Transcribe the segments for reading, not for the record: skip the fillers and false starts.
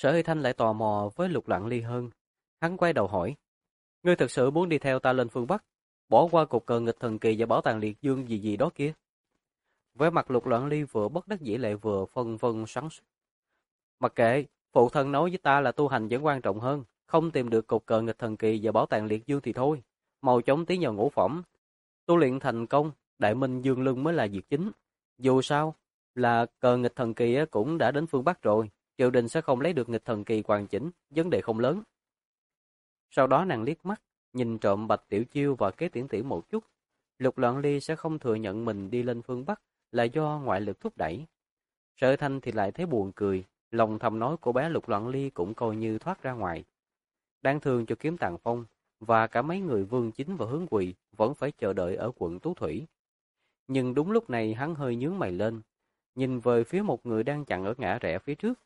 Sở Hy Thanh lại tò mò với Lục Lặng Ly hơn. Hắn quay đầu hỏi, ngươi thực sự muốn đi theo ta lên phương Bắc, bỏ qua cột cờ nghịch thần kỳ và bảo tàng liệt dương gì gì đó kia? Vẻ mặt Lục Lặng Ly vừa bất đắc dĩ lại vừa phân vân xoắn xuýt. Mặc kệ, phụ thân nói với ta là tu hành vẫn quan trọng hơn, không tìm được cột cờ nghịch thần kỳ và bảo tàng liệt dương thì thôi, mau chóng tiến vào ngũ phẩm, tu luyện thành công, đại minh dương lưng mới là việc chính. Dù sao, là cờ nghịch thần kỳ cũng đã đến phương Bắc rồi, triều đình sẽ không lấy được nghịch thần kỳ hoàn chỉnh, vấn đề không lớn. Sau đó nàng liếc mắt, nhìn trộm Bạch Tiểu Chiêu và Kế Tiễn Tiễn một chút. Lục Loạn Ly sẽ không thừa nhận mình đi lên phương Bắc là do ngoại lực thúc đẩy. Sở Thanh thì lại thấy buồn cười, lòng thầm nói của bé Lục Loạn Ly cũng coi như thoát ra ngoài. Đáng thương cho Kiếm Tàng Phong, và cả mấy người Vương Chính và Hướng Quỳ vẫn phải chờ đợi ở quận Tú Thủy. Nhưng đúng lúc này hắn hơi nhướng mày lên, nhìn về phía một người đang chặn ở ngã rẽ phía trước.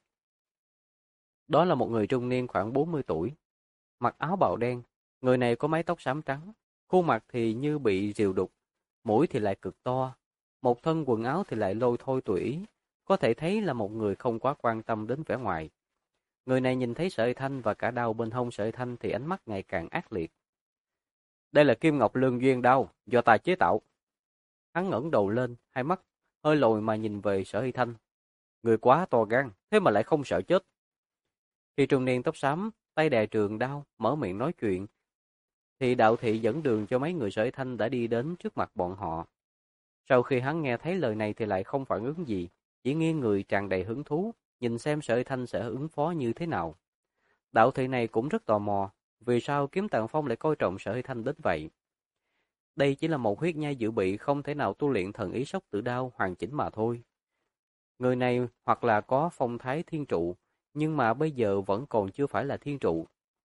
Đó là một người trung niên khoảng 40 tuổi, mặc áo bào đen, người này có mái tóc xám trắng, khuôn mặt thì như bị rìu đục, mũi thì lại cực to, một thân quần áo thì lại lôi thôi tùy ý, có thể thấy là một người không quá quan tâm đến vẻ ngoài. Người này nhìn thấy Sợi Thanh và cả đao bên hông Sợi Thanh thì ánh mắt ngày càng ác liệt. Đây là Kim Ngọc Lương Duyên đao, do ta chế tạo. Hắn ngẩng đầu lên, hai mắt hơi lồi mà nhìn về Sở Hy Thanh. Người quá to gan, thế mà lại không sợ chết. Khi trung niên tóc xám, tay đè trường đao, mở miệng nói chuyện, thì đạo thị dẫn đường cho mấy người Sở Hy Thanh đã đi đến trước mặt bọn họ. Sau khi hắn nghe thấy lời này thì lại không phản ứng gì, chỉ nghiêng người tràn đầy hứng thú, nhìn xem Sở Hy Thanh sẽ ứng phó như thế nào. Đạo thị này cũng rất tò mò, vì sao Kiếm Tàng Phong lại coi trọng Sở Hy Thanh đến vậy. Đây chỉ là một huyết nhai dự bị không thể nào tu luyện thần ý sóc tử đao hoàn chỉnh mà thôi. Người này hoặc là có phong thái thiên trụ, nhưng mà bây giờ vẫn còn chưa phải là thiên trụ.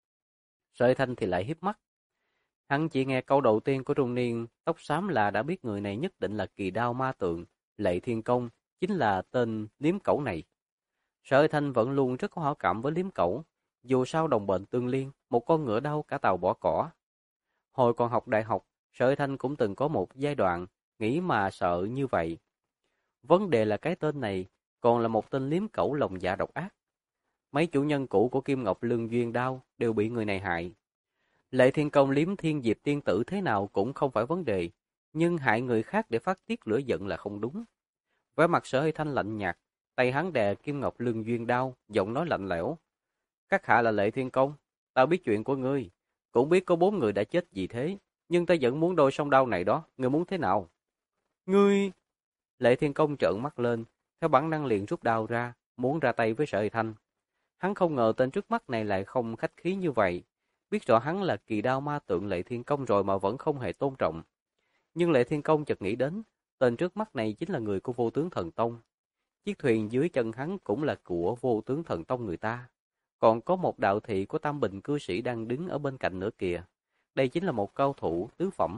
Sở Hy Thanh thì lại hiếp mắt. Hắn chỉ nghe câu đầu tiên của trung niên tóc xám là đã biết người này nhất định là kỳ đao ma tượng, Lệ Thiên Công, chính là tên liếm cẩu này. Sở Hy Thanh vẫn luôn rất có hảo cảm với liếm cẩu, dù sao đồng bệnh tương liên, một con ngựa đau cả tàu bỏ cỏ. Hồi còn học đại học, Sở Hy Thanh cũng từng có một giai đoạn nghĩ mà sợ như vậy. Vấn đề là cái tên này còn là một tên liếm cẩu lòng dạ độc ác. Mấy chủ nhân cũ của Kim Ngọc Lương Duyên đao đều bị người này hại. Lệ Thiên Công liếm Thiên Diệp tiên tử thế nào cũng không phải vấn đề, nhưng hại người khác để phát tiết lửa giận là không đúng. Vẻ mặt Sở Hy Thanh lạnh nhạt, tay hắn đè Kim Ngọc Lương Duyên đao, giọng nói lạnh lẽo. Các hạ là Lệ Thiên Công, tao biết chuyện của ngươi, cũng biết có 4 người đã chết vì thế, nhưng ta vẫn muốn đôi song đao này đó, ngươi muốn thế nào? Ngươi... Lệ Thiên Công trợn mắt lên, theo bản năng liền rút đao ra, muốn ra tay với Sở Hy Thanh. Hắn không ngờ tên trước mắt này lại không khách khí như vậy, biết rõ hắn là kỳ đao ma tượng Lệ Thiên Công rồi mà vẫn không hề tôn trọng. Nhưng Lệ Thiên Công chợt nghĩ đến, tên trước mắt này chính là người của Vô Tướng Thần Tông. Chiếc thuyền dưới chân hắn cũng là của Vô Tướng Thần Tông người ta. Còn có một đạo thị của Tam Bình cư sĩ đang đứng ở bên cạnh nữa kìa. Đây chính là một cao thủ tứ phẩm.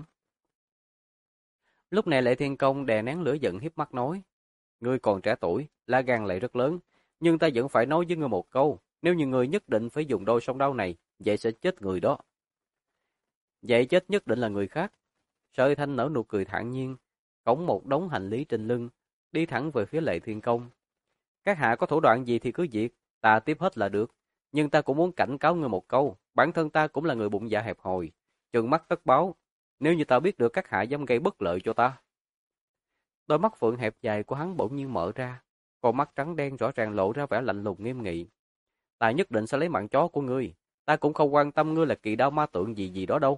Lúc này Lệ Thiên Công đè nén lửa giận hiếp mắt nói. Ngươi còn trẻ tuổi, lá gan lại rất lớn, nhưng ta vẫn phải nói với ngươi một câu. Nếu như ngươi nhất định phải dùng đôi song đao này, vậy sẽ chết người đó. Vậy chết nhất định là người khác. Sở Hy Thanh nở nụ cười thản nhiên, cõng một đống hành lý trên lưng, đi thẳng về phía Lệ Thiên Công. Các hạ có thủ đoạn gì thì cứ việc, ta tiếp hết là được. Nhưng ta cũng muốn cảnh cáo ngươi một câu, bản thân ta cũng là người bụng dạ hẹp hòi, chừng mắt tất báo, nếu như ta biết được các hạ dám gây bất lợi cho ta. Đôi mắt phượng hẹp dài của hắn bỗng nhiên mở ra, con mắt trắng đen rõ ràng lộ ra vẻ lạnh lùng nghiêm nghị. Ta nhất định sẽ lấy mạng chó của ngươi, ta cũng không quan tâm ngươi là kỳ đao ma tượng gì gì đó đâu.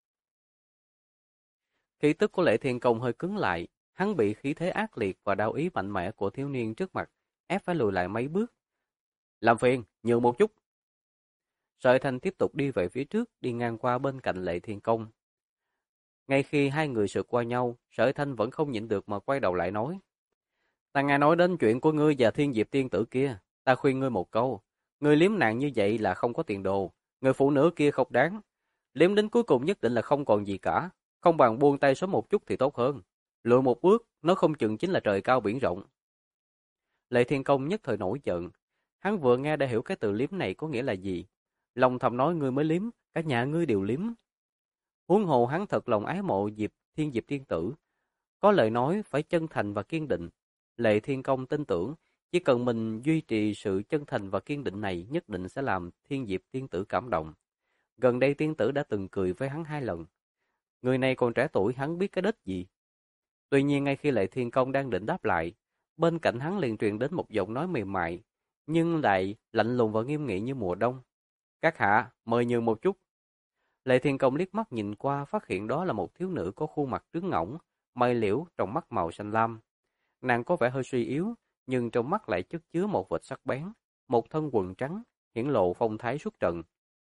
Khí tức của Lệ Thiên Công hơi cứng lại, hắn bị khí thế ác liệt và đao ý mạnh mẽ của thiếu niên trước mặt, ép phải lùi lại mấy bước. Làm phiền, nhường một chút. Sợi Thanh tiếp tục đi về phía trước, đi ngang qua bên cạnh Lệ Thiên Công. Ngay khi hai người sượt qua nhau, Sợi Thanh vẫn không nhịn được mà quay đầu lại nói. Ta nghe nói đến chuyện của ngươi và Thiên Diệp tiên tử kia, ta khuyên ngươi một câu. Ngươi liếm nạn như vậy là không có tiền đồ, người phụ nữ kia không đáng. Liếm đến cuối cùng nhất định là không còn gì cả, không bằng buông tay sớm một chút thì tốt hơn. Lùi một bước, nó không chừng chính là trời cao biển rộng. Lệ Thiên Công nhất thời nổi giận. Hắn vừa nghe đã hiểu cái từ liếm này có nghĩa là gì. Lòng thầm nói ngươi mới liếm, cả nhà ngươi đều liếm. Huống hồ hắn thật lòng ái mộ Thiên Diệp tiên tử. Có lời nói phải chân thành và kiên định. Lệ Thiên Công tin tưởng, Chỉ cần mình duy trì sự chân thành và kiên định này, nhất định sẽ làm Thiên Diệp tiên tử cảm động. Gần đây tiên tử đã từng cười với hắn 2 lần. Người này còn trẻ tuổi, hắn biết cái đếch gì. Tuy nhiên ngay khi Lệ Thiên Công đang định đáp lại, bên cạnh hắn liền truyền đến một giọng nói mềm mại, nhưng lại lạnh lùng và nghiêm nghị như mùa đông. Các hạ, mời nhường một chút. Lệ Thiên Công liếc mắt nhìn qua, phát hiện đó là một thiếu nữ có khuôn mặt trứng ngỗng, mày liễu, trong mắt màu xanh lam. Nàng có vẻ hơi suy yếu, nhưng trong mắt lại chất chứa một vệt sắc bén, một thân quần trắng, hiển lộ phong thái xuất trần.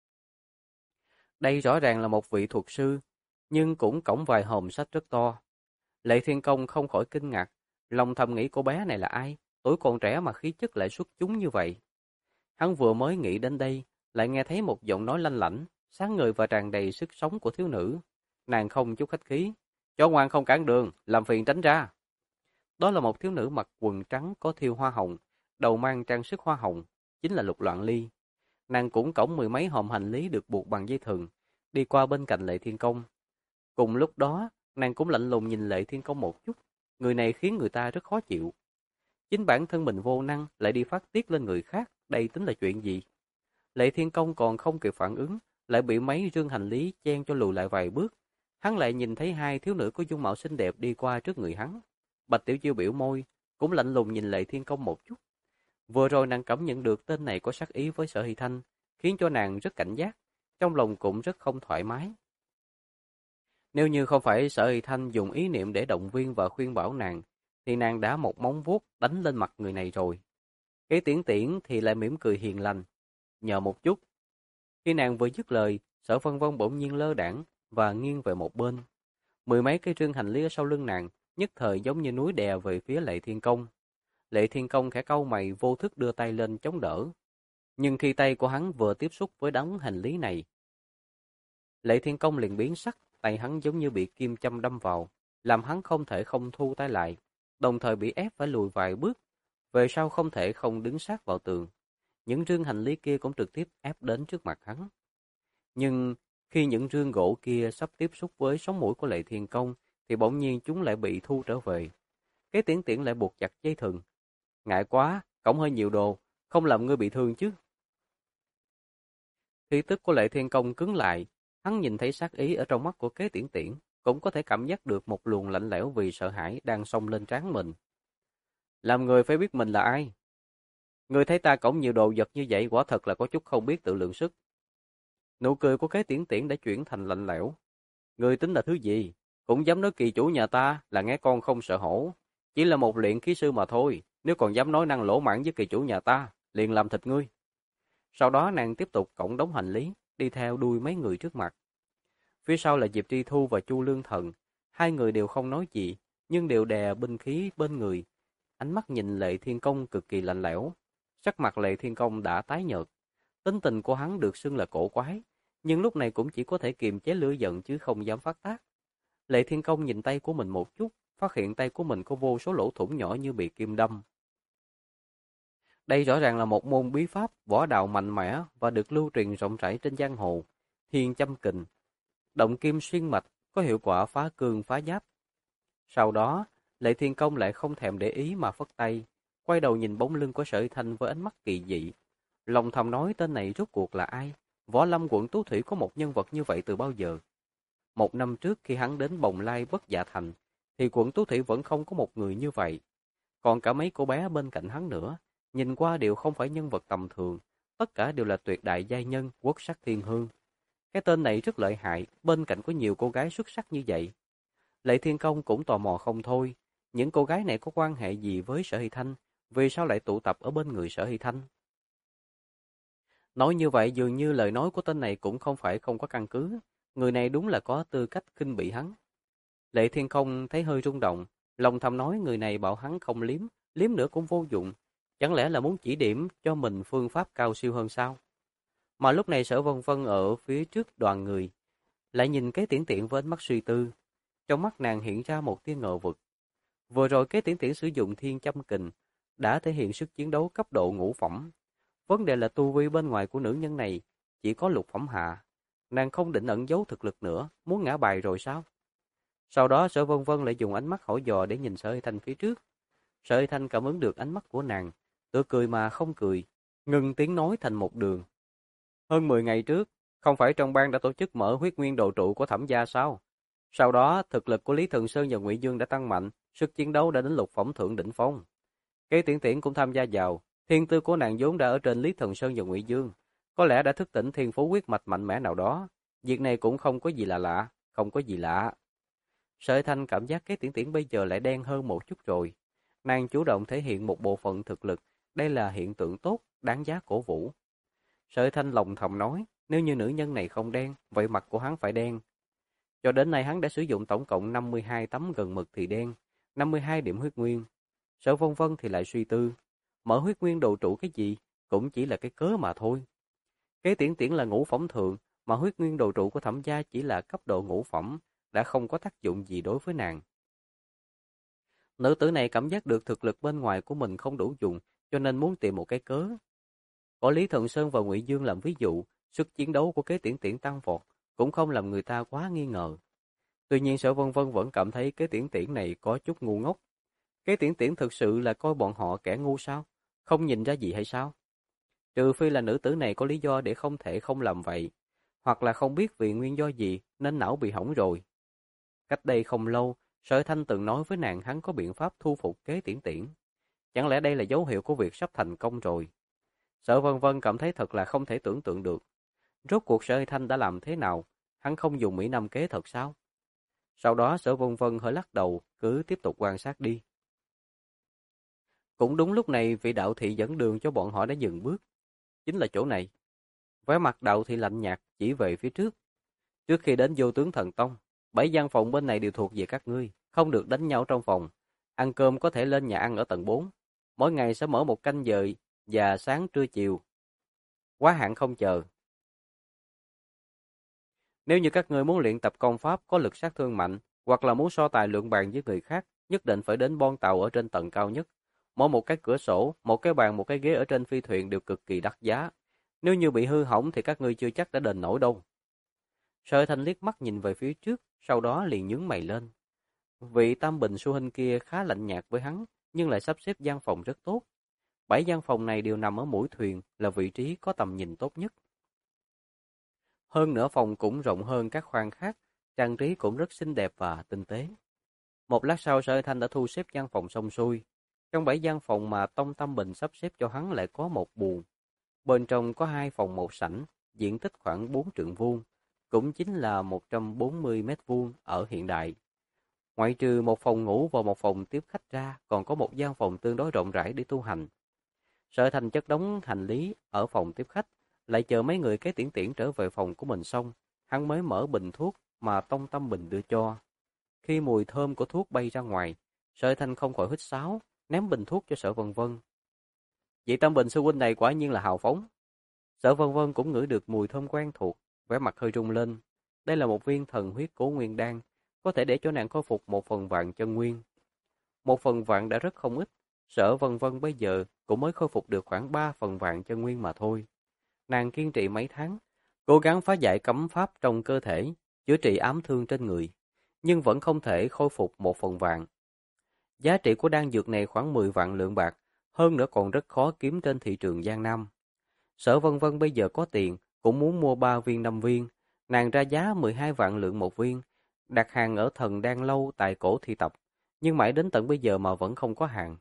Đây rõ ràng là một vị thuật sư, nhưng cũng cõng vài hòm sách rất to. Lệ Thiên Công không khỏi kinh ngạc, lòng thầm nghĩ cô bé này là ai, tuổi còn trẻ mà khí chất lại xuất chúng như vậy. Hắn vừa mới nghĩ đến đây, lại nghe thấy một giọng nói lanh lảnh, sáng ngời và tràn đầy sức sống của thiếu nữ. Nàng không chút khách khí, cho ngoan không cản đường, làm phiền tránh ra. Đó là một thiếu nữ mặc quần trắng có thêu hoa hồng, đầu mang trang sức hoa hồng, chính là Lục Loạn Ly. Nàng cũng cõng 10 mấy hòm hành lý được buộc bằng dây thừng, đi qua bên cạnh Lệ Thiên Công. Cùng lúc đó, nàng cũng lạnh lùng nhìn Lệ Thiên Công một chút, người này khiến người ta rất khó chịu. Chính bản thân mình vô năng lại đi phát tiết lên người khác, đây tính là chuyện gì? Lệ Thiên Công còn không kịp phản ứng, lại bị mấy rương hành lý chen cho lùi lại vài bước. Hắn lại nhìn thấy 2 thiếu nữ có dung mạo xinh đẹp đi qua trước người hắn. Bạch Tiểu Chiêu biểu môi, cũng lạnh lùng nhìn Lệ Thiên Công một chút. Vừa rồi nàng cảm nhận được tên này có sát ý với Sở Hy Thanh, khiến cho nàng rất cảnh giác, trong lòng cũng rất không thoải mái. Nếu như không phải Sở Hy Thanh dùng ý niệm để động viên và khuyên bảo nàng, thì nàng đã một móng vuốt đánh lên mặt người này rồi. Cái Tiễn Tiễn thì lại mỉm cười hiền lành, nhờ một chút. Khi nàng vừa dứt lời, Sở Vân Vân bỗng nhiên lơ đãng và nghiêng về một bên. 10 mấy cây rương hành lý ở sau lưng nàng, nhất thời giống như núi đè về phía Lệ Thiên Công. Lệ Thiên Công khẽ cau mày vô thức đưa tay lên chống đỡ. Nhưng khi tay của hắn vừa tiếp xúc với đống hành lý này, Lệ Thiên Công liền biến sắc, tay hắn giống như bị kim châm đâm vào, làm hắn không thể không thu tay lại, đồng thời bị ép phải lùi vài bước, về sau không thể không đứng sát vào tường. Những rương hành lý kia cũng trực tiếp ép đến trước mặt hắn. Nhưng khi những rương gỗ kia sắp tiếp xúc với sống mũi của Lệ Thiên Công, thì bỗng nhiên chúng lại bị thu trở về. Cái Tiễn Tiễn lại buộc chặt dây thừng. Ngại quá, cõng hơi nhiều đồ, không làm ngươi bị thương chứ. Khí tức của Lệ Thiên Công cứng lại, hắn nhìn thấy sát ý ở trong mắt của Kế Tiễn Tiễn, cũng có thể cảm giác được một luồng lạnh lẽo vì sợ hãi đang xông lên trán mình. Làm người phải biết mình là ai. Người thấy ta cõng nhiều đồ vật như vậy quả thật là có chút không biết tự lượng sức. Nụ cười của Kế Tiễn Tiễn đã chuyển thành lạnh lẽo. Người tính là thứ gì? Cũng dám nói kỳ chủ nhà ta là nghe con không sợ hổ. Chỉ là một luyện khí sư mà thôi. Nếu còn dám nói năng lỗ mãng với kỳ chủ nhà ta, liền làm thịt ngươi. Sau đó nàng tiếp tục cõng đống hành lý, đi theo đuôi mấy người trước mặt. Phía sau là Diệp Tri Thu và Chu Lương Thần. 2 người đều không nói gì, nhưng đều đè binh khí bên người. Ánh mắt nhìn Lệ Thiên Công cực kỳ lạnh lẽo. Sắc mặt Lệ Thiên Công đã tái nhợt. Tính tình của hắn được xưng là cổ quái, nhưng lúc này cũng chỉ có thể kiềm chế lửa giận chứ không dám phát tác. Lệ Thiên Công nhìn tay của mình một chút, phát hiện tay của mình có vô số lỗ thủng nhỏ như bị kim đâm. Đây rõ ràng là một môn bí pháp võ đạo mạnh mẽ và được lưu truyền rộng rãi trên giang hồ. Thiên Châm Kình, động kim xuyên mạch, có hiệu quả phá cương phá giáp. Sau đó, Lệ Thiên Công lại không thèm để ý mà phất tay, quay đầu nhìn bóng lưng của Sở Thanh với ánh mắt kỳ dị. Lòng thầm nói tên này rốt cuộc là ai? Võ Lâm quận Tú Thủy có một nhân vật như vậy từ bao giờ? 1 năm trước khi hắn đến Bồng Lai Bất Dạ Thành, thì quận Tú Thủy vẫn không có một người như vậy. Còn cả mấy cô bé bên cạnh hắn nữa, nhìn qua đều không phải nhân vật tầm thường, tất cả đều là tuyệt đại giai nhân, quốc sắc thiên hương. Cái tên này rất lợi hại, bên cạnh có nhiều cô gái xuất sắc như vậy. Lệ Thiên Công cũng tò mò không thôi, những cô gái này có quan hệ gì với Sở Hy Thanh, vì sao lại tụ tập ở bên người Sở Hy Thanh? Nói như vậy dường như lời nói của tên này cũng không phải không có căn cứ, người này đúng là có tư cách khinh bị hắn. Lệ Thiên Công thấy hơi rung động, lòng thầm nói người này bảo hắn không liếm, liếm nữa cũng vô dụng, chẳng lẽ là muốn chỉ điểm cho mình phương pháp cao siêu hơn sao? Mà lúc này Sở Vân Vân ở phía trước đoàn người, lại nhìn Kế Tiễn Tiễn với ánh mắt suy tư, trong mắt nàng hiện ra một tia ngờ vực. Vừa rồi Kế Tiễn Tiễn sử dụng Thiên Châm Kình, đã thể hiện sức chiến đấu cấp độ ngũ phẩm. Vấn đề là tu vi bên ngoài của nữ nhân này chỉ có lục phẩm hạ, nàng không định ẩn giấu thực lực nữa, muốn ngã bài rồi sao? Sau đó Sở Vân Vân lại dùng ánh mắt hỏi dò để nhìn Sở Hy Thanh phía trước. Sở Hy Thanh cảm ứng được ánh mắt của nàng, tựa cười mà không cười, ngừng tiếng nói thành một đường. Hơn 10 ngày trước, không phải trong bang đã tổ chức mở huyết nguyên đồ trụ của Thẩm gia sao? Sau đó, thực lực của Lý Thường Sơn và Ngụy Dương đã tăng mạnh, sức chiến đấu đã đến lục phẩm thượng đỉnh phong. Kế Tiễn Tiễn cũng tham gia vào, thiên tư của nàng vốn đã ở trên Lý Thường Sơn và Ngụy Dương, có lẽ đã thức tỉnh thiên phú huyết mạch mạnh mẽ nào đó. Việc này cũng không có gì là lạ, không có gì lạ. Sợi Thanh cảm giác Kế Tiễn Tiễn bây giờ lại đen hơn một chút rồi. Nàng chủ động thể hiện một bộ phận thực lực, đây là hiện tượng tốt, đáng giá cổ vũ. Sợi Thanh lòng thầm nói, nếu như nữ nhân này không đen, vậy mặt của hắn phải đen. Cho đến nay hắn đã sử dụng tổng cộng 52 tấm gần mực thì đen, 52 điểm huyết nguyên. Sở Vân Vân thì lại suy tư, mở huyết nguyên đồ trụ cái gì, cũng chỉ là cái cớ mà thôi. Kế Tiễn Tiễn là ngũ phẩm thượng, mà huyết nguyên đồ trụ của Thẩm gia chỉ là cấp độ ngũ phẩm, đã không có tác dụng gì đối với nàng. Nữ tử này cảm giác được thực lực bên ngoài của mình không đủ dùng, cho nên muốn tìm một cái cớ. Có Lý Thường Sơn và Ngụy Dương làm ví dụ, sức chiến đấu của Kế Tiễn Tiễn tăng vọt, cũng không làm người ta quá nghi ngờ. Tuy nhiên Sở Vân Vân vẫn cảm thấy Kế Tiễn Tiễn này có chút ngu ngốc. Kế Tiễn Tiễn thực sự là coi bọn họ kẻ ngu sao? Không nhìn ra gì hay sao? Trừ phi là nữ tử này có lý do để không thể không làm vậy, hoặc là không biết vì nguyên do gì nên não bị hỏng rồi. Cách đây không lâu, Sở Thanh từng nói với nàng hắn có biện pháp thu phục Kế Tiễn Tiễn. Chẳng lẽ đây là dấu hiệu của việc sắp thành công rồi? Sở Vân Vân cảm thấy thật là không thể tưởng tượng được. Rốt cuộc Sở Thanh đã làm thế nào? Hắn không dùng Mỹ Nam kế thật sao? Sau đó Sở Vân Vân hơi lắc đầu, cứ tiếp tục quan sát đi. Cũng đúng lúc này vị đạo thị dẫn đường cho bọn họ đã dừng bước. Chính là chỗ này. Vẻ mặt đạo thị lạnh nhạt chỉ về phía trước. Trước khi đến Vô Tướng Thần Tông, 7 gian phòng bên này đều thuộc về các ngươi, không được đánh nhau trong phòng. Ăn cơm có thể lên nhà ăn ở tầng 4. Mỗi ngày sẽ mở một canh giờ và sáng trưa chiều. Quá hạn không chờ. Nếu như các ngươi muốn luyện tập công pháp có lực sát thương mạnh, hoặc là muốn so tài lượng bàn với người khác, nhất định phải đến bon tàu ở trên tầng cao nhất. Mỗi một cái cửa sổ, một cái bàn, một cái ghế ở trên phi thuyền đều cực kỳ đắt giá. Nếu như bị hư hỏng thì các ngươi chưa chắc đã đền nổi đâu. Sở Thanh liếc mắt nhìn về phía trước, sau đó liền nhướng mày lên. Vị Tam Bình Su Hinh kia khá lạnh nhạt với hắn, nhưng lại sắp xếp gian phòng rất tốt. 7 gian phòng này đều nằm ở mũi thuyền, là vị trí có tầm nhìn tốt nhất. Hơn nữa phòng cũng rộng hơn các khoang khác, trang trí cũng rất xinh đẹp và tinh tế. Một lát sau Sở Thanh đã thu xếp gian phòng xong xuôi. Trong 7 gian phòng mà Tông Tam Bình sắp xếp cho hắn lại có một buồng. Bên trong có 2 phòng một sảnh, diện tích khoảng 4 trượng vuông, cũng chính là 140 mét vuông ở hiện đại. Ngoại trừ một phòng ngủ và một phòng tiếp khách ra, còn có một gian phòng tương đối rộng rãi để tu hành. Sở Thành chất đống hành lý ở phòng tiếp khách, lại chờ mấy người Kế Tiễn Tiễn trở về phòng của mình xong, hắn mới mở bình thuốc mà Tông Tâm Bình đưa cho. Khi mùi thơm của thuốc bay ra ngoài, Sở Thanh không khỏi huýt sáo, ném bình thuốc cho Sở Vân Vân. Vị Tâm Bình sư huynh này quả nhiên là hào phóng. Sở Vân Vân cũng ngửi được mùi thơm quen thuộc, vẻ mặt hơi rung lên. Đây là một viên thần huyết cố nguyên đan, có thể để cho nàng khôi phục 1 phần vạn chân nguyên. 1 phần vạn đã rất không ít, Sở Vân Vân bây giờ cũng mới khôi phục được khoảng 3 phần vạn chân nguyên mà thôi. Nàng kiên trì mấy tháng, cố gắng phá giải cấm pháp trong cơ thể, chữa trị ám thương trên người, nhưng vẫn không thể khôi phục 1 phần vạn. Giá trị của đan dược này khoảng 10 vạn lượng bạc, hơn nữa còn rất khó kiếm trên thị trường Giang Nam. Sở Vân Vân bây giờ có tiền, cũng muốn mua 3 viên 5 viên, nàng ra giá 12 vạn lượng một viên, đặt hàng ở Thần Đan Lâu tại Cổ Thị Tập, nhưng mãi đến tận bây giờ mà vẫn không có hàng.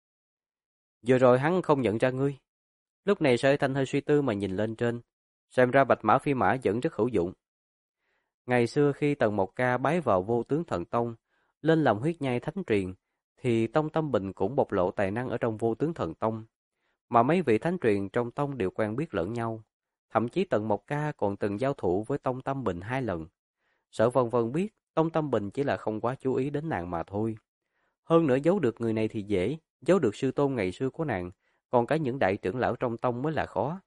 Vừa rồi hắn không nhận ra ngươi. Lúc này Sở Thanh hơi suy tư mà nhìn lên trên, xem ra Bạch Mã Phi Mã vẫn rất hữu dụng. Ngày xưa khi Tần Mộc Ca bái vào Vô Tướng Thần Tông, lên làm huyết nhai thánh truyền, thì Tông Tâm Bình cũng bộc lộ tài năng ở trong Vô Tướng Thần Tông, mà mấy vị thánh truyền trong tông đều quen biết lẫn nhau. Thậm chí Tần Mộc Ca còn từng giao thủ với Tông Tâm Bình 2 lần. Sở Vân Vân biết Tông Tâm Bình chỉ là không quá chú ý đến nàng mà thôi. Hơn nữa giấu được người này thì dễ, giấu được sư tôn ngày xưa của nàng, còn cả những đại trưởng lão trong tông mới là khó.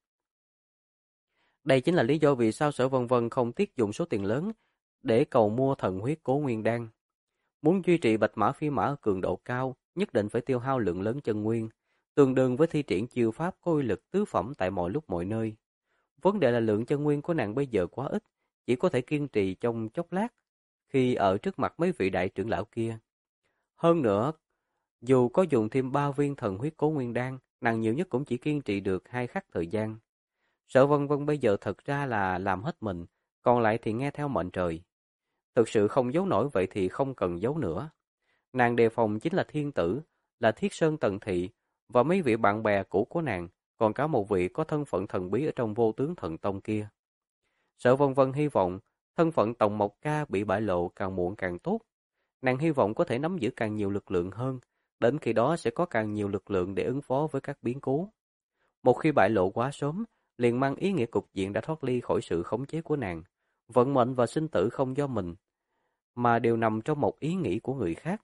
Đây chính là lý do vì sao Sở Vân Vân không tiết dụng số tiền lớn để cầu mua thần huyết cố nguyên đan. Muốn duy trì Bạch Mã Phi Mã ở cường độ cao, nhất định phải tiêu hao lượng lớn chân nguyên, tương đương với thi triển chiêu pháp có uy lực tứ phẩm tại mọi lúc mọi nơi. Vấn đề là lượng chân nguyên của nàng bây giờ quá ít, chỉ có thể kiên trì trong chốc lát khi ở trước mặt mấy vị đại trưởng lão kia. Hơn nữa, dù có dùng thêm 3 viên thần huyết cố nguyên đan, nàng nhiều nhất cũng chỉ kiên trì được 2 khắc thời gian. Sở Vân Vân bây giờ thật ra là làm hết mình, còn lại thì nghe theo mệnh trời. Thực sự không giấu nổi vậy thì không cần giấu nữa. Nàng đề phòng chính là thiên tử, là Thiết Sơn Tần Thị, và mấy vị bạn bè cũ của nàng, còn cả một vị có thân phận thần bí ở trong Vô Tướng Thần Tông kia. Sở Vân Vân hy vọng thân phận Tòng Mộc Ca bị bại lộ càng muộn càng tốt. Nàng hy vọng có thể nắm giữ càng nhiều lực lượng hơn, đến khi đó sẽ có càng nhiều lực lượng để ứng phó với các biến cố. Một khi bại lộ quá sớm, liền mang ý nghĩa cục diện đã thoát ly khỏi sự khống chế của nàng. Vận mệnh và sinh tử không do mình, mà đều nằm trong một ý nghĩ của người khác.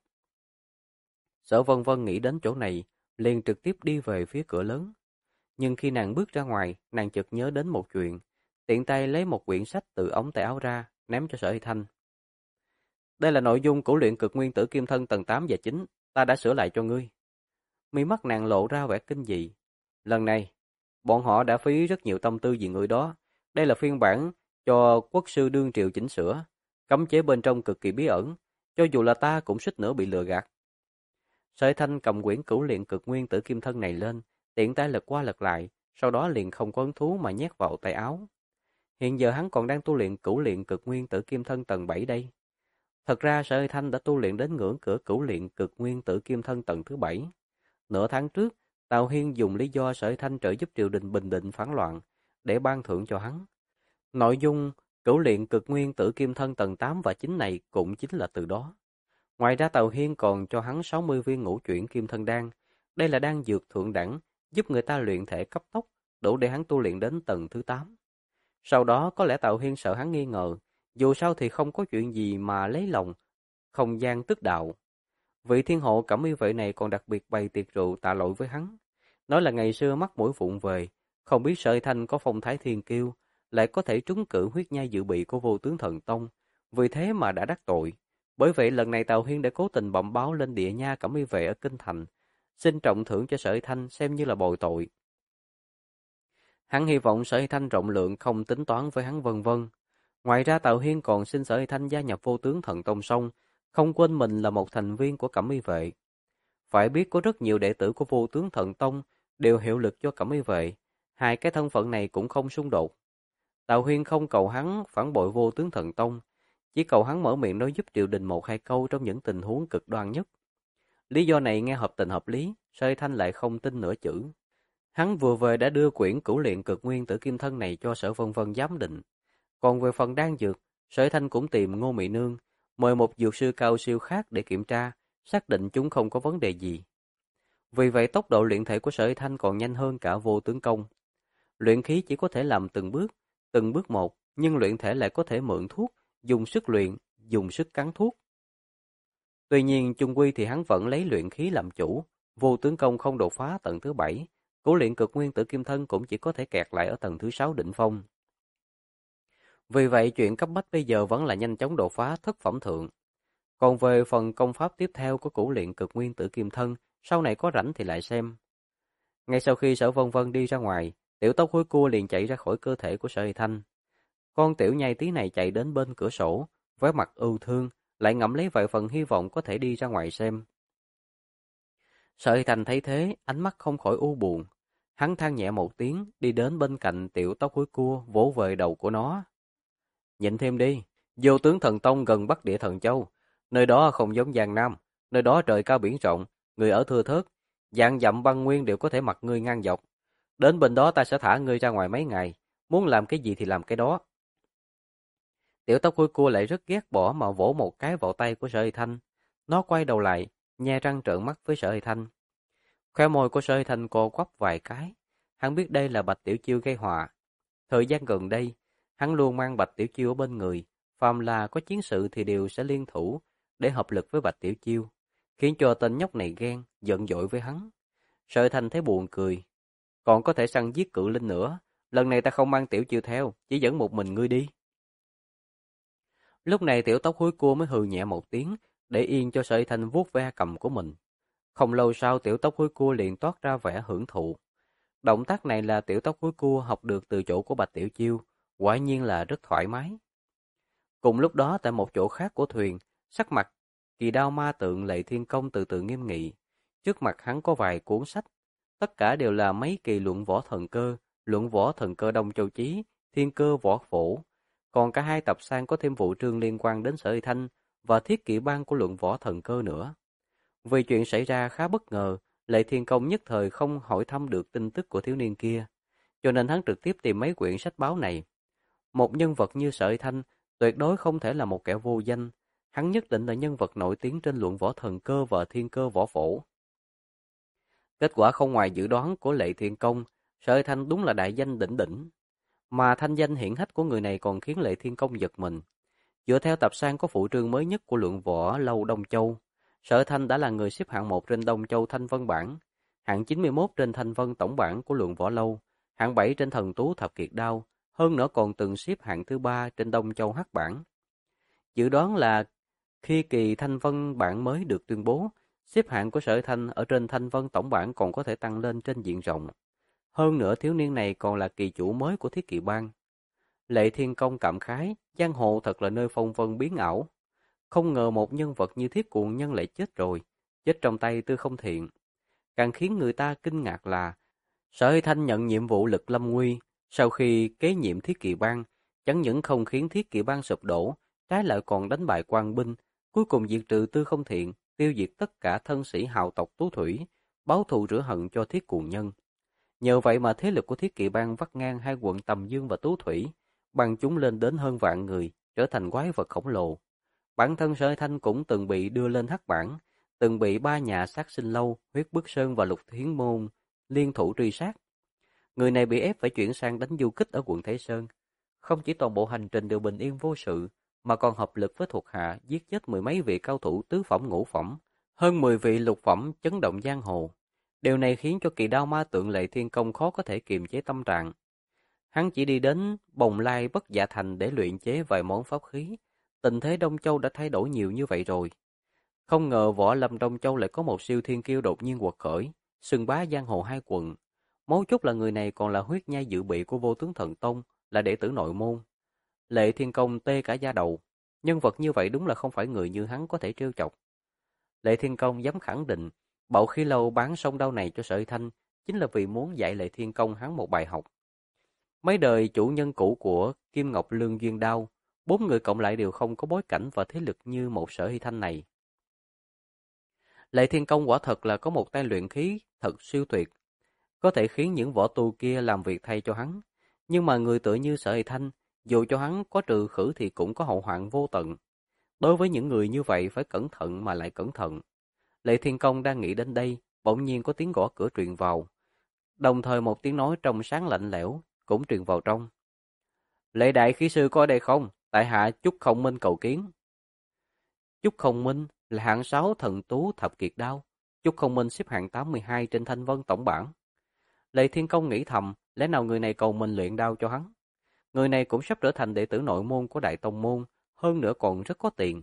Sở Vân Vân nghĩ đến chỗ này, liền trực tiếp đi về phía cửa lớn. Nhưng khi nàng bước ra ngoài, nàng chợt nhớ đến một chuyện, tiện tay lấy một quyển sách từ ống tay áo ra, ném cho Sở Hy Thanh. Đây là nội dung của luyện cực nguyên tử kim thân tầng 8 và 9, ta đã sửa lại cho ngươi. Mi mắt nàng lộ ra vẻ kinh dị. Lần này, bọn họ đã phí rất nhiều tâm tư vì người đó. Đây là phiên bản cho quốc sư đương triều chỉnh sửa, cấm chế bên trong cực kỳ bí ẩn, cho dù là ta cũng suýt nữa bị lừa gạt. Sở Hy Thanh cầm quyển cửu luyện cực nguyên tử kim thân này lên, tiện tay lật qua lật lại, sau đó liền không có hứng thú mà nhét vào tay áo. Hiện giờ hắn còn đang tu luyện cửu luyện cực nguyên tử kim thân tầng 7 đây. Thật ra Sở Hy Thanh đã tu luyện đến ngưỡng cửa cửu luyện cực nguyên tử kim thân tầng thứ 7. Nửa tháng trước, Tào Hiên dùng lý do Sở Hy Thanh trợ giúp triều đình bình định phản loạn để ban thưởng cho hắn. Nội dung cửu luyện cực nguyên tử kim thân tầng 8 và 9 này cũng chính là từ đó. Ngoài ra Tào Hiên còn cho hắn 60 viên ngũ chuyển kim thân đan. Đây là đan dược thượng đẳng, giúp người ta luyện thể cấp tốc, đủ để hắn tu luyện đến tầng thứ 8. Sau đó có lẽ Tào Hiên sợ hắn nghi ngờ, dù sao thì không có chuyện gì mà lấy lòng, không gian tức đạo. Vị thiên hộ cẩm y vệ này còn đặc biệt bày tiệc rượu tạ lỗi với hắn. Nói là ngày xưa mắc mũi vụng về, không biết Sở Hy Thanh có phong thái thiên kiêu, lại có thể trúng cử huyết nhai dự bị của Vô Tướng Thần Tông, vì thế mà đã đắc tội. Bởi vậy lần này Tào Hiên đã cố tình bẩm báo lên địa nha cẩm y vệ ở Kinh Thành, xin trọng thưởng cho Sở Hy Thanh xem như là bồi tội. Hắn hy vọng Sở Hy Thanh rộng lượng không tính toán với hắn vân vân. Ngoài ra Tào Hiên còn xin Sở Hy Thanh gia nhập Vô Tướng Thần Tông xong, không quên mình là một thành viên của Cẩm Y vệ. Phải biết có rất nhiều đệ tử của Vô Tướng Thần Tông đều hiệu lực cho Cẩm Y vệ, hai cái thân phận này cũng không xung đột. Tào Hiên không cầu hắn phản bội Vô Tướng Thần Tông, chỉ cầu hắn mở miệng nói giúp triều đình một hai câu trong những tình huống cực đoan nhất. Lý do này nghe hợp tình hợp lý, Sở Hy Thanh lại không tin nửa chữ. Hắn vừa về đã đưa quyển cửu luyện cực nguyên tử kim thân này cho Sở Vân Vân giám định. Còn về phần đan dược, Sở Hy Thanh cũng tìm Ngô Mị Nương, mời một dược sư cao siêu khác để kiểm tra, xác định chúng không có vấn đề gì. Vì vậy tốc độ luyện thể của Sở Hy Thanh còn nhanh hơn cả Vô Tướng Công. Luyện khí chỉ có thể làm từng bước một, nhưng luyện thể lại có thể mượn thuốc, dùng sức luyện, dùng sức cắn thuốc. Tuy nhiên chung quy thì hắn vẫn lấy luyện khí làm chủ, Vô Tướng Công không đột phá tầng thứ 7, cửu luyện cực nguyên tử kim thân cũng chỉ có thể kẹt lại ở tầng thứ 6 đỉnh phong. Vì vậy chuyện cấp bách bây giờ vẫn là nhanh chóng đột phá thất phẩm thượng. Còn về phần công pháp tiếp theo của cửu luyện cực nguyên tử kim thân, sau này có rảnh thì lại xem. Ngay sau khi Sở Vân Vân đi ra ngoài, tiểu tóc hối cua liền chạy ra khỏi cơ thể của Sở Hy Thanh. Con tiểu nhai tí này chạy đến bên cửa sổ, với mặt ưu thương, lại ngậm lấy vài phần hy vọng có thể đi ra ngoài xem. Sở Hy Thanh thấy thế, ánh mắt không khỏi u buồn. Hắn than nhẹ một tiếng, đi đến bên cạnh tiểu tóc hối cua, vỗ về đầu của nó. Nhịn thêm đi, Vô Tướng Thần Tông gần Bắc Địa Thần Châu, nơi đó không giống Giang Nam, nơi đó trời cao biển rộng, người ở thưa thớt, vạn dặm băng nguyên đều có thể mặc ngươi ngang dọc. Đến bên đó ta sẽ thả ngươi ra ngoài mấy ngày, muốn làm cái gì thì làm cái đó. Tiểu tóc hôi cua lại rất ghét bỏ mà vỗ một cái vào tay của Sở Hy Thanh. Nó quay đầu lại, nhe răng trợn mắt với Sở Hy Thanh. Khóe môi của Sở Hy Thanh co quắp vài cái. Hắn biết đây là Bạch Tiểu Chiêu gây họa. Thời gian gần đây, hắn luôn mang Bạch Tiểu Chiêu ở bên người, phàm là có chiến sự thì đều sẽ liên thủ để hợp lực với Bạch Tiểu Chiêu, khiến cho tên nhóc này ghen, giận dỗi với hắn. Sở Hy Thanh thấy buồn cười. Còn có thể săn giết cự linh nữa, lần này ta không mang Tiểu Chiêu theo, chỉ dẫn một mình ngươi đi. Lúc này tiểu tóc húi cua mới hừ nhẹ một tiếng, để yên cho Sở Hy Thanh vuốt ve cầm của mình. Không lâu sau tiểu tóc húi cua liền toát ra vẻ hưởng thụ. Động tác này là tiểu tóc húi cua học được từ chỗ của Bạch Tiểu Chiêu, quả nhiên là rất thoải mái. Cùng lúc đó tại một chỗ khác của thuyền, sắc mặt Kỳ Đao Ma Tượng Lệ Thiên Công từ từ nghiêm nghị. Trước mặt hắn có vài cuốn sách, Tất cả đều là mấy kỳ luận võ thần cơ, luận võ thần cơ Đông Châu Chí, thiên cơ võ phổ. Còn cả hai tập san có thêm vụ trương liên quan đến Sở Hy Thanh và thiết kỵ bang của luận võ thần cơ nữa. Vì chuyện xảy ra khá bất ngờ, Lệ Thiên Công nhất thời không hỏi thăm được tin tức của thiếu niên kia, cho nên hắn trực tiếp tìm mấy quyển sách báo này. Một nhân vật như Sở Hy Thanh tuyệt đối không thể là một kẻ vô danh, hắn nhất định là nhân vật nổi tiếng trên luận võ thần cơ và thiên cơ võ phổ. Kết quả không ngoài dự đoán của Lệ Thiên Công, Sở Hy Thanh đúng là đại danh đỉnh đỉnh, mà thanh danh hiển hách của người này còn khiến Lệ Thiên Công giật mình. Dựa theo tập san có phụ trương mới nhất của luận võ lâu Đông Châu, Sở Thanh đã là người xếp hạng 1 trên Đông Châu Thanh Vân bảng, hạng 91 trên Thanh Vân tổng bảng của luận võ lâu, hạng 7 trên Thần Tú Thập Kiệt Đao, hơn nữa còn từng xếp hạng thứ 3 trên Đông Châu Hắc bảng. Dự đoán là khi kỳ Thanh Vân bảng mới được tuyên bố, xếp hạng của Sở Thanh ở trên Thanh Vân tổng bảng còn có thể tăng lên trên diện rộng. Hơn nữa thiếu niên này còn là kỳ chủ mới của thiết kỵ bang. Lệ Thiên Công cảm khái, giang hồ thật là nơi phong vân biến ảo. Không ngờ một nhân vật như Thiết Cuồng Nhân lại chết rồi, chết trong tay Tư Không Thiện. Càng khiến người ta kinh ngạc là Sở Hy Thanh nhận nhiệm vụ Lực Lâm Nguy, sau khi kế nhiệm thiết kỵ bang, chẳng những không khiến thiết kỵ bang sụp đổ, trái lại còn đánh bại quan binh, cuối cùng diệt trừ Tư Không Thiện, tiêu diệt tất cả thân sĩ hào tộc Tú Thủy, báo thù rửa hận cho Thiết Cuồng Nhân. Nhờ vậy mà thế lực của thiết kỵ bang vắt ngang hai quận Tầm Dương và Tú Thủy, bằng chúng lên đến hơn vạn người, trở thành quái vật khổng lồ. Bản thân Sở Thanh cũng từng bị đưa lên hắc bảng, từng bị ba nhà sát sinh lâu, Huyết Bức Sơn và Lục Thiến Môn liên thủ truy sát. Người này bị ép phải chuyển sang đánh du kích ở quận Thế Sơn. Không chỉ toàn bộ hành trình đều bình yên vô sự, mà còn hợp lực với thuộc hạ giết chết mười mấy vị cao thủ tứ phẩm ngũ phẩm, hơn 10 vị lục phẩm chấn động giang hồ. Điều này khiến cho kỳ đao ma tượng Lệ Thiên Công khó có thể kiềm chế tâm trạng. Hắn chỉ đi đến Bồng Lai Bất Dạ Thành để luyện chế vài món pháp khí. Tình thế Đông Châu đã thay đổi nhiều như vậy rồi. Không ngờ võ lâm Đông Châu lại có một siêu thiên kiêu đột nhiên quật khởi, xưng bá giang hồ hai quận. Mấu chốt là người này còn là huyết nhai dự bị của Vô Tướng Thần Tông, là đệ tử nội môn. Lệ Thiên Công tê cả da đầu. Nhân vật như vậy đúng là không phải người như hắn có thể trêu chọc. Lệ Thiên Công dám khẳng định, Bạo Khí Lâu bán sông đao này cho Sở Thanh chính là vì muốn dạy Lệ Thiên Công hắn một bài học. Mấy đời chủ nhân cũ của Kim Ngọc Lương Duyên Đao, 4 người cộng lại đều không có bối cảnh và thế lực như một Sở Hy Thanh này. Lệ Thiên Công quả thật là có một tay luyện khí thật siêu tuyệt, có thể khiến những võ tu kia làm việc thay cho hắn. Nhưng mà người tựa như Sở Hy Thanh, dù cho hắn có trừ khử thì cũng có hậu hoạn vô tận. Đối với những người như vậy phải cẩn thận mà lại cẩn thận. Lệ Thiên Công đang nghĩ đến đây, bỗng nhiên có tiếng gõ cửa truyền vào. Đồng thời một tiếng nói trong sáng lạnh lẽo cũng truyền vào trong. Lệ đại khí sư có ở đây không? Tại hạ Chúc Không Minh cầu kiến. Chúc Không Minh là hạng 6 thần tú thập kiệt đao. Chúc Không Minh xếp hạng 82 trên Thanh Vân tổng bảng. Lệ Thiên Công nghĩ thầm, lẽ nào người này cầu mình luyện đao cho hắn? Người này cũng sắp trở thành đệ tử nội môn của Đại Tông Môn, hơn nữa còn rất có tiền.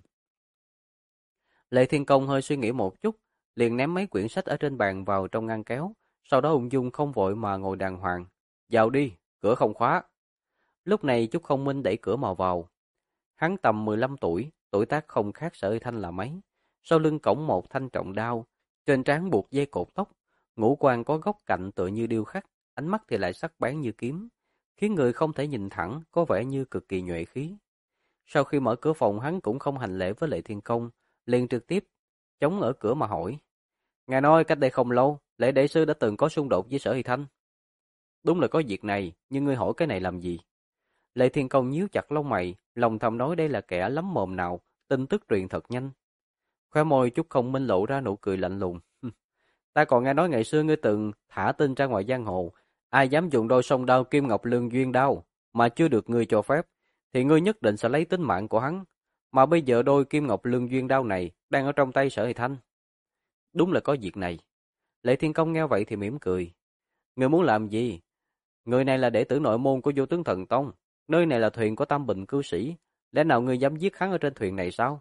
Lệ Thiên Công hơi suy nghĩ một chút, liền ném mấy quyển sách ở trên bàn vào trong ngăn kéo, sau đó ung dung không vội mà ngồi đàng hoàng. Vào đi, cửa không khóa. Lúc này Chúc Không Minh đẩy cửa mà vào. Hắn tầm 15 tuổi, tuổi tác không khác Sở Hy Thanh là mấy. Sau lưng cổng một thanh trọng đao, trên trán buộc dây cột tóc, ngũ quan có góc cạnh tựa như điêu khắc, ánh mắt thì lại sắc bén như kiếm, khiến người không thể nhìn thẳng, có vẻ như cực kỳ nhuệ khí. Sau khi mở cửa phòng hắn cũng không hành lễ với Lệ Thiên Công, liền trực tiếp chống ở cửa mà hỏi. Ngài nói cách đây không lâu, Lệ Đại Sư đã từng có xung đột với Sở Hy Thanh. Đúng là có việc này, nhưng ngươi hỏi cái này làm gì? Lệ Thiên Công nhíu chặt lông mày, lòng thầm nói đây là kẻ lắm mồm nào, tin tức truyền thật nhanh. Khóe môi Chúc Không Minh lộ ra nụ cười lạnh lùng. Ta còn nghe nói ngày xưa ngươi từng thả tin ra ngoài giang hồ, ai dám dùng đôi song đao Kim Ngọc Lương Duyên đao mà chưa được ngươi cho phép, thì ngươi nhất định sẽ lấy tính mạng của hắn. Mà bây giờ đôi Kim Ngọc Lương Duyên đao này đang ở trong tay Sở Hy Thanh. Đúng là có việc này. Lệ Thiên Công nghe vậy thì mỉm cười. Ngươi muốn làm gì? Người này là đệ tử nội môn của Vô Tướng Thần Tông. Nơi này là thuyền của Tam Bình cư sĩ. Lẽ nào ngươi dám giết hắn ở trên thuyền này sao?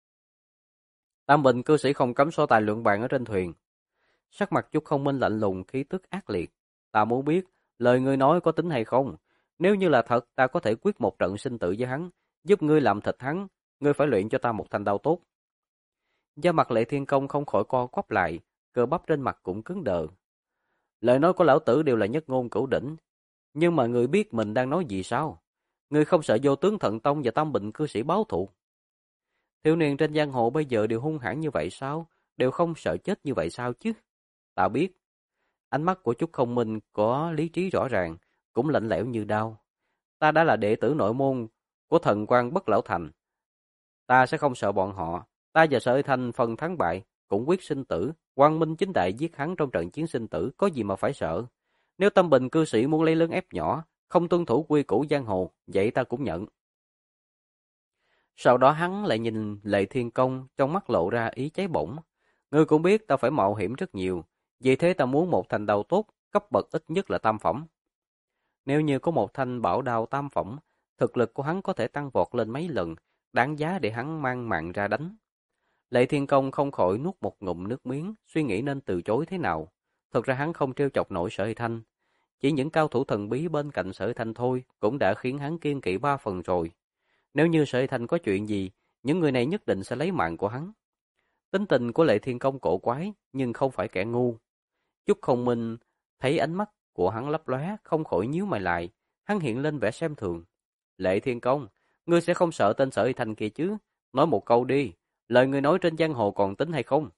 Tam Bình cư sĩ không cấm so tài luận bàn ở trên thuyền. Sắc mặt Chúc Không Minh lạnh lùng, khí tức ác liệt. Ta muốn biết, lời ngươi nói có tính hay không? Nếu như là thật, ta có thể quyết một trận sinh tử với hắn, giúp ngươi làm thịt hắn. Ngươi phải luyện cho ta một thanh đao tốt. Da mặt Lệ Thiên Công không khỏi co quắp lại, cơ bắp trên mặt cũng cứng đờ. Lời nói của lão tử đều là nhất ngôn cửu đỉnh. Nhưng mà người biết mình đang nói gì sao? Người không sợ vô tướng Thần Tông và Tam Bình cư sĩ báo thù? Thiếu niên trên giang hồ bây giờ đều hung hãn như vậy sao? Đều không sợ chết như vậy sao chứ? Ta biết. Ánh mắt của Chúc Không Minh có lý trí rõ ràng, cũng lạnh lẽo như đao. Ta đã là đệ tử nội môn của thần quan Bất Lão Thành. Ta sẽ không sợ bọn họ. Ta và Sở Thanh phần thắng bại, cũng quyết sinh tử. Quang Minh chính đại giết hắn trong trận chiến sinh tử, có gì mà phải sợ. Nếu Tâm Bình cư sĩ muốn lấy lớn ép nhỏ, không tuân thủ quy củ giang hồ, vậy ta cũng nhận. Sau đó hắn lại nhìn Lệ Thiên Công, trong mắt lộ ra ý cháy bỏng. Ngươi cũng biết ta phải mạo hiểm rất nhiều, vì thế ta muốn một thanh đao tốt, cấp bậc ít nhất là tam phẩm. Nếu như có một thanh bảo đao tam phẩm, thực lực của hắn có thể tăng vọt lên mấy lần, đáng giá để hắn mang mạng ra đánh. Lệ Thiên Công không khỏi nuốt một ngụm nước miếng, suy nghĩ nên từ chối thế nào. Thực ra hắn không trêu chọc nổi Sở Hy Thanh, chỉ những cao thủ thần bí bên cạnh Sở Hy Thanh thôi cũng đã khiến hắn kiêng kỵ 3 phần rồi. Nếu như Sở Hy Thanh có chuyện gì, những người này nhất định sẽ lấy mạng của hắn. Tính tình của Lệ Thiên Công cổ quái, nhưng không phải kẻ ngu. Chúc Không Minh thấy ánh mắt của hắn lấp lóe, không khỏi nhíu mày lại, hắn hiện lên vẻ xem thường. Lệ Thiên Công, ngươi sẽ không sợ tên Sở Hy Thanh kia chứ? Nói một câu đi, lời ngươi nói trên giang hồ còn tính hay không?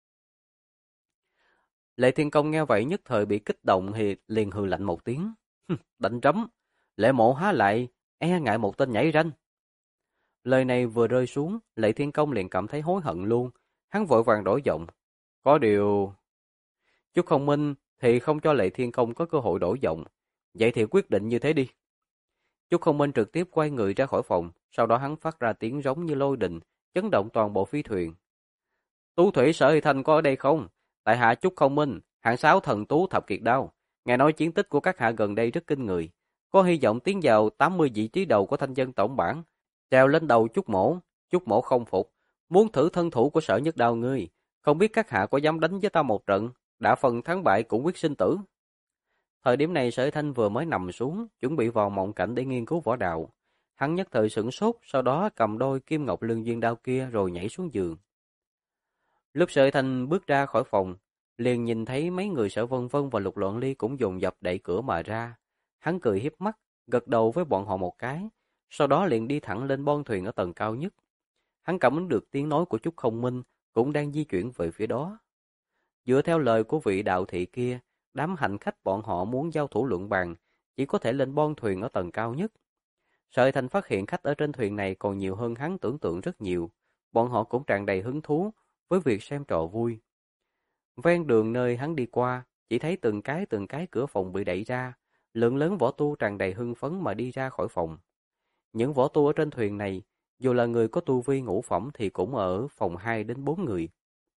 Lệ Thiên Công nghe vậy nhất thời bị kích động thì liền hừ lạnh một tiếng. Đánh trống, Lệ Mộ há lại, e ngại một tên nhảy ranh. Lời này vừa rơi xuống, Lệ Thiên Công liền cảm thấy hối hận luôn, hắn vội vàng đổi giọng. Có điều... Chúc Không Minh thì không cho Lệ Thiên Công có cơ hội đổi giọng, vậy thì quyết định như thế đi. Chúc Không Minh trực tiếp quay người ra khỏi phòng, sau đó hắn phát ra tiếng giống như lôi đình, chấn động toàn bộ phi thuyền. Tú thủy Sở Hy Thanh có ở đây không? Tại hạ Chúc Không Minh, hạng 6 thần tú thập kiệt đao. Nghe nói chiến tích của các hạ gần đây rất kinh người, có hy vọng tiến vào 80 vị trí đầu của thanh dân tổng bảng, treo lên đầu Chúc Mỗ không phục, muốn thử thân thủ của Sở Nhất Đao ngươi, không biết các hạ có dám đánh với ta một trận, đã phần thắng bại cũng quyết sinh tử. Thời điểm này Sở Thanh vừa mới nằm xuống, chuẩn bị vào mộng cảnh để nghiên cứu võ đạo. Hắn nhất thời sửng sốt, sau đó cầm đôi kim ngọc lương duyên đao kia rồi nhảy xuống giường. Lúc Sở Thanh bước ra khỏi phòng, liền nhìn thấy mấy người Sở Vân Vân và Lục Loạn Ly cũng dồn dập đẩy cửa mà ra. Hắn cười hiếp mắt, gật đầu với bọn họ một cái, sau đó liền đi thẳng lên bon thuyền ở tầng cao nhất. Hắn cảm ứng được tiếng nói của Chúc Không Minh cũng đang di chuyển về phía đó. Dựa theo lời của vị đạo thị kia, đám hành khách bọn họ muốn giao thủ luận bàn, chỉ có thể lên bon thuyền ở tầng cao nhất. Sở Thành phát hiện khách ở trên thuyền này còn nhiều hơn hắn tưởng tượng rất nhiều, bọn họ cũng tràn đầy hứng thú với việc xem trò vui. Ven đường nơi hắn đi qua, chỉ thấy từng cái cửa phòng bị đẩy ra, lượng lớn võ tu tràn đầy hưng phấn mà đi ra khỏi phòng. Những võ tu ở trên thuyền này, dù là người có tu vi ngũ phẩm thì cũng ở phòng 2 đến 4 người.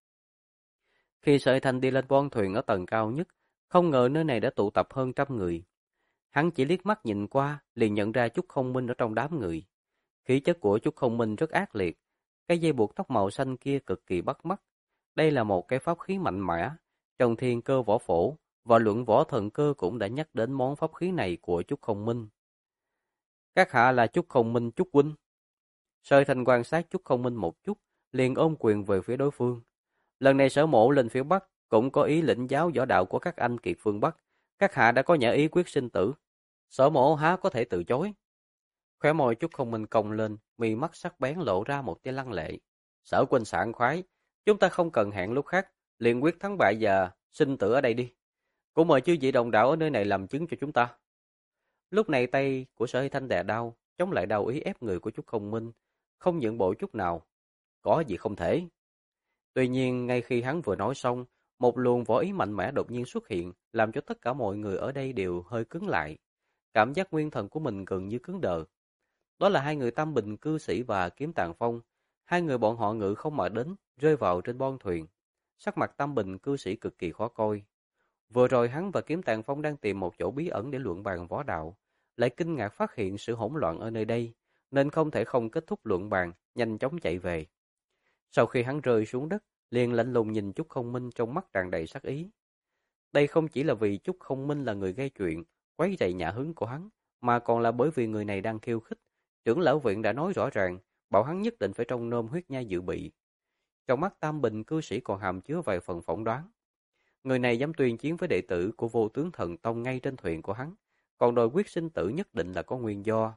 Khi Sở Thành đi lên bon thuyền ở tầng cao nhất, không ngờ nơi này đã tụ tập hơn trăm người. Hắn chỉ liếc mắt nhìn qua, liền nhận ra Chúc Không Minh ở trong đám người. Khí chất của Chúc Không Minh rất ác liệt, cái dây buộc tóc màu xanh kia cực kỳ bắt mắt. Đây là một cái pháp khí mạnh mẽ, trong thiên cơ võ phổ, và luận võ thần cơ cũng đã nhắc đến món pháp khí này của Chúc Không Minh. Các hạ là Chúc Không Minh Chúc huynh. Sở Thành quan sát Chúc Không Minh một chút, liền ôm quyền về phía đối phương. Lần này Sở Mộ lên phía Bắc, cũng có ý lĩnh giáo võ đạo của các anh kiệt phương Bắc. Các hạ đã có nhã ý quyết sinh tử. Sở Mộ há có thể từ chối. Khóe môi Chúc Không Minh cong lên, mi mắt sắc bén lộ ra một tia lăng lệ. Sở huynh sảng khoái, chúng ta không cần hẹn lúc khác, liền quyết thắng bại và sinh tử ở đây đi. Cũng mời chư vị đồng đạo ở nơi này làm chứng cho chúng ta. Lúc này tay của Sở Hy Thanh đè đau, chống lại đau ý ép người của Chúc Không Minh, không nhượng bộ chút nào. Có gì không thể. Tuy nhiên, ngay khi hắn vừa nói xong, một luồng võ ý mạnh mẽ đột nhiên xuất hiện, làm cho tất cả mọi người ở đây đều hơi cứng lại. Cảm giác nguyên thần của mình gần như cứng đờ. Đó là hai người Tam Bình cư sĩ và Kiếm Tàng Phong. Hai người bọn họ ngự không mà đến, rơi vào trên bon thuyền. Sắc mặt Tam Bình cư sĩ cực kỳ khó coi. Vừa rồi hắn và Kiếm Tàng Phong đang tìm một chỗ bí ẩn để luận bàn võ đạo, lại kinh ngạc phát hiện sự hỗn loạn ở nơi đây, nên không thể không kết thúc luận bàn, nhanh chóng chạy về. Sau khi hắn rơi xuống đất, liền lạnh lùng nhìn Chúc Không Minh trong mắt tràn đầy sát ý. Đây không chỉ là vì Chúc Không Minh là người gây chuyện, quấy rầy nhã hứng của hắn, mà còn là bởi vì người này đang khiêu khích. Trưởng lão viện đã nói rõ ràng, bảo hắn nhất định phải trong nôm huyết nhai dự bị. Trong mắt Tam Bình cư sĩ còn hàm chứa vài phần phỏng đoán. Người này dám tuyên chiến với đệ tử của Vô Tướng Thần Tông ngay trên thuyền của hắn, còn đòi quyết sinh tử nhất định là có nguyên do.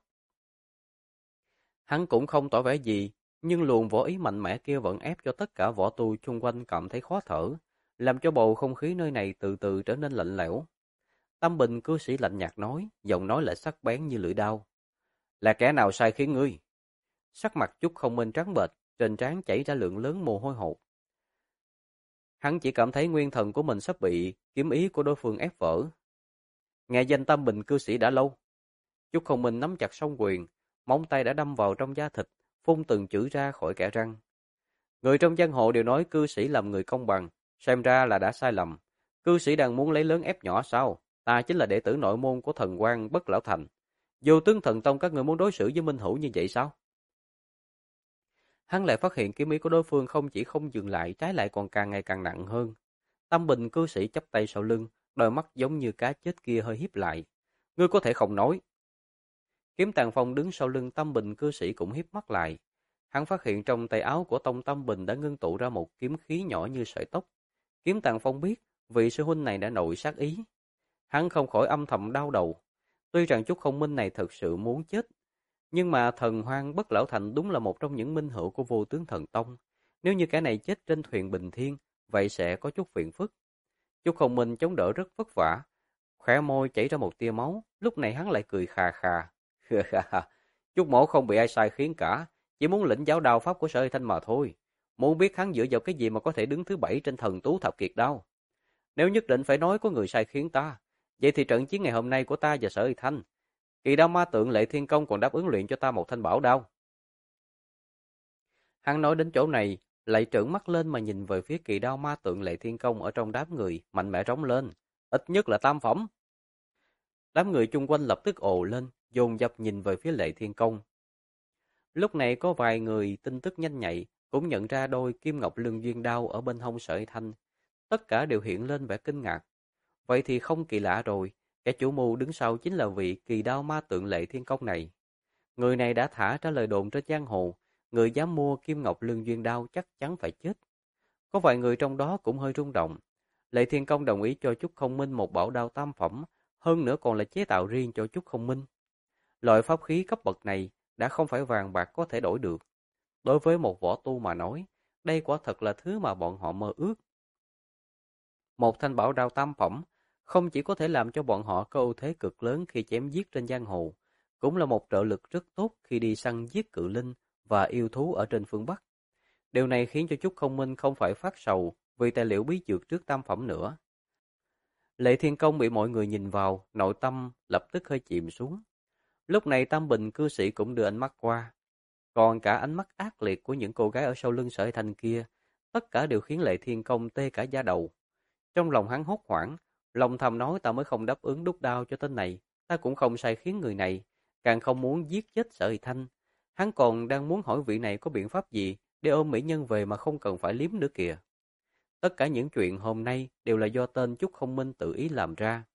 Hắn cũng không tỏ vẻ gì, nhưng luồng võ ý mạnh mẽ kia vẫn ép cho tất cả võ tu xung quanh cảm thấy khó thở, làm cho bầu không khí nơi này từ từ trở nên lạnh lẽo. Tâm Bình cư sĩ lạnh nhạt nói, giọng nói lại sắc bén như lưỡi dao. Là kẻ nào sai khiến ngươi? Sắc mặt Chúc Không Minh trắng bệch, trên trán chảy ra lượng lớn mồ hôi hột. Hắn chỉ cảm thấy nguyên thần của mình sắp bị kiếm ý của đối phương ép vỡ. Nghe danh Tâm Bình cư sĩ đã lâu. Chúc Không Minh nắm chặt song quyền, móng tay đã đâm vào trong da thịt, phun từng chữ ra khỏi kẽ răng. Người trong giang hồ đều nói cư sĩ làm người công bằng, xem ra là đã sai lầm. Cư sĩ đang muốn lấy lớn ép nhỏ sao? Ta chính là đệ tử nội môn của thần quan Bất Lão Thành. Vô Tướng Thần Tông các người muốn đối xử với Minh Hữu như vậy sao? Hắn lại phát hiện kiếm ý của đối phương không chỉ không dừng lại, trái lại còn càng ngày càng nặng hơn. Tâm Bình cư sĩ chắp tay sau lưng, đôi mắt giống như cá chết kia hơi híp lại. Ngươi có thể không nói. Kiếm Tàng Phong đứng sau lưng Tâm Bình cư sĩ cũng híp mắt lại. Hắn phát hiện trong tay áo của Tông Tâm Bình đã ngưng tụ ra một kiếm khí nhỏ như sợi tóc. Kiếm Tàng Phong biết vị sư huynh này đã nội sát ý. Hắn không khỏi âm thầm đau đầu. Tuy rằng Chúc Không Minh này thật sự muốn chết, nhưng mà thần hoang Bất Lão Thành đúng là một trong những minh hữu của Vô Tướng Thần Tông. Nếu như kẻ này chết trên thuyền Bình Thiên, vậy sẽ có chút phiền phức. Chúc Không Minh chống đỡ rất vất vả, khóe môi chảy ra một tia máu, lúc này hắn lại cười khà khà. Chúc mỗ không bị ai sai khiến cả, chỉ muốn lĩnh giáo đao pháp của Sở Hy Thanh mà thôi. Muốn biết hắn dựa vào cái gì mà có thể đứng thứ 7 trên thần tú thập kiệt đao. Nếu nhất định phải nói có người sai khiến ta, vậy thì trận chiến ngày hôm nay của ta và Sở Hy Thanh, kỳ đao ma tượng Lệ Thiên Công còn đáp ứng luyện cho ta một thanh bảo đao. Hắn nói đến chỗ này, lại trợn mắt lên mà nhìn về phía kỳ đao ma tượng Lệ Thiên Công ở trong đám người, mạnh mẽ rống lên. Ít nhất là tam phẩm. Đám người chung quanh lập tức ồ lên, dồn dập nhìn về phía Lệ Thiên Công. Lúc này có vài người tin tức nhanh nhạy, cũng nhận ra đôi kim ngọc lương duyên đao ở bên hông Sở Hy Thanh. Tất cả đều hiện lên vẻ kinh ngạc. Vậy thì không kỳ lạ rồi, kẻ chủ mưu đứng sau chính là vị kỳ đao ma tượng Lệ Thiên Công này. Người này đã thả ra lời đồn trên giang hồ, người dám mua kim ngọc lương duyên đao chắc chắn phải chết. Có vài người trong đó cũng hơi rung động. Lệ Thiên Công đồng ý cho Chúc Không Minh một bảo đao tam phẩm, hơn nữa còn là chế tạo riêng cho Chúc Không Minh. Loại pháp khí cấp bậc này đã không phải vàng bạc có thể đổi được. Đối với một võ tu mà nói, đây quả thật là thứ mà bọn họ mơ ước. Một thanh bảo đao tam phẩm không chỉ có thể làm cho bọn họ có ưu thế cực lớn khi chém giết trên giang hồ, cũng là một trợ lực rất tốt khi đi săn giết cự linh và yêu thú ở trên phương Bắc. Điều này khiến cho Chúc Không Minh không phải phát sầu vì tài liệu bí dược trước tam phẩm nữa. Lệ Thiên Công bị mọi người nhìn vào, nội tâm lập tức hơi chìm xuống. Lúc này Tam Bình cư sĩ cũng đưa ánh mắt qua. Còn cả ánh mắt ác liệt của những cô gái ở sau lưng Sở Hy Thanh kia, tất cả đều khiến Lệ Thiên Công tê cả da đầu. Trong lòng hắn hốt hoảng, lòng thầm nói ta mới không đáp ứng đút đao cho tên này, ta cũng không sai khiến người này, càng không muốn giết chết Sở Hy Thanh. Hắn còn đang muốn hỏi vị này có biện pháp gì để ôm mỹ nhân về mà không cần phải liếm nữa kìa. Tất cả những chuyện hôm nay đều là do tên Chúc Không Minh tự ý làm ra.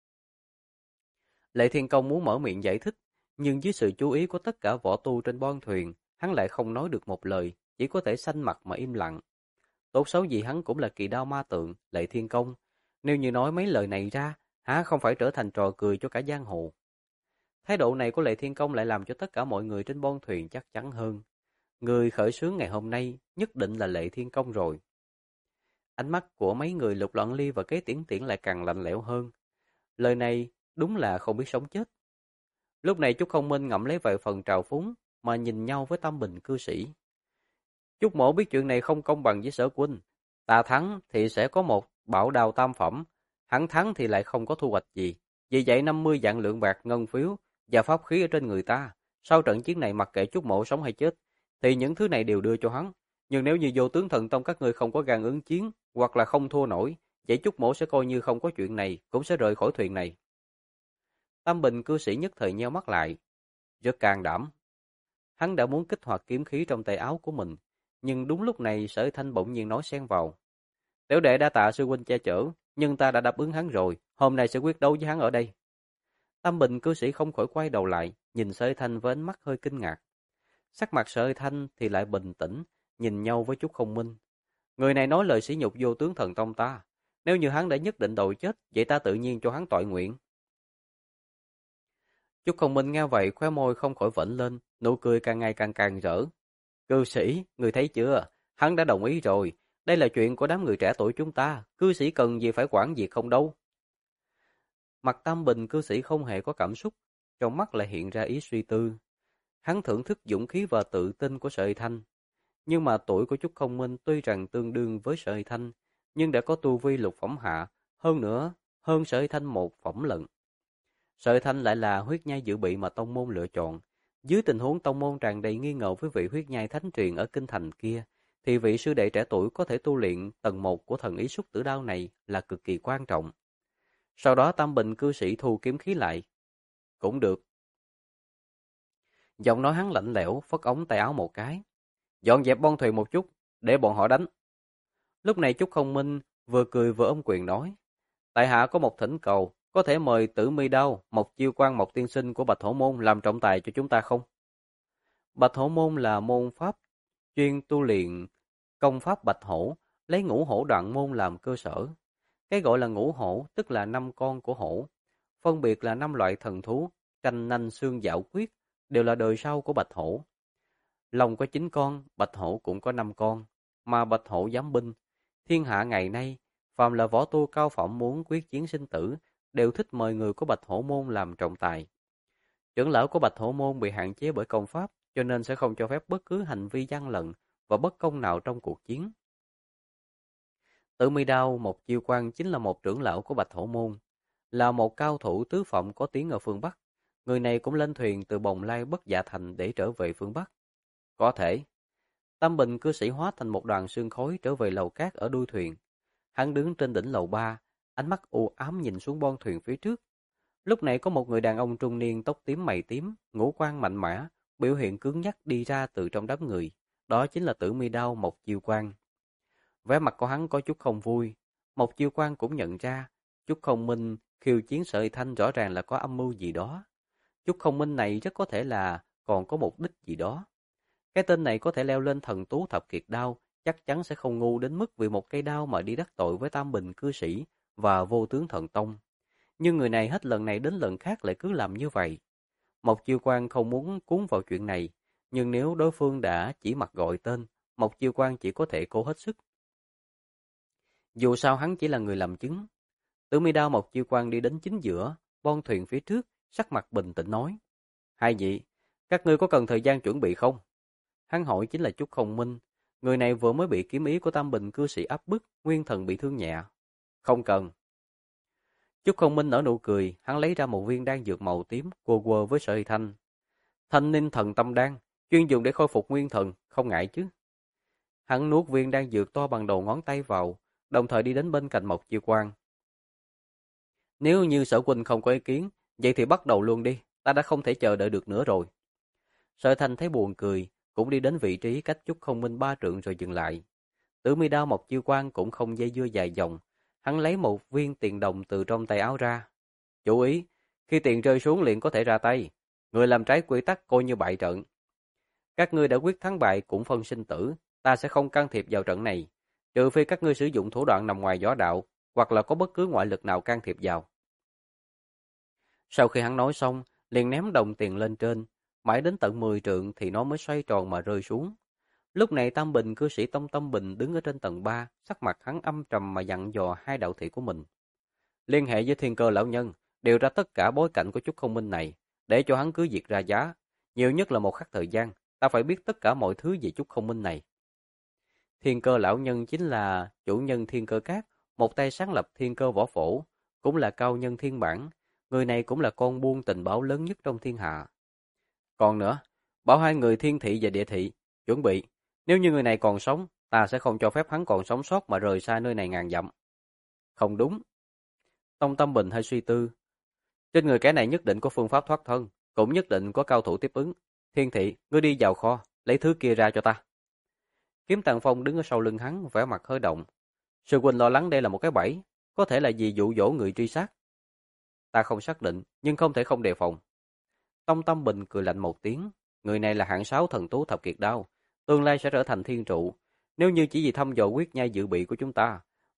Lệ Thiên Công muốn mở miệng giải thích, nhưng dưới sự chú ý của tất cả võ tu trên bon thuyền, hắn lại không nói được một lời, chỉ có thể xanh mặt mà im lặng. Tốt xấu gì hắn cũng là kỳ đao ma tượng, Lệ Thiên Công. Nếu như nói mấy lời này ra, há không phải trở thành trò cười cho cả giang hồ. Thái độ này của Lệ Thiên Công lại làm cho tất cả mọi người trên bon thuyền chắc chắn hơn. Người khởi xướng ngày hôm nay nhất định là Lệ Thiên Công rồi. Ánh mắt của mấy người Lục Loạn Ly và Kế Tiễn Tiễn lại càng lạnh lẽo hơn. Lời này đúng là không biết sống chết. Lúc này Chúc Không Minh ngậm lấy vài phần trào phúng mà nhìn nhau với Tâm Bình cư sĩ. Chúc mỗ biết chuyện này không công bằng với Sở huynh. Ta thắng thì sẽ có một bảo đao tam phẩm, hắn thắng thì lại không có thu hoạch gì. Vì vậy 50 vạn lượng bạc ngân phiếu và pháp khí ở trên người ta. Sau trận chiến này mặc kệ Chúc mỗ sống hay chết, thì những thứ này đều đưa cho hắn. Nhưng nếu như Vô Tướng Thần Tông các ngươi không có gan ứng chiến, hoặc là không thua nổi, vậy Chúc mỗ sẽ coi như không có chuyện này, cũng sẽ rời khỏi thuyền này. Tâm Bình cư sĩ nhất thời nheo mắt lại, rất can đảm. Hắn đã muốn kích hoạt kiếm khí trong tay áo của mình, nhưng đúng lúc này Sở Thanh bỗng nhiên nói xen vào. Tiểu đệ đã tạ sư huynh che chở, nhưng ta đã đáp ứng hắn rồi, hôm nay sẽ quyết đấu với hắn ở đây. Tâm Bình cư sĩ không khỏi quay đầu lại, nhìn Sở Thanh với ánh mắt hơi kinh ngạc. Sắc mặt Sở Thanh thì lại bình tĩnh, nhìn nhau với chút không minh. Người này nói lời sỉ nhục Vô Tướng Thần Tông ta. Nếu như hắn đã nhất định đòi chết, vậy ta tự nhiên cho hắn toại nguyện. Chúc Không Minh nghe vậy khóe môi không khỏi vểnh lên, nụ cười càng ngày càng rỡ. Cư sĩ, người thấy chưa? Hắn đã đồng ý rồi. Đây là chuyện của đám người trẻ tuổi chúng ta. Cư sĩ cần gì phải quản việc không đâu. Mặt Tam Bình cư sĩ không hề có cảm xúc, trong mắt lại hiện ra ý suy tư. Hắn thưởng thức dũng khí và tự tin của Sợi Thanh. Nhưng mà tuổi của Chúc Không Minh tuy rằng tương đương với Sợi Thanh, nhưng đã có tu vi lục phẩm hạ, hơn nữa, hơn Sợi Thanh một phẩm lận. Sợi Thanh lại là huyết nhai dự bị mà tông môn lựa chọn. Dưới tình huống tông môn tràn đầy nghi ngờ với vị huyết nhai thánh truyền ở kinh thành kia, thì vị sư đệ trẻ tuổi có thể tu luyện tầng 1 của thần ý xúc tử đao này là cực kỳ quan trọng. Sau đó Tam Bình cư sĩ thu kiếm khí lại. Cũng được. Giọng nói hắn lạnh lẽo, phất ống tay áo một cái. Dọn dẹp bon thuyền một chút, để bọn họ đánh. Lúc này Chúc Không Minh vừa cười vừa ôm quyền nói. Tại hạ có một thỉnh cầu, có thể mời Tử Mi Đao, Mộc Chiêu Quan Mộc Tiên Sinh của Bạch Hổ Môn làm trọng tài cho chúng ta không? Bạch Hổ Môn là môn pháp chuyên tu luyện công pháp Bạch Hổ, lấy ngũ hổ đoạn môn làm cơ sở. Cái gọi là ngũ hổ tức là 5 con của hổ, phân biệt là 5 loại thần thú, canh nanh xương dạo quyết, đều là đời sau của Bạch Hổ. Long có 9 con, Bạch Hổ cũng có 5 con, mà Bạch Hổ giám binh. Thiên hạ ngày nay, phàm là võ tu cao phẩm muốn quyết chiến sinh tử, đều thích mời người của Bạch Hổ Môn làm trọng tài. Trưởng lão của Bạch Hổ Môn bị hạn chế bởi công pháp, cho nên sẽ không cho phép bất cứ hành vi gian lận và bất công nào trong cuộc chiến. Tử Mi Đao Mộc Chiêu Quan chính là một trưởng lão của Bạch Hổ Môn, là một cao thủ tứ phẩm có tiếng ở phương Bắc. Người này cũng lên thuyền từ Bồng Lai Bất Dạ Thành để trở về phương Bắc. Có thể. Tam Bình cư sĩ hóa thành một đoàn sương khói trở về lầu cát ở đuôi thuyền. Hắn đứng trên đỉnh lầu 3, ánh mắt u ám nhìn xuống bon thuyền phía trước. Lúc này có một người đàn ông trung niên tóc tím mày tím, ngũ quan mạnh mẽ, biểu hiện cứng nhắc đi ra từ trong đám người. Đó chính là Tử Mi Đao Mộc Chiêu Quan. Vẻ mặt của hắn có chút không vui. Mộc Chiêu Quan cũng nhận ra, Chúc Không Minh khiêu chiến Sợi Thanh rõ ràng là có âm mưu gì đó. Chúc Không Minh này rất có thể là còn có mục đích gì đó. Cái tên này có thể leo lên thần tú thập kiệt đao, chắc chắn sẽ không ngu đến mức vì một cây đao mà đi đắc tội với Tam Bình cư sĩ và Vô Tướng Thần Tông. Nhưng người này hết lần này đến lần khác lại cứ làm như vậy. Mộc Chiêu Quan không muốn cuốn vào chuyện này, nhưng nếu đối phương đã chỉ mặt gọi tên, Mộc Chiêu Quan chỉ có thể cố hết sức. Dù sao hắn chỉ là người làm chứng. Tử Mi Đao Mộc Chiêu Quan đi đến chính giữa, bon thuyền phía trước, sắc mặt bình tĩnh nói. Hai vị, các ngươi có cần thời gian chuẩn bị không? Hắn hỏi chính là Chúc Không Minh. Người này vừa mới bị kiếm ý của Tam Bình cư sĩ áp bức, nguyên thần bị thương nhẹ. Không cần. Chúc Không Minh nở nụ cười, hắn lấy ra một viên đan dược màu tím, quơ quơ với Sợi Thanh. Thanh Ninh Thần Tâm Đan, chuyên dùng để khôi phục nguyên thần, không ngại chứ. Hắn nuốt viên đan dược to bằng đầu ngón tay vào, đồng thời đi đến bên cạnh Mộc Chiêu Quan. Nếu như Sở huynh không có ý kiến, vậy thì bắt đầu luôn đi, ta đã không thể chờ đợi được nữa rồi. Sợi Thanh thấy buồn cười, cũng đi đến vị trí cách Chúc Không Minh 3 trượng rồi dừng lại. Tử Mi Đao Mộc Chiêu Quan cũng không dây dưa dài dòng, hắn lấy một viên tiền đồng từ trong tay áo ra. Chú ý, khi tiền rơi xuống liền có thể ra tay, người làm trái quy tắc coi như bại trận. Các ngươi đã quyết thắng bại cũng phân sinh tử, ta sẽ không can thiệp vào trận này, trừ phi các ngươi sử dụng thủ đoạn nằm ngoài võ đạo, hoặc là có bất cứ ngoại lực nào can thiệp vào. Sau khi hắn nói xong, liền ném đồng tiền lên trên, mãi đến tận 10 trượng thì nó mới xoay tròn mà rơi xuống. Lúc này Tam Bình cư sĩ Tông Tâm Bình đứng ở trên tầng 3, sắc mặt hắn âm trầm mà dặn dò hai đạo thị của mình. Liên hệ với Thiên Cơ lão nhân, điều ra tất cả bối cảnh của Chúc Không Minh này, để cho hắn cứ việc ra giá, nhiều nhất là một khắc thời gian, ta phải biết tất cả mọi thứ về Chúc Không Minh này. Thiên Cơ lão nhân chính là chủ nhân Thiên Cơ Các, một tay sáng lập Thiên Cơ Võ Phổ, cũng là cao nhân thiên bản, người này cũng là con buôn tình báo lớn nhất trong thiên hạ. Còn nữa, bảo hai người Thiên Thị và Địa Thị chuẩn bị, nếu như người này còn sống, ta sẽ không cho phép hắn còn sống sót mà rời xa nơi này ngàn dặm. Không đúng. Tông Tâm Bình hơi suy tư. Trên người kẻ này nhất định có phương pháp thoát thân, cũng nhất định có cao thủ tiếp ứng. Thiên Thị, ngươi đi vào kho, lấy thứ kia ra cho ta. Kiếm Tàng Phong đứng ở sau lưng hắn, vẻ mặt hơi động. Sư huynh lo lắng đây là một cái bẫy, có thể là vì dụ dỗ người truy sát. Ta không xác định, nhưng không thể không đề phòng. Tông Tâm Bình cười lạnh một tiếng, người này là hạng 6 thần tú thập kiệt đao, tương lai sẽ trở thành thiên trụ. Nếu như chỉ vì thăm dò quyết nhai dự bị của chúng ta,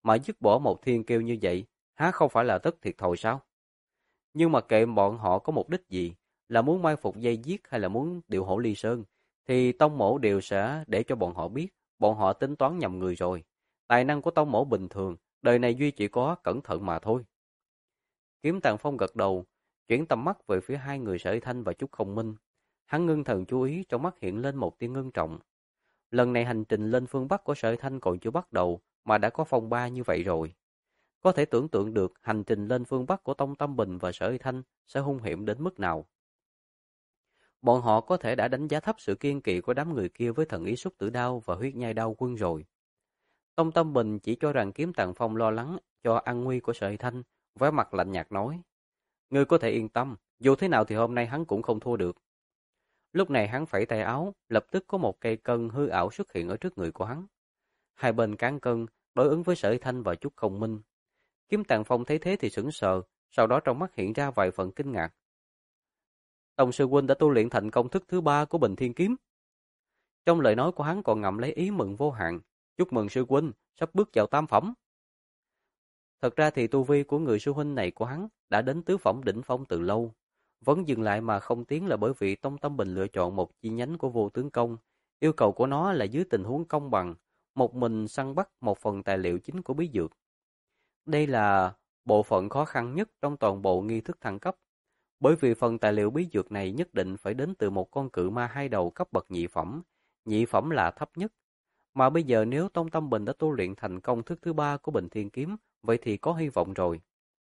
mà dứt bỏ một thiên kiêu như vậy, há không phải là tất thiệt thòi sao? Nhưng mà kệ bọn họ có mục đích gì, là muốn mai phục dây giết hay là muốn điệu hổ ly sơn, thì tông mổ đều sẽ để cho bọn họ biết, bọn họ tính toán nhầm người rồi. Tài năng của tông mổ bình thường, đời này duy chỉ có cẩn thận mà thôi. Kiếm Tàng Phong gật đầu, chuyển tầm mắt về phía hai người Sở Thanh và Trúc Không Minh. Hắn ngưng thần chú ý, trong mắt hiện lên một tia ngưng trọng. Lần này hành trình lên phương Bắc của Sở Thanh còn chưa bắt đầu mà đã có phong ba như vậy rồi. Có thể tưởng tượng được hành trình lên phương Bắc của Tông Tâm Bình và Sở Thanh sẽ hung hiểm đến mức nào. Bọn họ có thể đã đánh giá thấp sự kiên kỵ của đám người kia với thần ý xúc tử đao và huyết nhai đao quân rồi. Tông Tâm Bình chỉ cho rằng Kiếm Tàng Phong lo lắng cho an nguy của Sở Thanh, vẻ mặt lạnh nhạt nói: "Ngươi có thể yên tâm, dù thế nào thì hôm nay hắn cũng không thua được." Lúc này hắn phẩy tay áo, lập tức có một cây cân hư ảo xuất hiện ở trước người của hắn. Hai bên cán cân đối ứng với Sở Thanh và Trúc Không Minh. Kiếm Tàng Phong thấy thế thì sững sờ, sau đó trong mắt hiện ra vài phần kinh ngạc. Tông sư huynh đã tu luyện thành công thức thứ 3 của Bình Thiên Kiếm. Trong lời nói của hắn còn ngậm lấy ý mừng vô hạn. Chúc mừng sư huynh, sắp bước vào tam phẩm. Thật ra thì tu vi của người sư huynh này của hắn đã đến tứ phẩm đỉnh phong từ lâu. Vẫn dừng lại mà không tiến là bởi vì Tông Tâm Bình lựa chọn một chi nhánh của vô tướng công. Yêu cầu của nó là dưới tình huống công bằng, một mình săn bắt một phần tài liệu chính của bí dược. Đây là bộ phận khó khăn nhất trong toàn bộ nghi thức thăng cấp. Bởi vì phần tài liệu bí dược này nhất định phải đến từ một con cự ma hai đầu cấp bậc nhị phẩm là thấp nhất. Mà bây giờ nếu Tông Tâm Bình đã tu luyện thành công thức thứ 3 của Bình Thiên Kiếm, vậy thì có hy vọng rồi.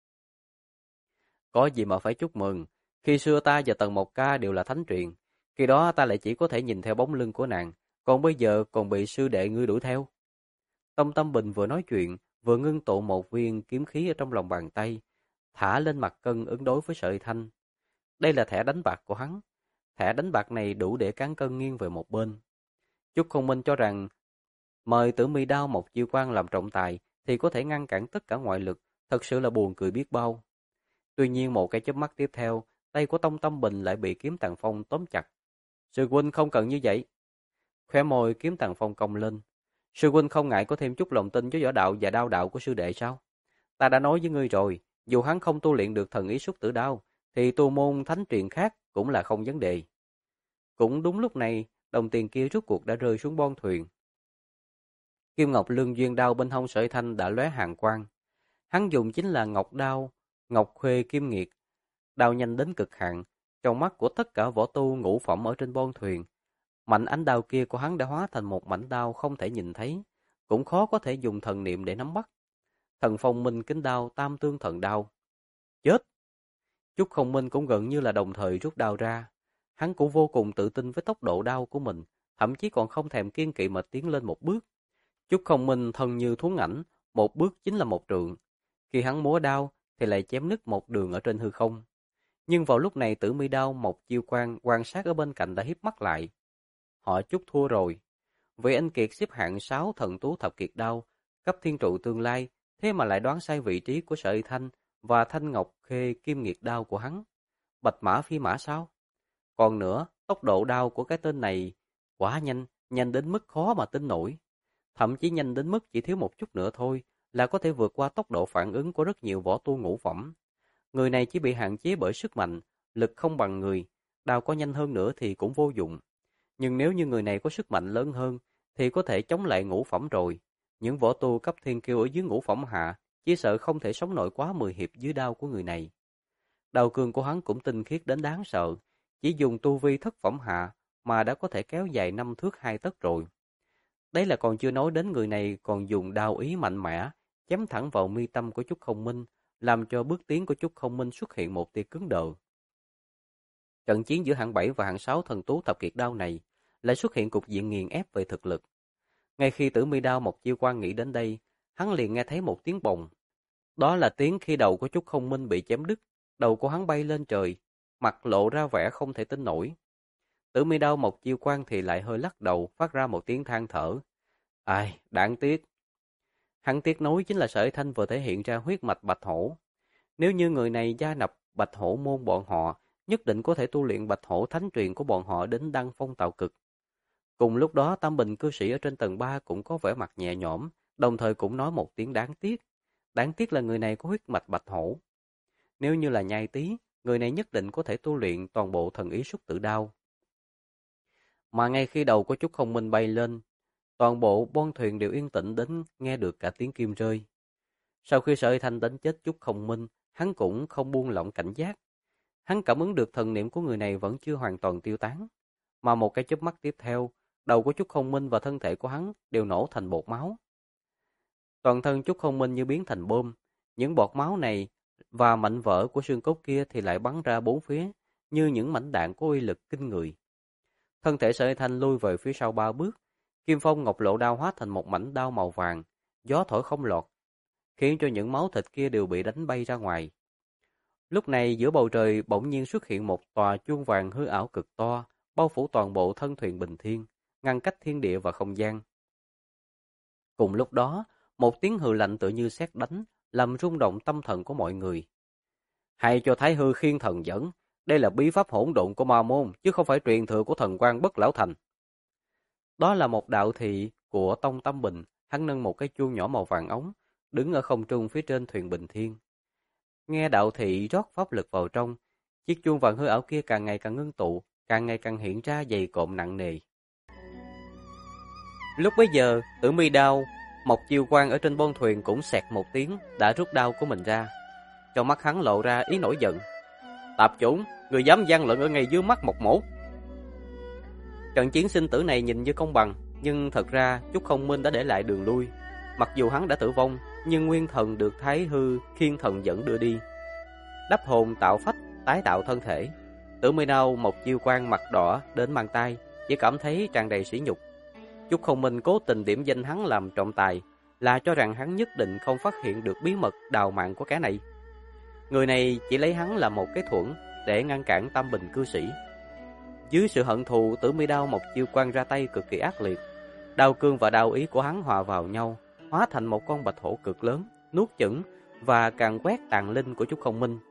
Có gì mà phải chúc mừng, khi xưa ta và Tần Mộc Ca đều là thánh truyền, khi đó ta lại chỉ có thể nhìn theo bóng lưng của nàng, còn bây giờ còn bị sư đệ ngươi đuổi theo. Tông Tâm Bình vừa nói chuyện, vừa ngưng tụ một viên kiếm khí ở trong lòng bàn tay, thả lên mặt cân ứng đối với Sợi Thanh. Đây là thẻ đánh bạc của hắn. Thẻ đánh bạc này đủ để cán cân nghiêng về một bên. Trúc Không Minh cho rằng mời Tử Mi Đao một chiêu quan làm trọng tài thì có thể ngăn cản tất cả ngoại lực, thật sự là buồn cười biết bao. Tuy nhiên một cái chớp mắt tiếp theo, tay của Tông Tâm Bình lại bị Kiếm Tàng Phong tóm chặt. Sư huynh không cần như vậy. Khóe môi Kiếm Tàng Phong cong lên. Sư huynh không ngại có thêm chút lòng tin cho võ đạo và đao đạo của sư đệ sao? Ta đã nói với ngươi rồi, dù hắn không tu luyện được thần ý xúc tử đao, thì tu môn thánh truyền khác cũng là không vấn đề. Cũng đúng lúc này, đồng tiền kia rốt cuộc đã rơi xuống bon thuyền. Kim Ngọc Lương Duyên đao bên hông Sợi Thanh đã lóe hàn quang. Hắn dùng chính là ngọc đao, ngọc khuê kim nghiệt, đao nhanh đến cực hạn, trong mắt của tất cả võ tu ngũ phẩm ở trên bon thuyền. Mạnh ánh đao kia của hắn đã hóa thành một mảnh đao không thể nhìn thấy, cũng khó có thể dùng thần niệm để nắm bắt. Thần phong minh kính đao, tam tương thần đao. Chết! Trúc Không Minh cũng gần như là đồng thời rút đao ra. Hắn cũng vô cùng tự tin với tốc độ đao của mình, thậm chí còn không thèm kiêng kỵ mà tiến lên một bước. Trúc Không Minh thân như thuấn ảnh, một bước chính là một trượng. Khi hắn múa đao thì lại chém nứt một đường ở trên hư không. Nhưng vào lúc này Tử Mi Đao một chiêu quan sát ở bên cạnh đã híp mắt lại. Họ Trúc thua rồi. Vị anh kiệt xếp hạng 6 thần tú thập kiệt đao, cấp thiên trụ tương lai, thế mà lại đoán sai vị trí của Sợi Thanh và Thanh Ngọc Khê kim nghiệt đao của hắn. Bạch mã phi mã sao? Còn nữa, tốc độ đao của cái tên này quá nhanh, nhanh đến mức khó mà tin nổi. Thậm chí nhanh đến mức chỉ thiếu một chút nữa thôi là có thể vượt qua tốc độ phản ứng của rất nhiều võ tu ngũ phẩm. Người này chỉ bị hạn chế bởi sức mạnh, lực không bằng người, đao có nhanh hơn nữa thì cũng vô dụng. Nhưng nếu như người này có sức mạnh lớn hơn thì có thể chống lại ngũ phẩm rồi. Những võ tu cấp thiên kiêu ở dưới ngũ phẩm hạ chỉ sợ không thể sống nổi quá 10 hiệp dưới đao của người này. Đao cương của hắn cũng tinh khiết đến đáng sợ, chỉ dùng tu vi thất phẩm hạ mà đã có thể kéo dài 5 thước 2 tấc rồi. Đấy là còn chưa nói đến người này còn dùng đao ý mạnh mẽ, chém thẳng vào mi tâm của Trúc Không Minh, làm cho bước tiến của Trúc Không Minh xuất hiện một tia cứng đờ. Trận chiến giữa hạng 7 và hạng 6 thần tú thập kiệt đao này lại xuất hiện cục diện nghiền ép về thực lực. Ngay khi Tử Mi Đao một chiêu quan nghĩ đến đây, hắn liền nghe thấy một tiếng bồng. Đó là tiếng khi đầu của Trúc Không Minh bị chém đứt, đầu của hắn bay lên trời, mặt lộ ra vẻ không thể tin nổi. Tử Mi Đao một chiêu quan thì lại hơi lắc đầu, phát ra một tiếng than thở. Ai, đáng tiếc. Hắn tiếc nối chính là Sở Thanh vừa thể hiện ra huyết mạch Bạch Hổ. Nếu như người này gia nhập Bạch Hổ môn bọn họ, nhất định có thể tu luyện Bạch Hổ thánh truyền của bọn họ đến đăng phong tạo cực. Cùng lúc đó Tam Bình cư sĩ ở trên tầng 3 cũng có vẻ mặt nhẹ nhõm, đồng thời cũng nói một tiếng đáng tiếc. Đáng tiếc là người này có huyết mạch bạch hổ. Nếu như là Nhai Tý, người này nhất định có thể tu luyện toàn bộ thần ý Súc Tử Đao. Mà ngay khi đầu của Trúc Không Minh bay lên, toàn bộ bon thuyền đều yên tĩnh đến nghe được cả tiếng kim rơi. Sau khi Sở Hy Thanh đánh chết Trúc Không Minh, hắn cũng không buông lỏng cảnh giác. Hắn cảm ứng được thần niệm của người này vẫn chưa hoàn toàn tiêu tán. Mà một cái chớp mắt tiếp theo, đầu của Trúc Không Minh và thân thể của hắn đều nổ thành bột máu. Toàn thân Trúc Không Minh như biến thành bom. Những bọt máu này và mảnh vỡ của xương cốt kia thì lại bắn ra bốn phía, như những mảnh đạn có uy lực kinh người. Thân thể Sở Hy Thanh lui về phía sau 3 bước, Kim Phong Ngọc Lộ đao hóa thành một mảnh đao màu vàng, gió thổi không lọt, khiến cho những máu thịt kia đều bị đánh bay ra ngoài. Lúc này giữa bầu trời bỗng nhiên xuất hiện một tòa chuông vàng hư ảo cực to, bao phủ toàn bộ thân thuyền Bình Thiên, ngăn cách thiên địa và không gian. Cùng lúc đó, một tiếng hừ lạnh tựa như sét đánh, làm rung động tâm thần của mọi người. Hay cho Thái Hư Khiên Thần Dẫn, đây là bí pháp hỗn độn của ma môn, chứ không phải truyền thừa của thần quan Bất Lão Thành. Đó là một đạo thị của Tông Tâm Bình, hắn nâng một cái chuông nhỏ màu vàng ống, đứng ở không trung phía trên thuyền Bình Thiên. Nghe đạo thị rót pháp lực vào trong, chiếc chuông vàng hư ảo kia càng ngày càng ngưng tụ, càng ngày càng hiện ra dày cộm nặng nề. Lúc bấy giờ, Tử Mi đao, Mộc Chiêu Quang ở trên bon thuyền cũng xẹt một tiếng, đã rút đao của mình ra. Trong mắt hắn lộ ra ý nổi giận. Tạp chủng, người dám gian lận ở ngay dưới mắt Mộc Mỗ. Trận chiến sinh tử này nhìn như công bằng, nhưng thật ra Trúc Không Minh đã để lại đường lui. Mặc dù hắn đã tử vong, nhưng nguyên thần được Thái Hư Khiên Thần Dẫn đưa đi, đắp hồn tạo phách, tái tạo thân thể. Tử Mi đao Mộc Chiêu Quang mặt đỏ đến mang tay, chỉ cảm thấy tràn đầy sỉ nhục. Trúc Không Minh cố tình điểm danh hắn làm trọng tài, là cho rằng hắn nhất định không phát hiện được bí mật đào mạng của kẻ này. Người này chỉ lấy hắn làm một cái thuẫn để ngăn cản Tam Bình cư sĩ. Dưới sự hận thù, Tử Mi đao Mộc Chiêu Quang ra tay cực kỳ ác liệt. Đao cương và đao ý của hắn hòa vào nhau, hóa thành một con bạch hổ cực lớn, nuốt chửng và càn quét tàn linh của Trúc Không Minh.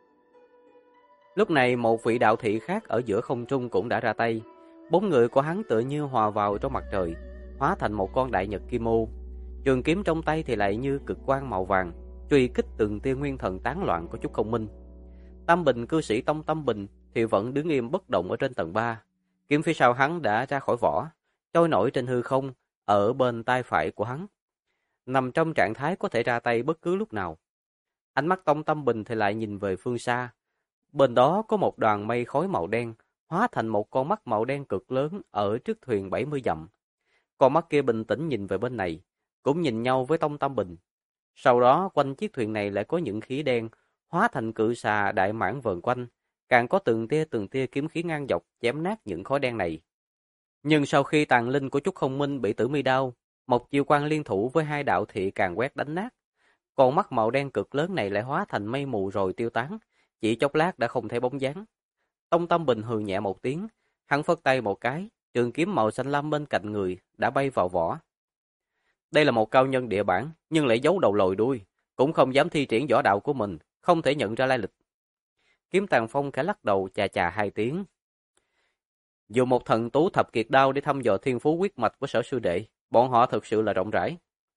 Lúc này một vị đạo thị khác ở giữa không trung cũng đã ra tay. Bốn người của hắn tựa như hòa vào trong mặt trời, hóa thành một con đại nhật kim ô. Trường kiếm trong tay thì lại như cực quang màu vàng, truy kích từng tia nguyên thần tán loạn của Trúc Không Minh. Tam Bình cư sĩ Tông Tâm Bình thì vẫn đứng im bất động ở trên tầng 3. Kiếm phía sau hắn đã ra khỏi vỏ, trôi nổi trên hư không ở bên tay phải của hắn, nằm trong trạng thái có thể ra tay bất cứ lúc nào. Ánh mắt Tông Tâm Bình thì lại nhìn về phương xa. Bên đó có một đoàn mây khói màu đen, hóa thành một con mắt màu đen cực lớn ở trước thuyền 70 dặm. Con mắt kia bình tĩnh nhìn về bên này, cũng nhìn nhau với Tông Tâm Bình. Sau đó quanh chiếc thuyền này lại có những khí đen, hóa thành cự xà đại mãng vờn quanh, càng có từng tia kiếm khí ngang dọc chém nát những khói đen này. Nhưng sau khi tàn linh của Trúc Không Minh bị Tử Mi đao, Mộc Chiêu Quang liên thủ với hai đạo thị càng quét đánh nát. Con mắt màu đen cực lớn này lại hóa thành mây mù rồi tiêu tán, chỉ chốc lát đã không thấy bóng dáng. Tông Tâm Bình hừ nhẹ một tiếng, hắn phất tay một cái, trường kiếm màu xanh lam bên cạnh người đã bay vào vỏ. Đây là một cao nhân địa bản, nhưng lại giấu đầu lòi đuôi, cũng không dám thi triển võ đạo của mình, không thể nhận ra lai lịch. Kiếm Tàn Phong khẽ lắc đầu chà chà hai tiếng. Dùng một thần tú thập kiệt đao để thăm dò thiên phú huyết mạch của Sở sư đệ, bọn họ thực sự là rộng rãi.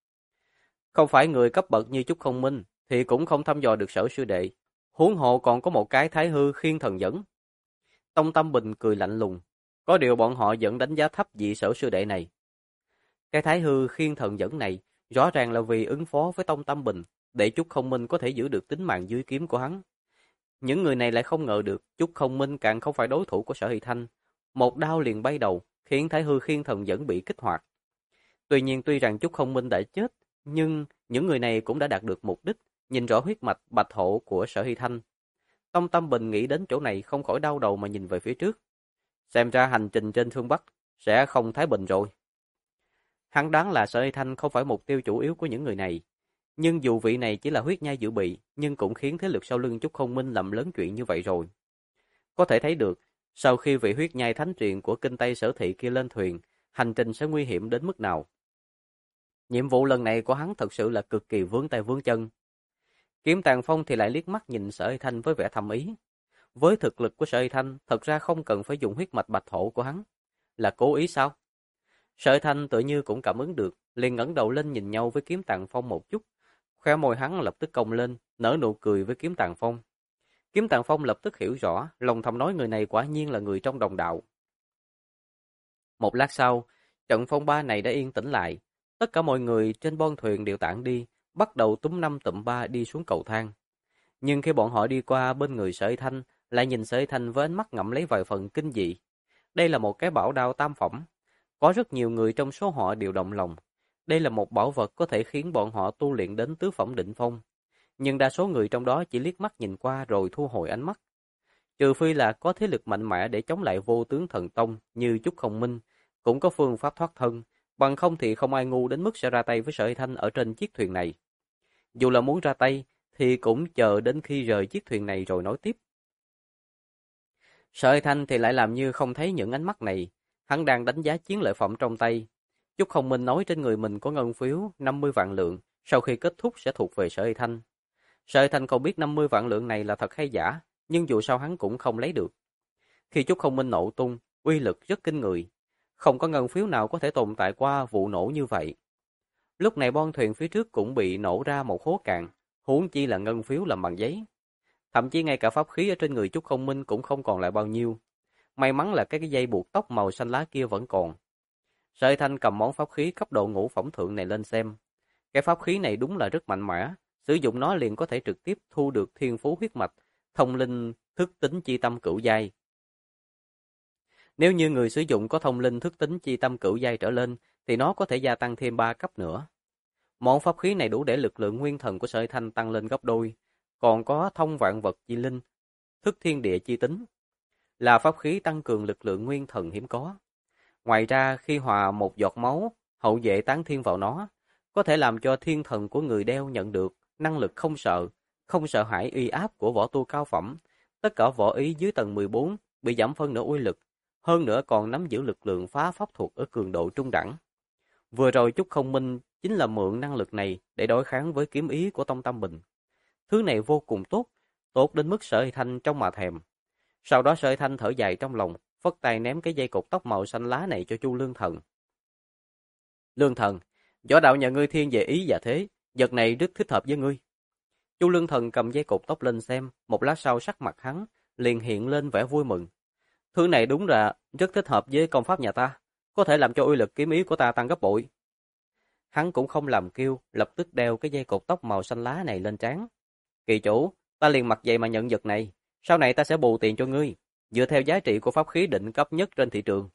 Không phải người cấp bậc như Trúc Không Minh thì cũng không thăm dò được Sở sư đệ, huống hộ còn có một cái Thái Hư Khiên Thần Dẫn. Tông Tâm Bình cười lạnh lùng, có điều bọn họ vẫn đánh giá thấp vị Sở sư đệ này. Cái Thái Hư Khiên Thần Dẫn này rõ ràng là vì ứng phó với Tông Tâm Bình, để Trúc Không Minh có thể giữ được tính mạng dưới kiếm của hắn. Những người này lại không ngờ được Trúc Không Minh càng không phải đối thủ của Sở Hy Thanh. Một đao liền bay đầu, khiến Thái Hư Khiên Thần Dẫn bị kích hoạt. Tuy rằng Trúc Không Minh đã chết, nhưng những người này cũng đã đạt được mục đích, nhìn rõ huyết mạch bạch hổ của Sở Hy Thanh. Tông Tâm Bình nghĩ đến chỗ này không khỏi đau đầu mà nhìn về phía trước. Xem ra hành trình trên phương Bắc sẽ không thái bình rồi. Hắn đoán là Sở Hy Thanh không phải mục tiêu chủ yếu của những người này. Nhưng dù vị này chỉ là huyết nhai dự bị, nhưng cũng khiến thế lực sau lưng Trúc Không Minh làm lớn chuyện như vậy rồi. Có thể thấy được, sau khi vị huyết nhai thánh truyền của kinh Tây Sở Thị kia lên thuyền, hành trình sẽ nguy hiểm đến mức nào. Nhiệm vụ lần này của hắn thật sự là cực kỳ vướng tay vướng chân. Kiếm Tàn Phong thì lại liếc mắt nhìn Sở Hy Thanh với vẻ thầm ý. Với thực lực của Sở Hy Thanh, thật ra không cần phải dùng huyết mạch bạch hổ của hắn. Là cố ý sao? Sợi Thanh tự như cũng cảm ứng được, liền ngẩng đầu lên nhìn nhau với Kiếm Tàng Phong một chút. Khóe môi hắn lập tức cong lên, nở nụ cười với Kiếm Tàng Phong. Kiếm Tàng Phong lập tức hiểu rõ, lòng thầm nói người này quả nhiên là người trong đồng đạo. Một lát sau, trận phong ba này đã yên tĩnh lại. Tất cả mọi người trên bon thuyền đều tản đi, bắt đầu túm năm tụm ba đi xuống cầu thang. Nhưng khi bọn họ đi qua bên người Sợi Thanh, lại nhìn Sợi Thanh với ánh mắt ngậm lấy vài phần kinh dị. Đây là một cái bảo đao tam phẩm. Có rất nhiều người trong số họ đều động lòng. Đây là một bảo vật có thể khiến bọn họ tu luyện đến tứ phẩm đỉnh phong. Nhưng đa số người trong đó chỉ liếc mắt nhìn qua rồi thu hồi ánh mắt. Trừ phi là có thế lực mạnh mẽ để chống lại Vô Tướng Thần Tông như Trúc Không Minh, cũng có phương pháp thoát thân, bằng không thì không ai ngu đến mức sẽ ra tay với Sợi Thanh ở trên chiếc thuyền này. Dù là muốn ra tay, thì cũng chờ đến khi rời chiếc thuyền này rồi nói tiếp. Sợi Thanh thì lại làm như không thấy những ánh mắt này, hắn đang đánh giá chiến lợi phẩm trong tay. Trúc Không Minh nói trên người mình có ngân phiếu 50 vạn lượng, sau khi kết thúc sẽ thuộc về Sợi Thanh. Sợi Thanh không biết 50 vạn lượng này là thật hay giả, nhưng dù sao hắn cũng không lấy được. Khi Trúc Không Minh nổ tung, uy lực rất kinh người. Không có ngân phiếu nào có thể tồn tại qua vụ nổ như vậy. Lúc này bon thuyền phía trước cũng bị nổ ra một hố cạn, huống chi là ngân phiếu làm bằng giấy. Thậm chí ngay cả pháp khí ở trên người Trúc Không Minh cũng không còn lại bao nhiêu. May mắn là cái dây buộc tóc màu xanh lá kia vẫn còn. Sợi Thanh cầm món pháp khí cấp độ ngũ phẩm thượng này lên xem. Cái pháp khí này đúng là rất mạnh mẽ, sử dụng nó liền có thể trực tiếp thu được thiên phú huyết mạch, thông linh, thức tính chi tâm cửu giai. Nếu như người sử dụng có thông linh thức tính chi tâm cửu giai trở lên, thì nó có thể gia tăng thêm 3 cấp nữa. Món pháp khí này đủ để lực lượng nguyên thần của Sợi Thanh tăng lên gấp đôi, còn có thông vạn vật chi linh, thức thiên địa chi tính, là pháp khí tăng cường lực lượng nguyên thần hiếm có. Ngoài ra, khi hòa một giọt máu, hậu vệ tán thiên vào nó, có thể làm cho thiên thần của người đeo nhận được năng lực không sợ hãi uy áp của võ tu cao phẩm. Tất cả võ ý dưới tầng 14 bị giảm phân nửa uy lực, hơn nữa còn nắm giữ lực lượng phá pháp thuật ở cường độ trung đẳng. Vừa rồi Trúc Không Minh chính là mượn năng lực này để đối kháng với kiếm ý của Tông Tam Bình. Thứ này vô cùng tốt, tốt đến mức Sợi Thanh trong mà thèm. Sau đó Sợi Thanh thở dài trong lòng, phất tay ném cái dây cột tóc màu xanh lá này cho Chu Lương Thần. Lương Thần, võ đạo nhà ngươi thiên về ý và thế, vật này rất thích hợp với ngươi. Chu Lương Thần cầm dây cột tóc lên xem, một lát sau sắc mặt hắn liền hiện lên vẻ vui mừng. Thứ này đúng là rất thích hợp với công pháp nhà ta, có thể làm cho uy lực kiếm ý của ta tăng gấp bội. Hắn cũng không làm kiêu, lập tức đeo cái dây cột tóc màu xanh lá này lên trán. Kỳ chủ, ta liền mặc vậy mà nhận vật này, sau này ta sẽ bù tiền cho ngươi, dựa theo giá trị của pháp khí định cấp nhất trên thị trường.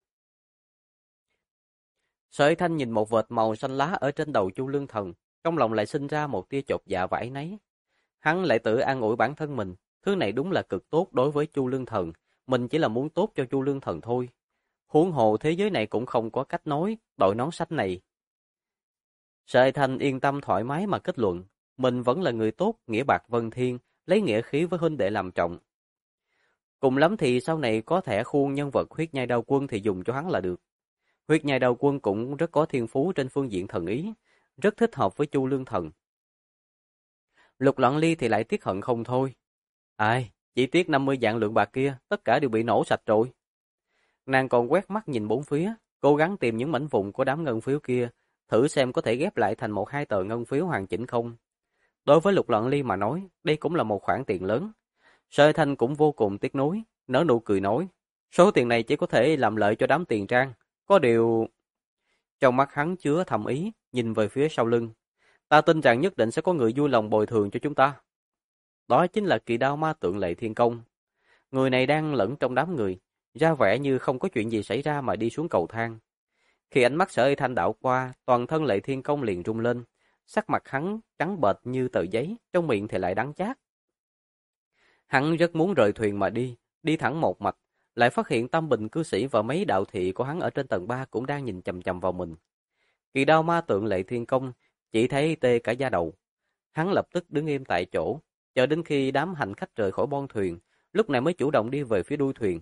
Sợi Thanh nhìn một vệt màu xanh lá ở trên đầu Chu Lương Thần, trong lòng lại sinh ra một tia chột dạ và áy náy. Hắn lại tự an ủi bản thân mình, thứ này đúng là cực tốt đối với Chu Lương Thần, mình chỉ là muốn tốt cho Chu Lương Thần thôi. Huống hồ thế giới này cũng không có cách nói, đội nón xanh này. Sợi Thanh yên tâm thoải mái mà kết luận, mình vẫn là người tốt, nghĩa bạc vân thiên, lấy nghĩa khí với huynh đệ làm trọng. Cùng lắm thì sau này có thể khuôn nhân vật huyết nhai đao quân thì dùng cho hắn là được. Huyết nhai đao quân cũng rất có thiên phú trên phương diện thần ý, rất thích hợp với Chu Lương Thần. Lục Loạn Ly thì lại tiếc hận không thôi. Ai, chỉ tiếc 50 vạn lượng bạc kia, tất cả đều bị nổ sạch rồi. Nàng còn quét mắt nhìn bốn phía, cố gắng tìm những mảnh vụn của đám ngân phiếu kia, thử xem có thể ghép lại thành một hai tờ ngân phiếu hoàn chỉnh không. Đối với Lục Loạn Ly mà nói, đây cũng là một khoản tiền lớn. Sợi Thanh cũng vô cùng tiếc nuối, nở nụ cười nói, số tiền này chỉ có thể làm lợi cho đám tiền trang, có điều... Trong mắt hắn chứa thầm ý, nhìn về phía sau lưng. Ta tin rằng nhất định sẽ có người vui lòng bồi thường cho chúng ta. Đó chính là Kỳ Đao Ma Tượng Lệ Thiên Công. Người này đang lẫn trong đám người, ra vẻ như không có chuyện gì xảy ra mà đi xuống cầu thang. Khi ánh mắt Sợi Thanh đảo qua, toàn thân Lệ Thiên Công liền rung lên, sắc mặt hắn trắng bệch như tờ giấy, trong miệng thì lại đắng chát. Hắn rất muốn rời thuyền mà đi thẳng một mạch, lại phát hiện Tâm Bình cư sĩ và mấy đạo thị của hắn ở trên tầng 3 cũng đang nhìn chằm chằm vào mình. Kỳ Đao Ma Tượng Lệ Thiên Công chỉ thấy tê cả da đầu. Hắn lập tức đứng im tại chỗ, chờ đến khi đám hành khách rời khỏi bon thuyền, lúc này mới chủ động đi về phía đuôi thuyền.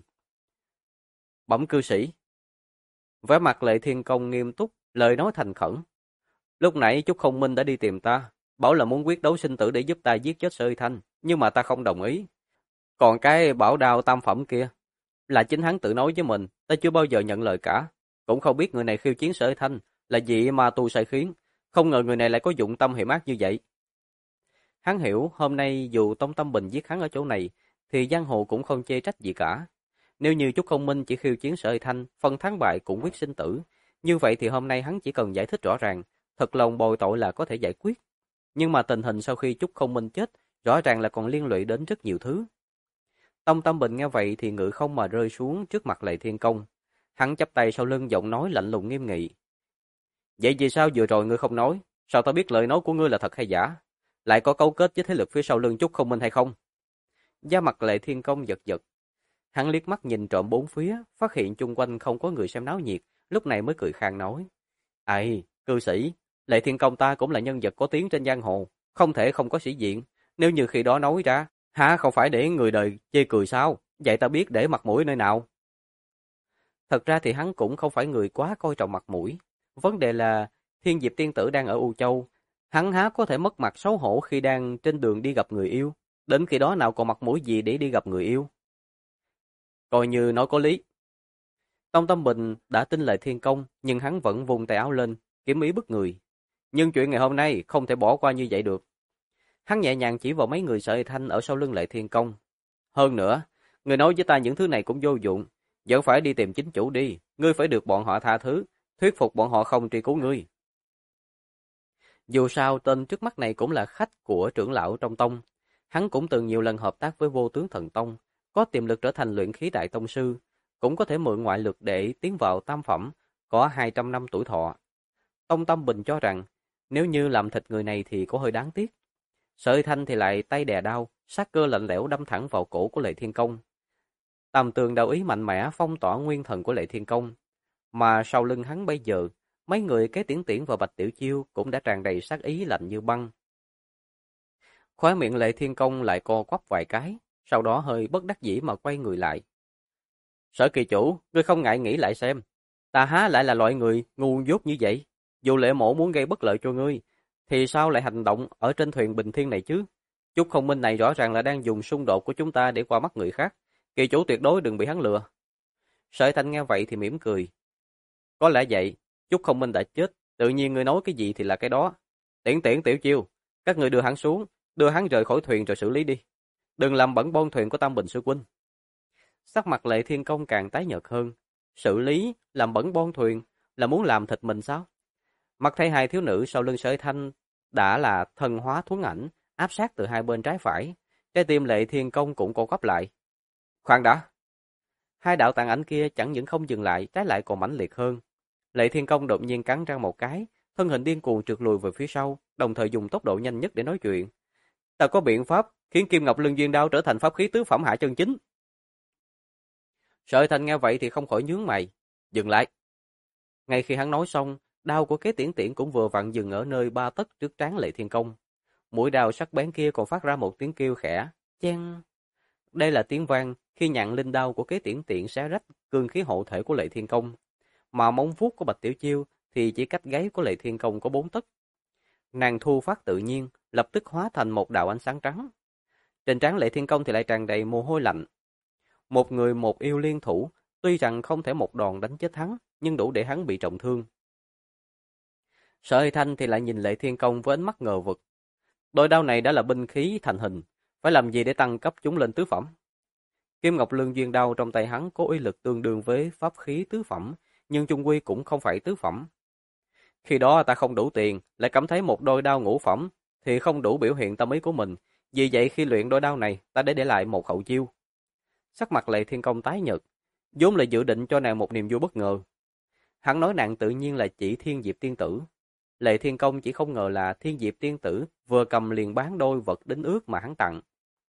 Bẩm cư sĩ. Vẻ mặt Lệ Thiên Công nghiêm túc, lời nói thành khẩn. Lúc nãy Trúc Không Minh đã đi tìm ta, bảo là muốn quyết đấu sinh tử để giúp ta giết chết Sợi Thanh, nhưng mà ta không đồng ý. Còn cái bảo đao tam phẩm kia, là chính hắn tự nói với mình, ta chưa bao giờ nhận lời cả. Cũng không biết người này khiêu chiến Sở Thanh là gì mà tu sai khiến, không ngờ người này lại có dụng tâm hiểm ác như vậy. Hắn hiểu hôm nay dù Tông Tâm Bình giết hắn ở chỗ này, thì giang hồ cũng không chê trách gì cả. Nếu như Trúc Không Minh chỉ khiêu chiến Sở Thanh, phần thắng bại cũng quyết sinh tử. Như vậy thì hôm nay hắn chỉ cần giải thích rõ ràng, thật lòng bồi tội là có thể giải quyết. Nhưng mà tình hình sau khi Trúc Không Minh chết, rõ ràng là còn liên lụy đến rất nhiều thứ. Tông Tâm Bình nghe vậy thì ngự không mà rơi xuống trước mặt Lệ Thiên Công. Hắn chắp tay sau lưng, giọng nói lạnh lùng nghiêm nghị. Vậy vì sao vừa rồi ngươi không nói? Sao ta biết lời nói của ngươi là thật hay giả? Lại có cấu kết với thế lực phía sau lưng Trúc Không Minh hay không? Da mặt Lệ Thiên Công giật giật. Hắn liếc mắt nhìn trộm bốn phía, phát hiện chung quanh không có người xem náo nhiệt, lúc này mới cười khang nói. Ây, cư sĩ, Lệ Thiên Công ta cũng là nhân vật có tiếng trên giang hồ, không thể không có sĩ diện. Nếu như khi đó nói ra, hả không phải để người đời chê cười sao? Vậy ta biết để mặt mũi nơi nào? Thật ra thì hắn cũng không phải người quá coi trọng mặt mũi. Vấn đề là Thiên Diệp Tiên Tử đang ở U Châu. Hắn há có thể mất mặt xấu hổ khi đang trên đường đi gặp người yêu. Đến khi đó nào còn mặt mũi gì để đi gặp người yêu. Coi như nói có lý. Tông Tâm Bình đã tin Lệ Thiên Công, nhưng hắn vẫn vùng tay áo lên, kiếm ý bức người. Nhưng chuyện ngày hôm nay không thể bỏ qua như vậy được. Hắn nhẹ nhàng chỉ vào mấy người sợi thanh ở sau lưng Lệ Thiên Công. Hơn nữa, người nói với ta những thứ này cũng vô dụng. Vẫn phải đi tìm chính chủ đi, ngươi phải được bọn họ tha thứ, thuyết phục bọn họ không truy cứu ngươi. Dù sao tên trước mắt này cũng là khách của trưởng lão trong tông, hắn cũng từng nhiều lần hợp tác với Vô Tướng Thần Tông, có tiềm lực trở thành luyện khí đại tông sư, cũng có thể mượn ngoại lực để tiến vào tam phẩm, có 200 năm tuổi thọ. Tông Tâm Bình cho rằng, nếu như làm thịt người này thì có hơi đáng tiếc. Sợi Thanh thì lại tay đè đao, sát cơ lạnh lẽo đâm thẳng vào cổ của Lệ Thiên Công. Tam tường đạo ý mạnh mẽ phong tỏa nguyên thần của Lệ Thiên Công, mà sau lưng hắn bây giờ, mấy người Kế Tiễn Tiễn và Bạch Tiểu Chiêu cũng đã tràn đầy sát ý lạnh như băng. Khóe miệng Lệ Thiên Công lại co quắp vài cái, sau đó hơi bất đắc dĩ mà quay người lại. Sở kỳ chủ, ngươi không ngại nghĩ lại xem, ta há lại là loại người ngu dốt như vậy? Dù Lệ Mộ muốn gây bất lợi cho ngươi, thì sao lại hành động ở trên thuyền bình thiên này chứ? Chút Không Minh này rõ ràng là đang dùng xung đột của chúng ta để qua mắt người khác. Kỳ chủ tuyệt đối đừng bị hắn lừa. Sợi Thanh nghe vậy thì mỉm cười. Có lẽ vậy, Chút Không Minh đã chết, tự nhiên ngươi nói cái gì thì là cái đó. Tiễn Tiễn Tiểu Chiêu, các ngươi đưa hắn xuống, đưa hắn rời khỏi thuyền rồi xử lý đi. Đừng làm bẩn bon thuyền của Tam Bình sư huynh. Sắc mặt Lệ Thiên Công càng tái nhợt hơn. Xử lý, làm bẩn bon thuyền, là muốn làm thịt mình sao? Mặt thấy hai thiếu nữ sau lưng Sợi Thanh đã là thần hóa thuấn ảnh, áp sát từ hai bên trái phải. Trái tim Lệ Thiên Công cũng co quắp lại. Khoan đã! Hai đạo tàn ảnh kia chẳng những không dừng lại, trái lại còn mãnh liệt hơn. Lệ Thiên Công đột nhiên cắn răng một cái, thân hình điên cuồng trượt lùi về phía sau, đồng thời dùng tốc độ nhanh nhất để nói chuyện. Ta có biện pháp khiến Kim Ngọc Lương Duyên Đao trở thành pháp khí tứ phẩm hạ chân chính. Sợi Thanh nghe vậy thì không khỏi nhướng mày, dừng lại. Ngay khi hắn nói xong, đao của Kế Tiễn Tiễn cũng vừa vặn dừng ở nơi 3 tấc trước trán Lệ Thiên Công. Mũi đao sắc bén kia còn phát ra một tiếng kêu khẽ, chen. Đây là tiếng vang khi nhạn linh đao của Kế Tiễn Tiễn xé rách cương khí hộ thể của Lệ Thiên Công, mà móng vuốt của Bạch Tiểu Chiêu thì chỉ cách gáy của Lệ Thiên Công có 4 tấc. Nàng thu phát tự nhiên, lập tức hóa thành một đạo ánh sáng trắng. Trên trán Lệ Thiên Công thì lại tràn đầy mồ hôi lạnh. Một người một yêu liên thủ, tuy rằng không thể một đòn đánh chết hắn, nhưng đủ để hắn bị trọng thương. Sở Thanh thì lại nhìn Lệ Thiên Công với ánh mắt ngờ vực. Đôi đao này đã là binh khí thành hình, phải làm gì để tăng cấp chúng lên tứ phẩm? Kim Ngọc Lương Duyên Đao trong tay hắn có uy lực tương đương với pháp khí tứ phẩm, nhưng chung quy cũng không phải tứ phẩm. Khi đó ta không đủ tiền, lại cảm thấy một đôi đao ngũ phẩm thì không đủ biểu hiện tâm ý của mình. Vì vậy khi luyện đôi đao này, ta để lại một hậu chiêu. Sắc mặt Lệ Thiên Công tái nhợt, vốn là dự định cho nàng một niềm vui bất ngờ. Hắn nói nàng tự nhiên là chỉ Thiên Diệp Tiên Tử. Lệ Thiên Công chỉ không ngờ là Thiên Diệp Tiên Tử vừa cầm liền bán đôi vật đính ước mà hắn tặng.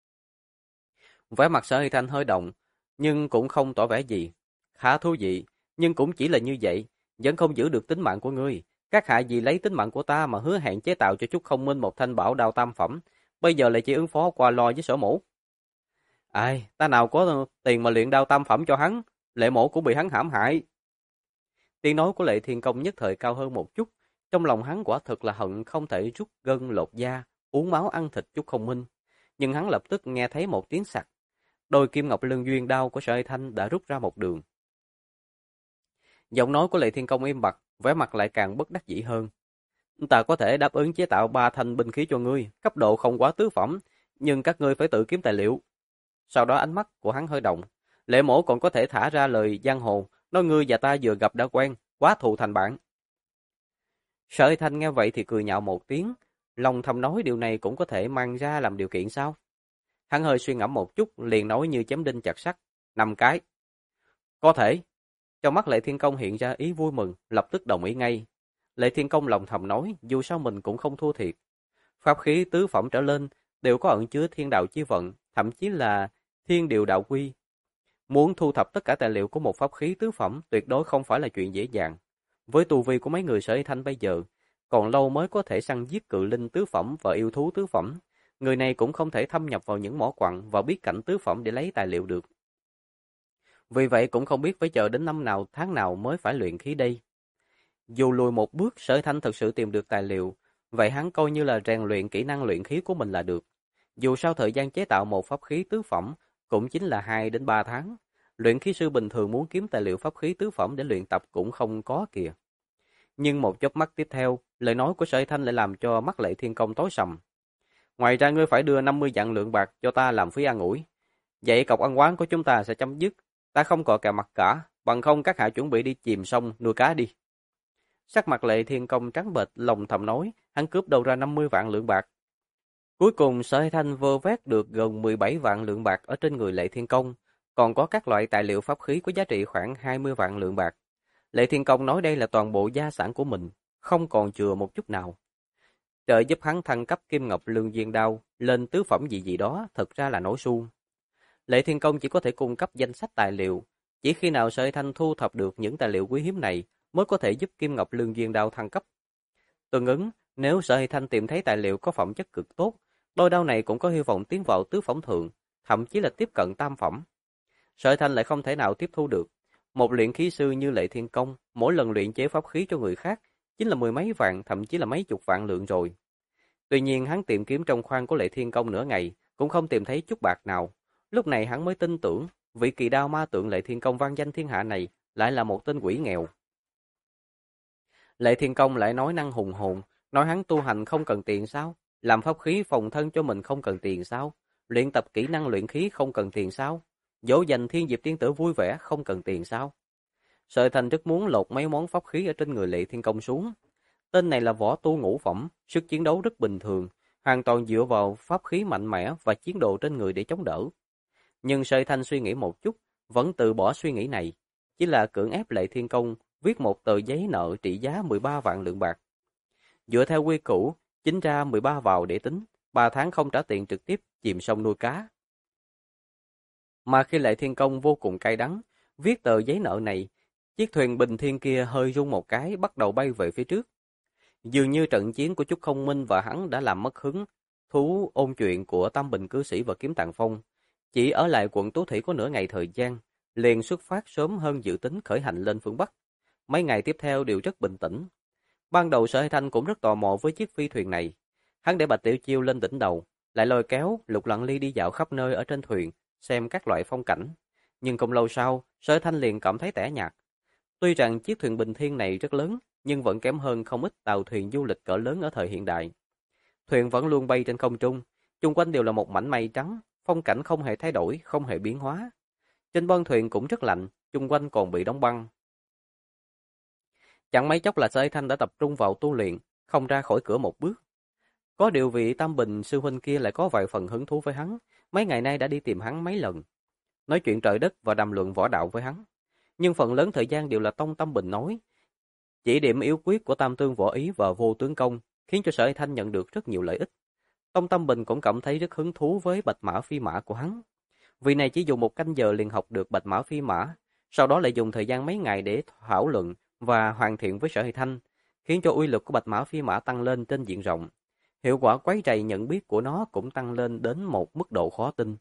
Vẻ mặt Sở Hy Thanh hơi động, nhưng cũng không tỏ vẻ gì. Khá thú vị, nhưng cũng chỉ là như vậy, vẫn không giữ được tính mạng của ngươi. Các hạ gì lấy tính mạng của ta mà hứa hẹn chế tạo cho Trúc Không Minh một thanh bảo đao tam phẩm, bây giờ lại chỉ ứng phó qua lo với Sở Mổ. Ai, ta nào có tiền mà luyện đao tam phẩm cho hắn, Lệ Mổ cũng bị hắn hãm hại. Tiếng nói của Lệ Thiên Công nhất thời cao hơn một chút, trong lòng hắn quả thực là hận không thể rút gân lột da, uống máu ăn thịt Trúc Không Minh. Nhưng hắn lập tức nghe thấy một tiếng sặc. Đôi kim ngọc lương duyên đao của Sở Thanh đã rút ra một đường. Giọng nói của Lệ Thiên Công im bặt, vẻ mặt lại càng bất đắc dĩ hơn. Ta có thể đáp ứng chế tạo 3 thanh binh khí cho ngươi, cấp độ không quá tứ phẩm, nhưng các ngươi phải tự kiếm tài liệu. Sau đó ánh mắt của hắn hơi động. Lệ Mổ còn có thể thả ra lời giang hồ, nói ngươi và ta vừa gặp đã quen, quá thù thành bạn. Sở Thanh nghe vậy thì cười nhạo một tiếng, lòng thầm nói điều này cũng có thể mang ra làm điều kiện sao? Hắn hơi suy ngẫm một chút, liền nói như chém đinh chặt sắt, 5 cái. Có thể. Trong mắt Lệ Thiên Công hiện ra ý vui mừng, lập tức đồng ý ngay. Lệ Thiên Công lòng thầm nói, dù sao mình cũng không thua thiệt. Pháp khí tứ phẩm trở lên đều có ẩn chứa thiên đạo chi vận, thậm chí là thiên điều đạo quy. Muốn thu thập tất cả tài liệu của một pháp khí tứ phẩm tuyệt đối không phải là chuyện dễ dàng. Với tu vi của mấy người Sở Thanh bây giờ, còn lâu mới có thể săn giết cự linh tứ phẩm và yêu thú tứ phẩm. Người này cũng không thể thâm nhập vào những mỏ quặng và biết cảnh tứ phẩm để lấy tài liệu được. Vì vậy cũng không biết phải chờ đến năm nào tháng nào mới phải luyện khí đây. Dù lùi một bước, Sở Thanh thực sự tìm được tài liệu, vậy hắn coi như là rèn luyện kỹ năng luyện khí của mình là được. Dù sao thời gian chế tạo một pháp khí tứ phẩm cũng chính là 2 đến 3 tháng. Luyện khí sư bình thường muốn kiếm tài liệu pháp khí tứ phẩm để luyện tập cũng không có kìa. Nhưng một chớp mắt tiếp theo, lời nói của Sở Thanh lại làm cho mắt Lệ Thiên Công tối sầm. Ngoài ra ngươi phải đưa 50 vạn lượng bạc cho ta làm phí ăn ủi. Vậy cọc ăn oán của chúng ta sẽ chấm dứt. Ta không còn kè mặt cả, bằng không các hạ chuẩn bị đi chìm sông nuôi cá đi. Sắc mặt Lệ Thiên Công trắng bệch, lòng thầm nói, hắn cướp đâu ra 50 vạn lượng bạc. Cuối cùng Sở Thanh vơ vét được gần 17 vạn lượng bạc ở trên người Lệ Thiên Công, còn có các loại tài liệu pháp khí có giá trị khoảng 20 vạn lượng bạc. Lệ Thiên Công nói đây là toàn bộ gia sản của mình, không còn chừa một chút nào. Trợ giúp hắn thăng cấp Kim Ngọc Lương Diên Đao lên tứ phẩm gì gì đó, thật ra là nổ suông. Lệ Thiên Công chỉ có thể cung cấp danh sách tài liệu, chỉ khi nào Sở Thanh thu thập được những tài liệu quý hiếm này mới có thể giúp Kim Ngọc Lương Diên Đao thăng cấp. Tương ứng, nếu Sở Thanh tìm thấy tài liệu có phẩm chất cực tốt, đôi đao này cũng có hy vọng tiến vào tứ phẩm thượng, thậm chí là tiếp cận tam phẩm. Sở Thanh lại không thể nào tiếp thu được. Một luyện khí sư như Lệ Thiên Công, mỗi lần luyện chế pháp khí cho người khác, chính là mười mấy vạn, thậm chí là mấy chục vạn lượng rồi. Tuy nhiên hắn tìm kiếm trong khoang của Lệ Thiên Công nửa ngày, cũng không tìm thấy chút bạc nào. Lúc này hắn mới tin tưởng, vị kỳ đao ma tượng Lệ Thiên Công vang danh thiên hạ này lại là một tên quỷ nghèo. Lệ Thiên Công lại nói năng hùng hồn, nói hắn tu hành không cần tiền sao? Làm pháp khí phòng thân cho mình không cần tiền sao? Luyện tập kỹ năng luyện khí không cần tiền sao? Dỗ dành Thiên Diệp Tiên Tử vui vẻ không cần tiền sao? Sở Thành rất muốn lột mấy món pháp khí ở trên người Lệ Thiên Công xuống. Tên này là võ tu ngũ phẩm, sức chiến đấu rất bình thường, hoàn toàn dựa vào pháp khí mạnh mẽ và chiến độ trên người để chống đỡ. Nhưng Sở Thanh suy nghĩ một chút, vẫn từ bỏ suy nghĩ này, chỉ là cưỡng ép Lệ Thiên Công viết một tờ giấy nợ trị giá 13 vạn lượng bạc. Dựa theo quy củ, chính ra 13 vào để tính, 3 tháng không trả tiền trực tiếp chìm sông nuôi cá. Mà khi Lệ Thiên Công vô cùng cay đắng, viết tờ giấy nợ này, chiếc thuyền bình thiên kia hơi rung một cái bắt đầu bay về phía trước. Dường như trận chiến của Trúc Không Minh và hắn đã làm mất hứng thú ôn chuyện của Tam Bình Cư Sĩ và Kiếm Tàng Phong. Chỉ ở lại quận Tú Thủy có nửa ngày thời gian, liền xuất phát sớm hơn dự tính khởi hành lên phương Bắc. Mấy ngày tiếp theo đều rất bình tĩnh. Ban đầu Sở Hải Thanh cũng rất tò mò với chiếc phi thuyền này. Hắn để Bạch Tiểu Chiêu lên đỉnh đầu, lại lôi kéo Lục Lặng Ly đi dạo khắp nơi ở trên thuyền, xem các loại phong cảnh. Nhưng không lâu sau, Sở Hải Thanh liền cảm thấy tẻ nhạt. Tuy rằng chiếc thuyền bình thiên này rất lớn, nhưng vẫn kém hơn không ít tàu thuyền du lịch cỡ lớn ở thời hiện đại. Thuyền vẫn luôn bay trên không trung, chung quanh đều là một mảnh mây trắng, phong cảnh không hề thay đổi, không hề biến hóa. Trên bon thuyền cũng rất lạnh, chung quanh còn bị đóng băng. Chẳng mấy chốc là Sở Thanh đã tập trung vào tu luyện, không ra khỏi cửa một bước. Có điều vị Tam Bình sư huynh kia lại có vài phần hứng thú với hắn, mấy ngày nay đã đi tìm hắn mấy lần, nói chuyện trời đất và đàm luận võ đạo với hắn. Nhưng phần lớn thời gian đều là Tông Tam Bình nói. Chỉ điểm yếu quyết của Tam Tương Võ Ý và Vô Tướng Công khiến cho Sở Thanh nhận được rất nhiều lợi ích. Tông Tam Bình cũng cảm thấy rất hứng thú với Bạch Mã Phi Mã của hắn. Vì này chỉ dùng 1 canh giờ liền học được Bạch Mã Phi Mã, sau đó lại dùng thời gian mấy ngày để thảo luận và hoàn thiện với Sở Hải Thanh, khiến cho uy lực của Bạch Mã Phi Mã tăng lên trên diện rộng. Hiệu quả quấy rầy nhận biết của nó cũng tăng lên đến một mức độ khó tin.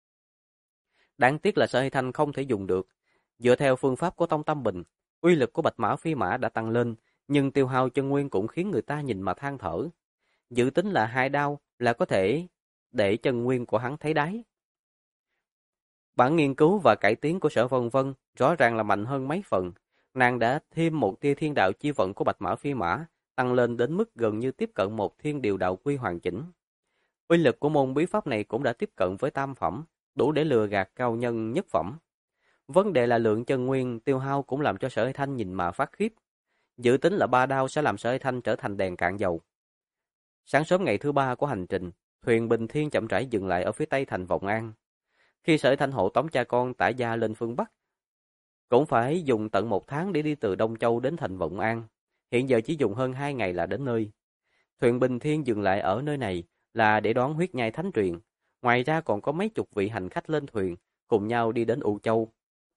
Đáng tiếc là Sở Hải Thanh không thể dùng được. Dựa theo phương pháp của Tông Tam Bình, uy lực của Bạch Mã Phi Mã đã tăng lên, nhưng tiêu hao chân nguyên cũng khiến người ta nhìn mà than thở. Dự tính là 2 đao là có thể để chân nguyên của hắn thấy đáy. Bản nghiên cứu và cải tiến của Sở Vân Vân rõ ràng là mạnh hơn mấy phần. nàng đã thêm một tia thiên đạo chi vận của bạch mã phi mã, tăng lên đến mức gần như tiếp cận một thiên điều đạo quy hoàn chỉnh. Uy lực của môn bí pháp này cũng đã tiếp cận với tam phẩm, đủ để lừa gạt cao nhân nhất phẩm. Vấn đề là lượng chân nguyên tiêu hao cũng làm cho Sở Hy Thanh nhìn mà phát khiếp. Dự tính là 3 đao sẽ làm Sở Hy Thanh trở thành đèn cạn dầu. Sáng sớm ngày thứ 3 của hành trình, thuyền Bình Thiên chậm rãi dừng lại ở phía tây thành Vọng An. Khi Sở Hy Thanh hộ tống cha con tả gia lên phương Bắc, cũng phải dùng tận 1 tháng để đi từ Đông Châu đến thành Vọng An. Hiện giờ chỉ dùng hơn 2 ngày là đến nơi. Thuyền Bình Thiên dừng lại ở nơi này là để đón huyết nhai thánh truyền. Ngoài ra còn có mấy chục vị hành khách lên thuyền, cùng nhau đi đến U Châu.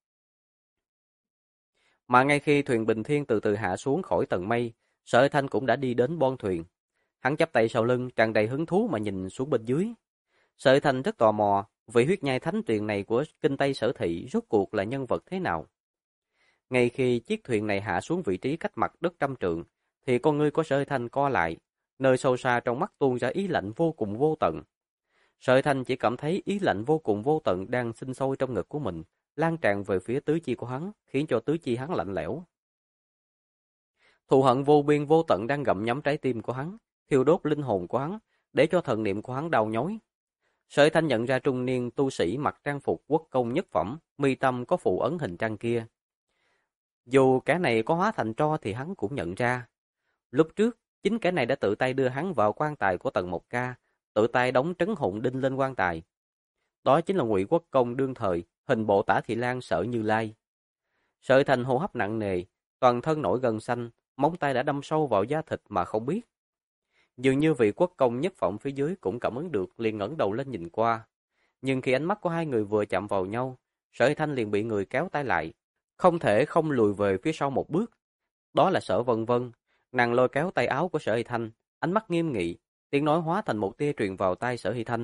Mà ngay khi thuyền Bình Thiên từ từ hạ xuống khỏi tầng mây, Sở Hy Thanh cũng đã đi đến bon thuyền. Hắn chắp tay sau lưng, tràn đầy hứng thú mà nhìn xuống bên dưới. Sở Hy Thanh rất tò mò, vị huyết nhai thánh truyền này của kinh Tây Sở Thị rốt cuộc là nhân vật thế nào. Ngay khi chiếc thuyền này hạ xuống vị trí cách mặt đất 100 trượng, thì con ngươi của Sở Hy Thanh co lại, nơi sâu xa trong mắt tuôn ra ý lạnh vô cùng vô tận. Sở Hy Thanh chỉ cảm thấy ý lạnh vô cùng vô tận đang sinh sôi trong ngực của mình, lan tràn về phía tứ chi của hắn, khiến cho tứ chi hắn lạnh lẽo. Thù hận vô biên vô tận đang gặm nhấm trái tim của hắn, thiêu đốt linh hồn của hắn, để cho thần niệm của hắn đau nhói. Sở Hy Thanh nhận ra trung niên tu sĩ mặc trang phục quốc công nhất phẩm, mi tâm có phụ ấn hình trăng kia. Dù kẻ này có hóa thành tro thì hắn cũng nhận ra. Lúc trước, chính kẻ này đã tự tay đưa hắn vào quan tài của Tần Mộc Ca, tự tay đóng trấn hồn đinh lên quan tài. Đó chính là Ngụy Quốc công đương thời, hình bộ Tả Thị Lan Sở Như Lai. Sở Hy Thanh hô hấp nặng nề, toàn thân nổi gân xanh, móng tay đã đâm sâu vào da thịt mà không biết. Dường như vị quốc công nhất phẩm phía dưới cũng cảm ứng được, liền ngẩng đầu lên nhìn qua. Nhưng khi ánh mắt của hai người vừa chạm vào nhau, Sở Hy Thanh liền bị người kéo tay lại, không thể không lùi về phía sau một bước. Đó là Sở Vân Vân, nàng lôi kéo tay áo của Sở Hy Thanh, ánh mắt nghiêm nghị, tiếng nói hóa thành một tia truyền vào tai Sở Hy Thanh.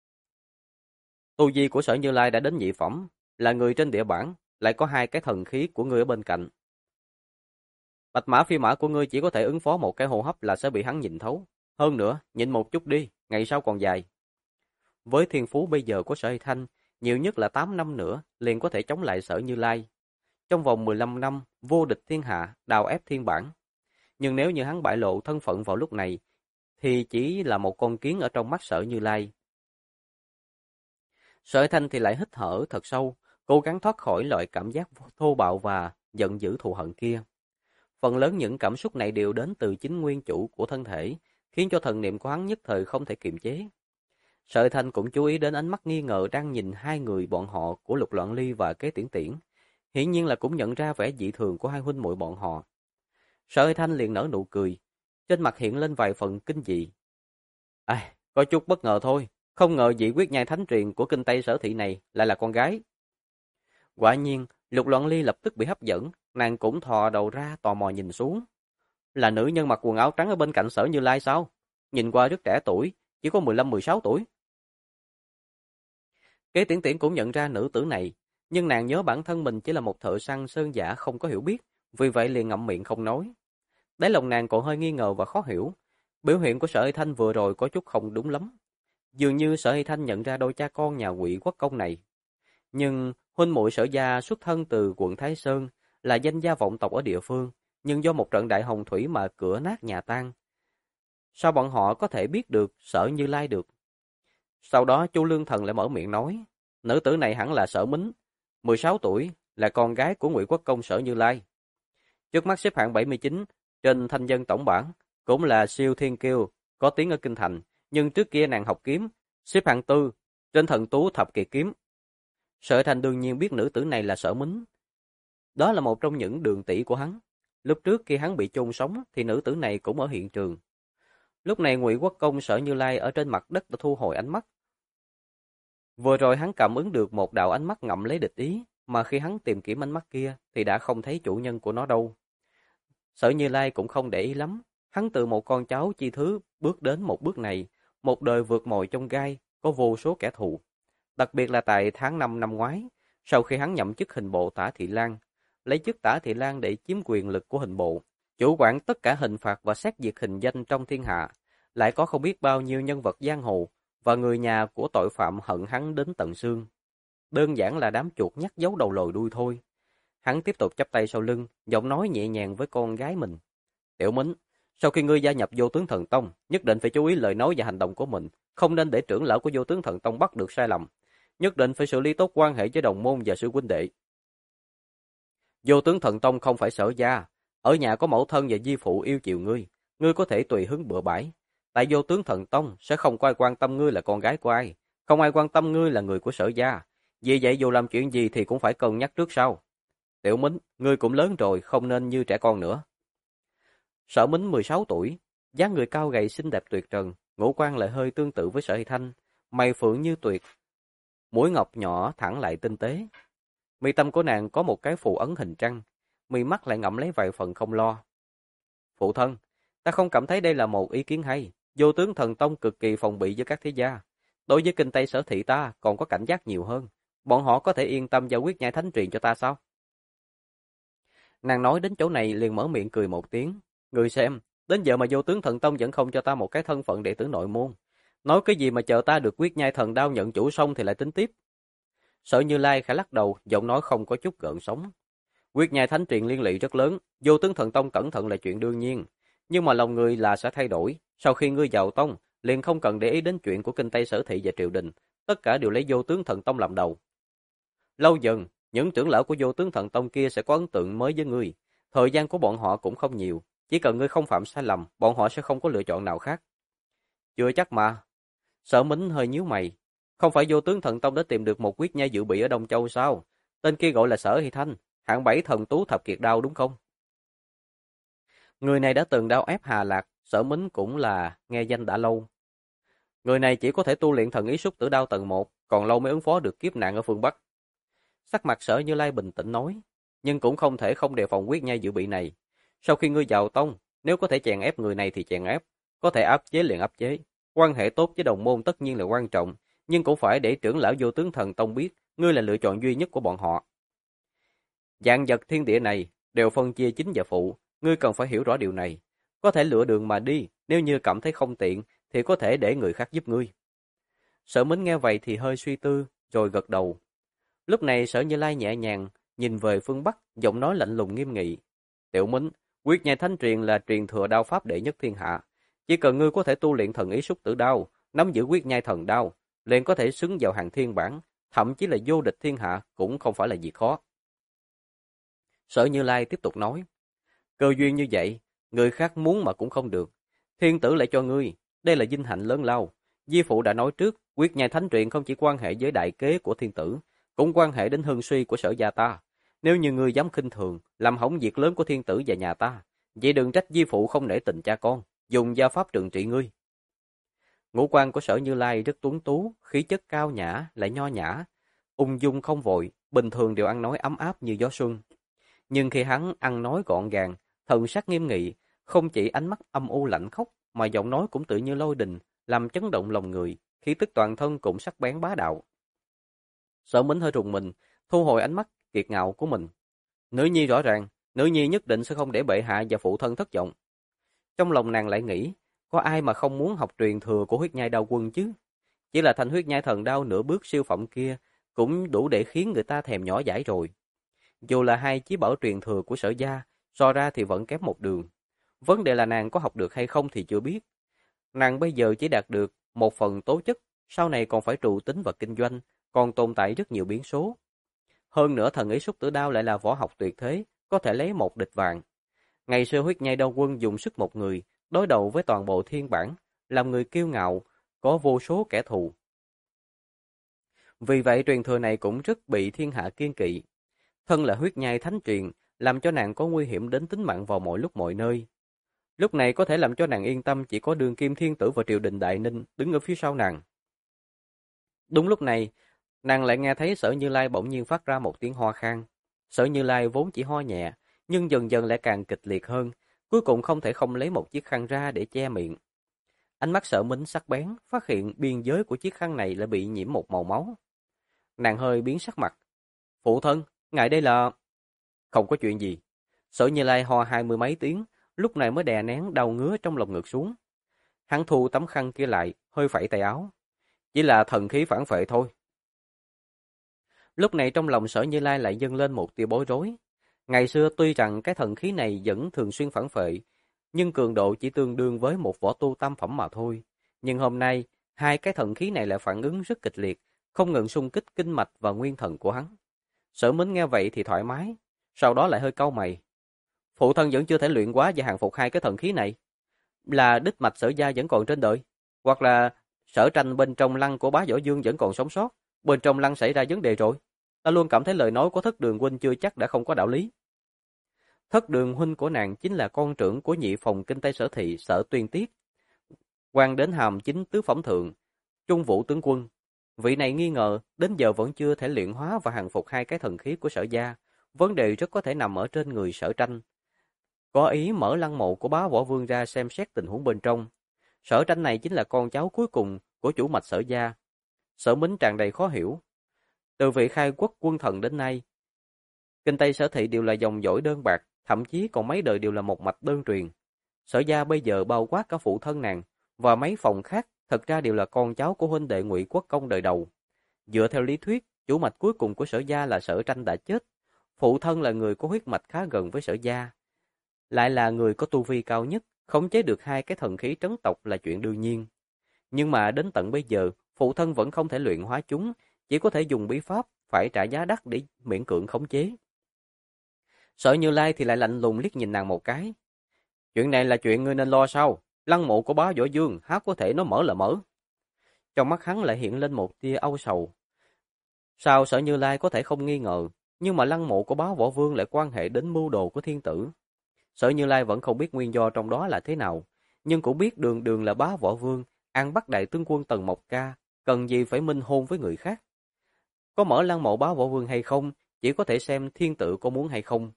Tu vi của Sở Như Lai đã đến nhị phẩm, là người trên địa bản, lại có 2 cái thần khí của ngươi ở bên cạnh. Bạch mã phi mã của ngươi chỉ có thể ứng phó một cái hô hấp là sẽ bị hắn nhìn thấu. Hơn nữa, nhịn một chút đi, ngày sau còn dài. Với thiên phú bây giờ của Sở Hy Thanh, nhiều nhất là 8 năm nữa, liền có thể chống lại Sở Như Lai. Trong vòng 15 năm, vô địch thiên hạ, đào ép thiên bản. Nhưng nếu như hắn bại lộ thân phận vào lúc này, thì chỉ là một con kiến ở trong mắt Sở Như Lai. Sở Hy Thanh thì lại hít thở thật sâu, cố gắng thoát khỏi loại cảm giác thô bạo và giận dữ thù hận kia. Phần lớn những cảm xúc này đều đến từ chính nguyên chủ của thân thể, khiến cho thần niệm của hắn nhất thời không thể kiềm chế. Sở Hy Thanh cũng chú ý đến ánh mắt nghi ngờ đang nhìn hai người bọn họ của Lục Loạn Ly và Kế Tiễn Tiễn. Hiển nhiên là cũng nhận ra vẻ dị thường của hai huynh muội bọn họ. Sở Hy Thanh liền nở nụ cười, trên mặt hiện lên vài phần kinh dị. Có chút bất ngờ thôi, không ngờ vị quyết nhai thánh truyền của kinh Tây Sở Thị này lại là con gái. Quả nhiên, Lục Loạn Ly lập tức bị hấp dẫn, nàng cũng thò đầu ra tò mò nhìn xuống. Là nữ nhân mặc quần áo trắng ở bên cạnh Sở Như Lai sao? Nhìn qua rất trẻ tuổi, chỉ có 15-16 tuổi. Kế Tiễn Tiễn cũng nhận ra nữ tử này, nhưng nàng nhớ bản thân mình chỉ là một thợ săn sơn dã không có hiểu biết, vì vậy liền ngậm miệng không nói. Đáy lòng nàng còn hơi nghi ngờ và khó hiểu, biểu hiện của Sở Hy Thanh vừa rồi có chút không đúng lắm. Dường như Sở Hy Thanh nhận ra đôi cha con nhà Ngụy Quốc công này. Nhưng huynh muội Sở gia xuất thân từ quận Thái Sơn, là danh gia vọng tộc ở địa phương, nhưng do một trận đại hồng thủy mà cửa nát nhà tan. Sao bọn họ có thể biết được Sở Như Lai được? Sau đó Chu Lương Thần lại mở miệng nói, nữ tử này hẳn là Sở Mính, 16 tuổi, là con gái của Ngụy Quốc công Sở Như Lai. Trước mắt xếp hạng 79 trên thanh dân tổng bảng, cũng là siêu thiên kiêu, có tiếng ở kinh thành, nhưng trước kia nàng học kiếm, xếp hạng 4 trên thần tú thập kỳ kiếm. Sở Thành đương nhiên biết nữ tử này là Sở Mính. Đó là một trong những đường tỷ của hắn. Lúc trước khi hắn bị chôn sống thì nữ tử này cũng ở hiện trường. Lúc này Ngụy Quốc công Sở Như Lai ở trên mặt đất đã thu hồi ánh mắt. Vừa rồi hắn cảm ứng được một đạo ánh mắt ngậm lấy địch ý, mà khi hắn tìm kiếm ánh mắt kia thì đã không thấy chủ nhân của nó đâu. Sở Như Lai cũng không để ý lắm, hắn từ một con cháu chi thứ bước đến một bước này, một đời vượt mồi trong gai, có vô số kẻ thù. Đặc biệt là tại tháng 5 năm ngoái, sau khi hắn nhậm chức hình bộ Tả Thị Lan, lấy chức Tả Thị Lan để chiếm quyền lực của hình bộ, chủ quản tất cả hình phạt và xét duyệt hình danh trong thiên hạ, lại có không biết bao nhiêu nhân vật giang hồ và người nhà của tội phạm hận hắn đến tận xương. Đơn giản là đám chuột nhắt giấu đầu lòi đuôi thôi. Hắn tiếp tục chắp tay sau lưng, giọng nói nhẹ nhàng với con gái mình. Tiểu Mính, sau khi ngươi gia nhập Vô Tướng Thần Tông, nhất định phải chú ý lời nói và hành động của mình, không nên để trưởng lão của Vô Tướng Thần Tông bắt được sai lầm. Nhất định phải xử lý tốt quan hệ với đồng môn và sư huynh đệ. Vô Tướng Thần Tông không phải Sở gia, ở nhà có mẫu thân và di phụ yêu chiều ngươi có thể tùy hứng bừa bãi. Tại Vô Tướng Thần Tông sẽ không có ai quan tâm ngươi là con gái của ai, không ai quan tâm ngươi là người của Sở gia. Vì vậy dù làm chuyện gì thì cũng phải cân nhắc trước sau. Tiểu Mính, ngươi cũng lớn rồi, không nên như trẻ con nữa. Sở Mính 16 tuổi, dáng người cao gầy xinh đẹp tuyệt trần, ngũ quan lại hơi tương tự với Sở Hy Thanh, mày phượng như tuyệt, mũi ngọc nhỏ thẳng lại tinh tế. Mi tâm của nàng có một cái phù ấn hình trăng, mi mắt lại ngậm lấy vài phần không lo. Phụ thân, ta không cảm thấy đây là một ý kiến hay. Vô Tướng Thần Tông cực kỳ phòng bị với các thế gia. Đối với kinh Tây Sở thị ta còn có cảnh giác nhiều hơn. Bọn họ có thể yên tâm giao quyết nhai thánh truyền cho ta sao? Nàng nói đến chỗ này liền mở miệng cười một tiếng. Người xem, đến giờ mà Vô Tướng Thần Tông vẫn không cho ta một cái thân phận đệ tử nội môn. Nói cái gì mà chờ ta được quyết nhai thần đao nhận chủ xong thì lại tính tiếp. Sở Như Lai khẽ lắc đầu, giọng nói không có chút gợn sóng. Quyết nhai thánh truyền liên lụy rất lớn, Vô Tướng Thần Tông cẩn thận là chuyện đương nhiên. Nhưng mà lòng người là sẽ thay đổi. Sau khi ngươi vào tông, liền không cần để ý đến chuyện của kinh Tây Sở thị và triều đình. Tất cả đều lấy Vô Tướng Thần Tông làm đầu. Lâu dần, những trưởng lão của Vô Tướng Thần Tông kia sẽ có ấn tượng mới với ngươi. Thời gian của bọn họ cũng không nhiều. Chỉ cần ngươi không phạm sai lầm, bọn họ sẽ không có lựa chọn nào khác. Chưa chắc mà. Sở Mính hơi nhíu mày. Không phải Vô Tướng Thần Tông đã tìm được một quyết nhai dự bị ở Đông Châu sao? Tên kia gọi là Sở Hy Thanh, hạng 7 thần tú thập kiệt đao đúng không? Người này đã từng đao ép Hà Lạc, Sở Mính cũng là nghe danh đã lâu. Người này chỉ có thể tu luyện thần ý xúc tử đao tầng 1, còn lâu mới ứng phó được kiếp nạn ở phương Bắc. Sắc mặt Sở Như Lai bình tĩnh nói, nhưng cũng không thể không đề phòng quyết nhai dự bị này. Sau khi ngươi vào tông, nếu có thể chèn ép người này thì chèn ép, có thể áp chế liền áp chế. Quan hệ tốt với đồng môn tất nhiên là quan trọng, nhưng cũng phải để trưởng lão Vô Tướng Thần Tông biết, ngươi là lựa chọn duy nhất của bọn họ. Vạn vật thiên địa này đều phân chia chính và phụ, ngươi cần phải hiểu rõ điều này. Có thể lựa đường mà đi, nếu như cảm thấy không tiện, thì có thể để người khác giúp ngươi. Sở Mính nghe vậy thì hơi suy tư, rồi gật đầu. Lúc này Sở Như Lai nhẹ nhàng, nhìn về phương Bắc, giọng nói lạnh lùng nghiêm nghị. Tiểu Mính, quyết nhai thánh truyền là truyền thừa đao pháp đệ nhất thiên hạ. Chỉ cần ngươi có thể tu luyện thần ý xúc tử đao, nắm giữ quyết nhai thần đao, liền có thể xứng vào hàng thiên bản, thậm chí là vô địch thiên hạ cũng không phải là việc khó. Sở Như Lai tiếp tục nói, cơ duyên như vậy, người khác muốn mà cũng không được. Thiên tử lại cho ngươi, đây là vinh hạnh lớn lao. Di phụ đã nói trước, quyết nhai thánh truyền không chỉ quan hệ với đại kế của thiên tử, cũng quan hệ đến hưng suy của Sở gia ta. Nếu như ngươi dám khinh thường, làm hỏng việc lớn của thiên tử và nhà ta, vậy đừng trách di phụ không nể tình cha con, dùng gia pháp trừng trị ngươi. Ngũ quan của Sở Như Lai rất tuấn tú, khí chất cao nhã, lại nho nhã, ung dung không vội, bình thường đều ăn nói ấm áp như gió xuân. Nhưng khi hắn ăn nói gọn gàng, thần sắc nghiêm nghị, không chỉ ánh mắt âm u lạnh khốc, mà giọng nói cũng tự như lôi đình, làm chấn động lòng người, khí tức toàn thân cũng sắc bén bá đạo. Sở Mính hơi rùng mình, thu hồi ánh mắt kiệt ngạo của mình. Nữ nhi rõ ràng, nữ nhi nhất định sẽ không để bệ hạ và phụ thân thất vọng. Trong lòng nàng lại nghĩ, có ai mà không muốn học truyền thừa của huyết nhai đao quân chứ? Chỉ là thanh huyết nhai thần đao nửa bước siêu phẩm kia, cũng đủ để khiến người ta thèm nhỏ dãi rồi. Dù là hai chí bảo truyền thừa của Sở gia, so ra thì vẫn kém một đường. Vấn đề là nàng có học được hay không thì chưa biết. Nàng bây giờ chỉ đạt được một phần tố chất, sau này còn phải trụ tính và kinh doanh, còn tồn tại rất nhiều biến số. Hơn nữa thần ý xúc tử đao lại là võ học tuyệt thế, có thể lấy một địch vạn. Ngày xưa huyết nhai đao quân dùng sức một người, đối đầu với toàn bộ thiên bản, làm người kiêu ngạo, có vô số kẻ thù. Vì vậy truyền thừa này cũng rất bị thiên hạ kiêng kỵ. Thân là huyết nhai thánh truyền, làm cho nàng có nguy hiểm đến tính mạng vào mọi lúc mọi nơi. Lúc này có thể làm cho nàng yên tâm chỉ có Đường Kim Thiên Tử và triều đình Đại Ninh đứng ở phía sau nàng. Đúng lúc này, nàng lại nghe thấy Sở Như Lai bỗng nhiên phát ra một tiếng ho khan. Sở Như Lai vốn chỉ ho nhẹ, nhưng dần dần lại càng kịch liệt hơn, cuối cùng không thể không lấy một chiếc khăn ra để che miệng. Ánh mắt Sở Mính sắc bén, phát hiện biên giới của chiếc khăn này lại bị nhiễm một màu máu. Nàng hơi biến sắc mặt. Phụ thân, ngài đây là... Không có chuyện gì. Sở Như Lai ho 20 mấy tiếng, lúc này mới đè nén đau ngứa trong lồng ngực xuống. Hắn thu tấm khăn kia lại, hơi phẩy tay áo. Chỉ là thần khí phản phệ thôi. Lúc này trong lòng Sở Như Lai lại dâng lên một tia bối rối. Ngày xưa tuy rằng cái thần khí này vẫn thường xuyên phản phệ, nhưng cường độ chỉ tương đương với một võ tu tam phẩm mà thôi. Nhưng hôm nay, hai cái thần khí này lại phản ứng rất kịch liệt, không ngừng xung kích kinh mạch và nguyên thần của hắn. Sở Mính nghe vậy thì thoải mái, sau đó lại hơi cau mày. Phụ thân vẫn chưa thể luyện hóa và hàng phục hai cái thần khí này. Là đích mạch Sở gia vẫn còn trên đời, hoặc là Sở Tranh bên trong lăng của Bá Võ Dương vẫn còn sống sót, bên trong lăng xảy ra vấn đề rồi. Ta luôn cảm thấy lời nói của Thất Đường huynh chưa chắc đã không có đạo lý. Thất Đường huynh của nàng chính là con trưởng của nhị phòng kinh Tây Sở thị Sở Tuyên Tiết, quan đến hàm chính tứ phẩm thượng, Trung Vũ tướng quân. Vị này nghi ngờ đến giờ vẫn chưa thể luyện hóa và hàng phục hai cái thần khí của Sở gia, vấn đề rất có thể nằm ở trên người Sở Tranh. Có ý mở lăng mộ của Bá Võ Vương ra xem xét tình huống bên trong. Sở Tranh này chính là con cháu cuối cùng của chủ mạch Sở gia. Sở Mính tràn đầy khó hiểu. Từ vị khai quốc quân thần đến nay, kinh Tây Sở thị đều là dòng dõi đơn bạc, thậm chí còn mấy đời đều là một mạch đơn truyền. Sở gia bây giờ bao quát cả phụ thân nàng và mấy phòng khác, thật ra đều là con cháu của huynh đệ Ngụy Quốc Công đời đầu. Dựa theo lý thuyết, chủ mạch cuối cùng của Sở gia là Sở Tranh đã chết, phụ thân là người có huyết mạch khá gần với Sở gia, lại là người có tu vi cao nhất, khống chế được hai cái thần khí trấn tộc là chuyện đương nhiên. Nhưng mà đến tận bây giờ, phụ thân vẫn không thể luyện hóa chúng, chỉ có thể dùng bí pháp, phải trả giá đắt để miễn cưỡng khống chế. Sở Như Lai thì lại lạnh lùng liếc nhìn nàng một cái. Chuyện này là chuyện ngươi nên lo sao? Lăng mộ của Bá Võ Dương há có thể nó mở là mở. Trong mắt hắn lại hiện lên một tia âu sầu. Sao Sở Như Lai có thể không nghi ngờ, nhưng mà lăng mộ của Bá Võ Vương lại quan hệ đến mưu đồ của thiên tử. Sở Như Lai vẫn không biết nguyên do trong đó là thế nào, nhưng cũng biết đường đường là Bá Võ Vương, An Bắc đại tướng quân Tần Mộc Ca, cần gì phải minh hôn với người khác. Có mở lăng mộ Bá Võ Vương hay không, chỉ có thể xem thiên tử có muốn hay không.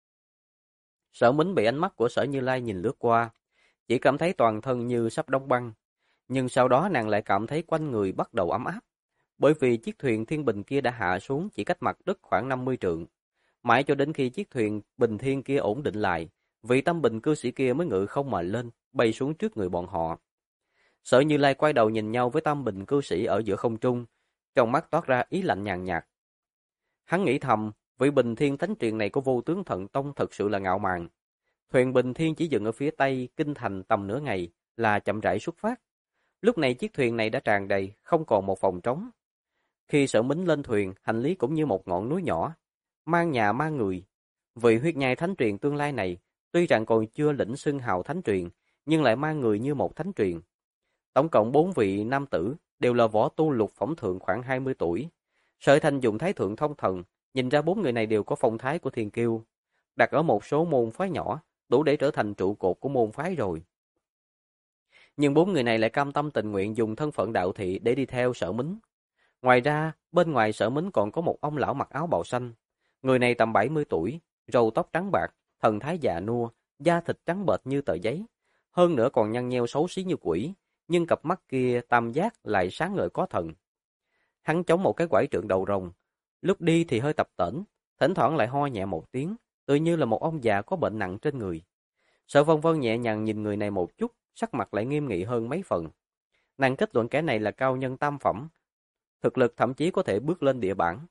Sở Mính bị ánh mắt của Sở Như Lai nhìn lướt qua, chỉ cảm thấy toàn thân như sắp đóng băng, nhưng sau đó nàng lại cảm thấy quanh người bắt đầu ấm áp, bởi vì chiếc thuyền thiên bình kia đã hạ xuống chỉ cách mặt đất khoảng 50 trượng. Mãi cho đến khi chiếc thuyền bình thiên kia ổn định lại, vị tâm bình cư sĩ kia mới ngự không mà lên, bay xuống trước người bọn họ. Sở Như Lai quay đầu nhìn nhau với tâm bình cư sĩ ở giữa không trung, trong mắt toát ra ý lạnh nhàn nhạt. Hắn nghĩ thầm, vị bình thiên thánh truyền này của Vô Tướng Thần Tông thật sự là ngạo mạn. Thuyền bình thiên chỉ dừng ở phía tây kinh thành tầm nửa ngày là chậm rãi xuất phát. Lúc này chiếc thuyền này đã tràn đầy, không còn một phòng trống. Khi Sở Mính lên thuyền, hành lý cũng như một ngọn núi nhỏ, mang nhà mang người. Vị huyết nhai thánh truyền tương lai này, tuy rằng còn chưa lĩnh xưng hào thánh truyền, nhưng lại mang người như một thánh truyền. Tổng cộng 4 vị nam tử, đều là võ tu lục phẩm thượng khoảng 20 tuổi. Sở Thanh dùng thái thượng thông thần, nhìn ra 4 người này đều có phong thái của thiên kiêu. Đặt ở một số môn phái nhỏ, đủ để trở thành trụ cột của môn phái rồi. Nhưng 4 người này lại cam tâm tình nguyện dùng thân phận đạo thị để đi theo Sở Mính. Ngoài ra, bên ngoài Sở Mính còn có một ông lão mặc áo bào xanh. Người này tầm 70 tuổi, râu tóc trắng bạc, thần thái già nua, da thịt trắng bệch như tờ giấy. Hơn nữa còn nhăn nheo xấu xí như quỷ, nhưng cặp mắt kia tam giác lại sáng ngời có thần. Hắn chống một cái quải trượng đầu rồng, lúc đi thì hơi tập tễnh, thỉnh thoảng lại ho nhẹ một tiếng, tự như là một ông già có bệnh nặng trên người. Sở Vân Vân nhẹ nhàng nhìn người này một chút, sắc mặt lại nghiêm nghị hơn mấy phần. Nàng kết luận kẻ này là cao nhân tam phẩm, thực lực thậm chí có thể bước lên địa bảng.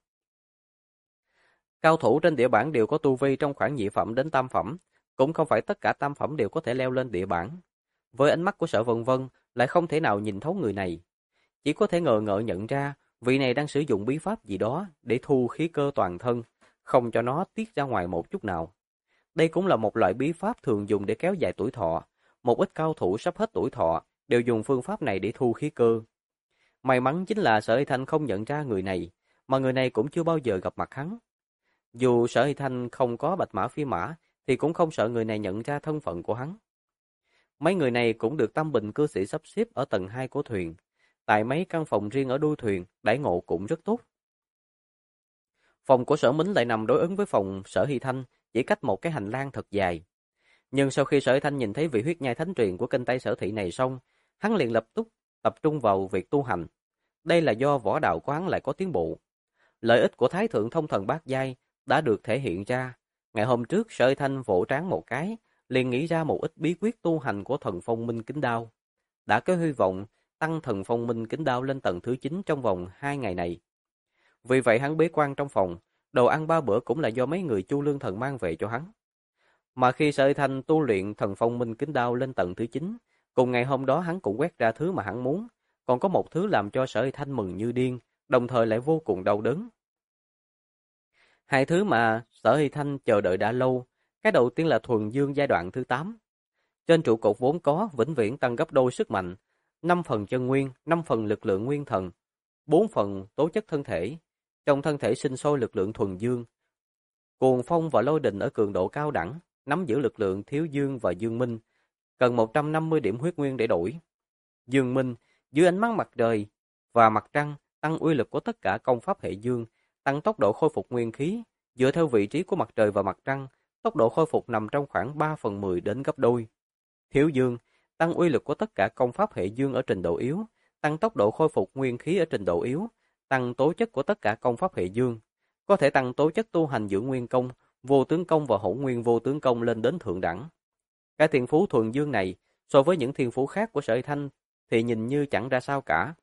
Cao thủ trên địa bảng đều có tu vi trong khoảng nhị phẩm đến tam phẩm, cũng không phải tất cả tam phẩm đều có thể leo lên địa bảng. Với ánh mắt của Sở Vân Vân, lại không thể nào nhìn thấu người này. Chỉ có thể ngờ ngợ nhận ra, vị này đang sử dụng bí pháp gì đó để thu khí cơ toàn thân, không cho nó tiết ra ngoài một chút nào. Đây cũng là một loại bí pháp thường dùng để kéo dài tuổi thọ. Một ít cao thủ sắp hết tuổi thọ đều dùng phương pháp này để thu khí cơ. May mắn chính là Sở Hy Thanh không nhận ra người này, mà người này cũng chưa bao giờ gặp mặt hắn. Dù Sở Hy Thanh không có bạch mã phi mã, thì cũng không sợ người này nhận ra thân phận của hắn. Mấy người này cũng được Tâm Bình cư sĩ sắp xếp ở tầng 2 của thuyền. Tại mấy căn phòng riêng ở đuôi thuyền, đãi ngộ cũng rất tốt. Phòng của Sở Mính lại nằm đối ứng với phòng Sở Hy Thanh, chỉ cách một cái hành lang thật dài. Nhưng sau khi Sở Hy Thanh nhìn thấy vị huyết nhai thánh truyền của kinh Tây Sở thị này xong, hắn liền lập tức tập trung vào việc tu hành. Đây là do võ đạo của hắn lại có tiến bộ. Lợi ích của Thái Thượng Thông Thần Bát Giai đã được thể hiện ra. Ngày hôm trước Sở Hy Thanh vỗ trán một cái, liền nghĩ ra một ít bí quyết tu hành của thần phong minh kính đao. Đã có hy vọng tăng thần phong minh kính đao lên tầng thứ 9 trong vòng 2 ngày này. Vì vậy hắn bế quan trong phòng, đồ ăn 3 bữa cũng là do mấy người Chu Lương Thần mang về cho hắn. Mà khi Sở Hy Thanh tu luyện thần phong minh kính đao lên tầng thứ 9, cùng ngày hôm đó hắn cũng quét ra thứ mà hắn muốn, còn có một thứ làm cho Sở Hy Thanh mừng như điên, đồng thời lại vô cùng đau đớn. Hai thứ mà Sở Hy Thanh chờ đợi đã lâu, cái đầu tiên là thuần dương giai đoạn thứ 8. Trên trụ cột vốn có vĩnh viễn tăng gấp đôi sức mạnh, 5 phần chân nguyên, 5 phần lực lượng nguyên thần, 4 phần tố chất thân thể. Trong thân thể sinh sôi lực lượng thuần dương, cuồng phong và lôi đình ở cường độ cao đẳng, nắm giữ lực lượng thiếu dương và dương minh, cần 150 điểm huyết nguyên để đổi. Dương minh, dưới ánh mắt mặt trời và mặt trăng, tăng uy lực của tất cả công pháp hệ dương, tăng tốc độ khôi phục nguyên khí, dựa theo vị trí của mặt trời và mặt trăng, tốc độ khôi phục nằm trong khoảng 3/10 đến gấp đôi. Thiếu dương, tăng uy lực của tất cả công pháp hệ dương ở trình độ yếu, tăng tốc độ khôi phục nguyên khí ở trình độ yếu, tăng tố chất của tất cả công pháp hệ dương, có thể tăng tố chất tu hành dưỡng nguyên công, vô tướng công và hỗn nguyên vô tướng công lên đến thượng đẳng. Cái thiên phú thuần dương này so với những thiên phú khác của Sở Hy Thanh thì nhìn như chẳng ra sao cả.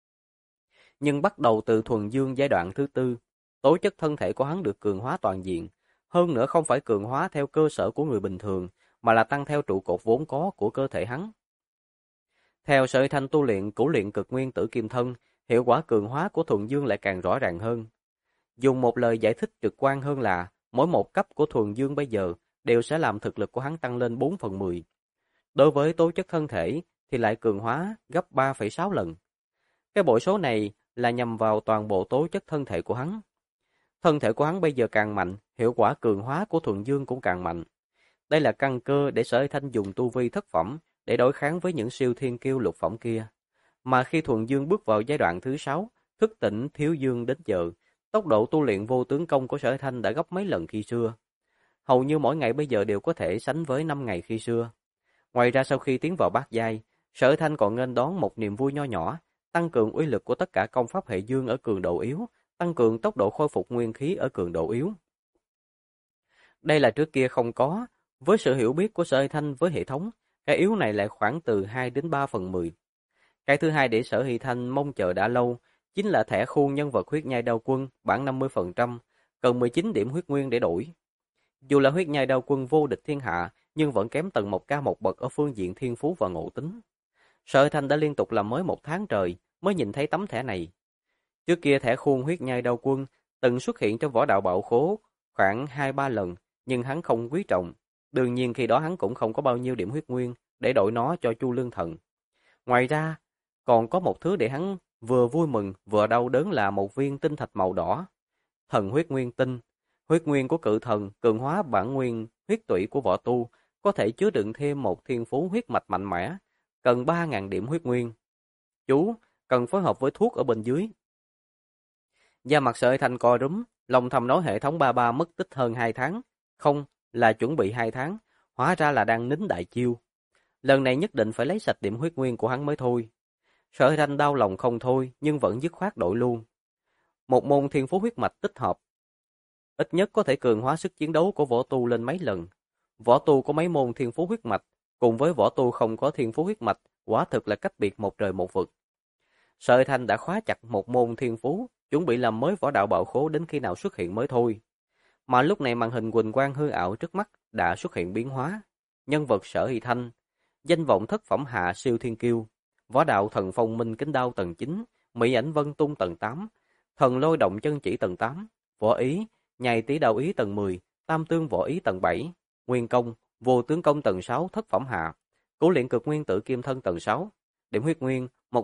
Nhưng bắt đầu từ thuần dương giai đoạn thứ 4, tố chất thân thể của hắn được cường hóa toàn diện, hơn nữa không phải cường hóa theo cơ sở của người bình thường, mà là tăng theo trụ cột vốn có của cơ thể hắn. Theo Sở Hy Thanh tu luyện cửu luyện cực nguyên tử kim thân, hiệu quả cường hóa của thuần dương lại càng rõ ràng hơn. Dùng một lời giải thích trực quan hơn là, mỗi một cấp của thuần dương bây giờ đều sẽ làm thực lực của hắn tăng lên 4/10. Đối với tố chất thân thể thì lại cường hóa gấp 3,6 lần. Cái bội số này là nhằm vào toàn bộ tố chất thân thể của hắn. Thân thể của hắn bây giờ càng mạnh, hiệu quả cường hóa của thuần dương cũng càng mạnh. Đây là căn cơ để Sở Hy Thanh dùng tu vi thất phẩm để đối kháng với những siêu thiên kiêu lục phẩm kia. Mà khi thuần dương bước vào giai đoạn thứ 6, thức tỉnh thiếu dương đến giờ, tốc độ tu luyện vô tướng công của Sở Hy Thanh đã gấp mấy lần khi xưa. Hầu như mỗi ngày bây giờ đều có thể sánh với 5 ngày khi xưa. Ngoài ra sau khi tiến vào bát giai, Sở Hy Thanh còn nghênh đón một niềm vui nho nhỏ, tăng cường uy lực của tất cả công pháp hệ dương ở cường độ yếu, tăng cường tốc độ khôi phục nguyên khí ở cường độ yếu. Đây là trước kia không có, với sự hiểu biết của Sở Hy Thanh với hệ thống, cái yếu này lại khoảng từ 2 đến 3/10. Cái thứ hai để Sở Hy Thanh mong chờ đã lâu, chính là thẻ khuôn nhân vật huyết nhai đao quân bản 50%, cần 19 điểm huyết nguyên để đổi. Dù là huyết nhai đao quân vô địch thiên hạ, nhưng vẫn kém tầng 1K một bậc ở phương diện thiên phú và ngộ tính. Sở Hy Thanh đã liên tục làm mới 1 tháng trời mới nhìn thấy tấm thẻ này. Trước kia thẻ khuôn huyết nhai đao quân từng xuất hiện trong võ đạo bảo khố khoảng 2-3 lần, nhưng hắn không quý trọng. Đương nhiên khi đó hắn cũng không có bao nhiêu điểm huyết nguyên để đổi nó cho Chu Lương Thần. Ngoài ra, còn có một thứ để hắn vừa vui mừng vừa đau đớn là một viên tinh thạch màu đỏ. Thần huyết nguyên tinh, huyết nguyên của cự thần cường hóa bản nguyên huyết tủy của võ tu, có thể chứa đựng thêm một thiên phú huyết mạch mạnh mẽ, cần 3.000 điểm huyết nguyên. Chú, cần phối hợp với thuốc ở bên dưới. Da mặt Sở Hy Thanh co rúm, lòng thầm nói hệ thống 33 mất tích hơn 2 tháng. Không, là chuẩn bị 2 tháng, hóa ra là đang nín đại chiêu. Lần này nhất định phải lấy sạch điểm huyết nguyên của hắn mới thôi. Sở Hy Thanh đau lòng không thôi, nhưng vẫn dứt khoát đổi luôn. Một môn thiên phú huyết mạch tích hợp, ít nhất có thể cường hóa sức chiến đấu của võ tu lên mấy lần. Võ tu có mấy môn thiên phú huyết mạch, cùng với võ tu không có thiên phú huyết mạch, quả thực là cách biệt một trời một vực. Sở Hy Thanh đã khóa chặt một môn thiên phú, chuẩn bị làm mới võ đạo bảo khố đến khi nào xuất hiện mới thôi. Mà lúc này màn hình huỳnh quang hư ảo trước mắt đã xuất hiện biến hóa. Nhân vật Sở Hy Thanh, danh vọng thất phẩm hạ siêu thiên kiêu, võ đạo thần phong minh kính đao tầng 9, mỹ ảnh vân tung tầng 8, thần lôi động chân chỉ tầng 8, võ ý, nhai tí đao ý tầng 10, tam tương võ ý tầng 7, nguyên công, vô tướng công tầng 6 thất phẩm hạ, cửu luyện cực nguyên tử kim thân tầng 6, điểm huyết nguyên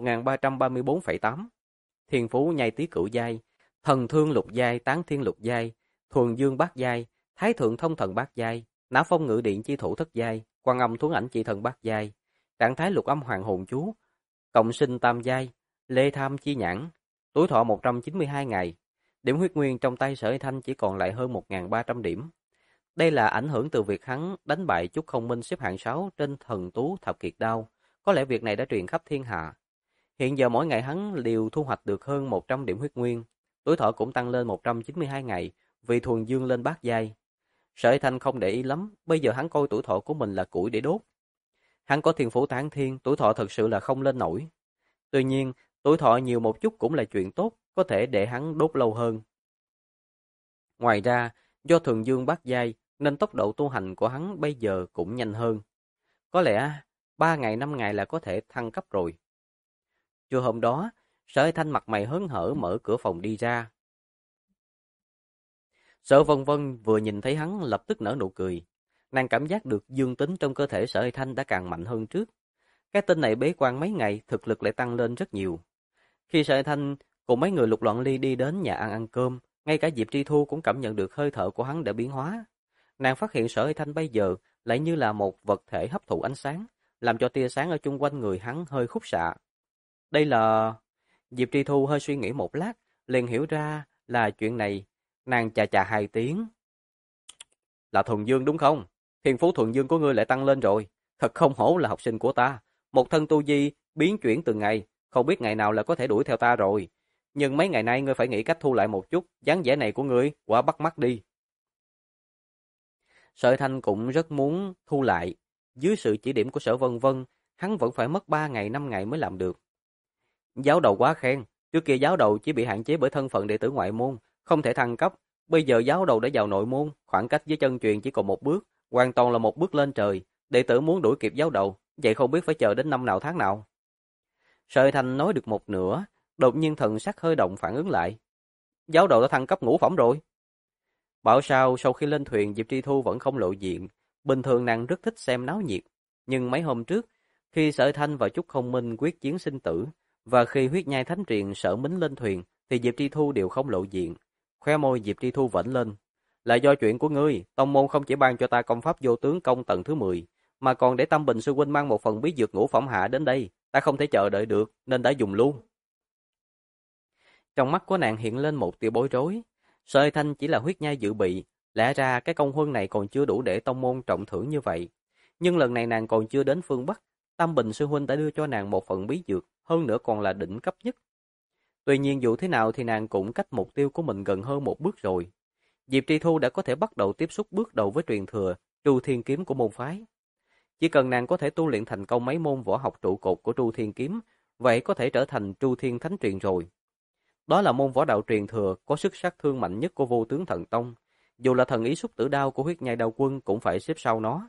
1334,8, thiên phú nhai tí cửu giai, thần thương lục giai, tán thiên lục giai, thuần dương bát giai, thái thượng thông thần bát giai, não phong ngự điện chi thủ thất giai, quan âm thuấn ảnh chi thần bát giai, trạng thái lục âm hoàng hồn chú, cộng sinh tam giai, lê tham chi nhãn, tuổi thọ 192 ngày, điểm huyết nguyên trong tay Sở Hy Thanh chỉ còn lại hơn 1.300 điểm. Đây là ảnh hưởng từ việc hắn đánh bại Chúc Không Minh xếp hạng 6 trên thần tú thập kiệt đao, có lẽ việc này đã truyền khắp thiên hạ. Hiện giờ mỗi ngày hắn đều thu hoạch được hơn 100 điểm huyết nguyên, tuổi thọ cũng tăng lên 192 ngày, vì thuần dương lên bát giai. Sở Hy Thanh không để ý lắm, bây giờ hắn coi tuổi thọ của mình là củi để đốt. Hắn có thiên phú tán thiên, tuổi thọ thật sự là không lên nổi. Tuy nhiên, tuổi thọ nhiều một chút cũng là chuyện tốt, có thể để hắn đốt lâu hơn. Ngoài ra, do thuần dương bát giai nên tốc độ tu hành của hắn bây giờ cũng nhanh hơn. Có lẽ 3 ngày 5 ngày là có thể thăng cấp rồi. Trưa hôm đó, Sở Thanh mặt mày hớn hở mở cửa phòng đi ra. Sở Vân Vân vừa nhìn thấy hắn lập tức nở nụ cười. Nàng cảm giác được dương tính trong cơ thể Sở Thanh đã càng mạnh hơn trước. Cái tên này bế quan mấy ngày, thực lực lại tăng lên rất nhiều. Khi Sở Thanh cùng mấy người Lục Loạn Ly đi đến nhà ăn cơm, ngay cả Diệp Tri Thu cũng cảm nhận được hơi thở của hắn đã biến hóa. Nàng phát hiện Sở Thanh bây giờ lại như là một vật thể hấp thụ ánh sáng, làm cho tia sáng ở chung quanh người hắn hơi khúc xạ. Đây là... Diệp Tri Thu hơi suy nghĩ một lát, liền hiểu ra là chuyện này. Nàng chà chà hai tiếng. Là thuần dương đúng không? Thiên phú thuần dương của ngươi lại tăng lên rồi. Thật không hổ là học sinh của ta. Một thân tu vi biến chuyển từng ngày, không biết ngày nào là có thể đuổi theo ta rồi. Nhưng mấy ngày nay ngươi phải nghĩ cách thu lại một chút, dáng vẻ này của ngươi quá bắt mắt đi. Sở Thanh cũng rất muốn thu lại. Dưới sự chỉ điểm của Sở Vân Vân, hắn vẫn phải mất 3 ngày 5 ngày mới làm được. Giáo đầu quá khen, trước kia giáo đầu chỉ bị hạn chế bởi thân phận đệ tử ngoại môn, không thể thăng cấp. Bây giờ giáo đầu đã vào nội môn, khoảng cách với chân truyền chỉ còn một bước, hoàn toàn là một bước lên trời. Đệ tử muốn đuổi kịp giáo đầu, vậy không biết phải chờ đến năm nào tháng nào. Sở Thanh nói được một nửa, đột nhiên thần sắc hơi động phản ứng lại. Giáo đầu đã thăng cấp ngũ phẩm rồi. Bảo sao sau khi lên thuyền Diệp Tri Thu vẫn không lộ diện, bình thường nàng rất thích xem náo nhiệt. Nhưng mấy hôm trước, khi Sở Thanh và Trúc Không Minh quyết chiến sinh tử, và khi huyết nhai thánh truyền Sở Mính lên thuyền, thì Diệp Tri Thu đều không lộ diện. Khóe môi Diệp Tri Thu vểnh lên. Là do chuyện của ngươi, tông môn không chỉ ban cho ta công pháp vô tướng công tầng thứ 10, mà còn để Tâm Bình sư huynh mang một phần bí dược ngũ phẩm hạ đến đây, ta không thể chờ đợi được nên đã dùng luôn. Trong mắt của nàng hiện lên một tia bối rối. Sở Thanh chỉ là huyết nhai dự bị, lẽ ra cái công huân này còn chưa đủ để tông môn trọng thưởng như vậy. Nhưng lần này nàng còn chưa đến phương Bắc, Tâm Bình sư huynh đã đưa cho nàng một phần bí dược, hơn nữa còn là đỉnh cấp nhất. Tuy nhiên dù thế nào thì nàng cũng cách mục tiêu của mình gần hơn một bước rồi. Diệp Tri Thu đã có thể bắt đầu tiếp xúc bước đầu với truyền thừa Tru Thiên Kiếm của môn phái. Chỉ cần nàng có thể tu luyện thành công mấy môn võ học trụ cột của Tru Thiên Kiếm, vậy có thể trở thành Tru Thiên Thánh Truyền rồi. Đó là môn võ đạo truyền thừa có sức sát thương mạnh nhất của Vô Tướng Thần Tông, dù là thần ý xúc tử đao của huyết nhai đao quân cũng phải xếp sau nó.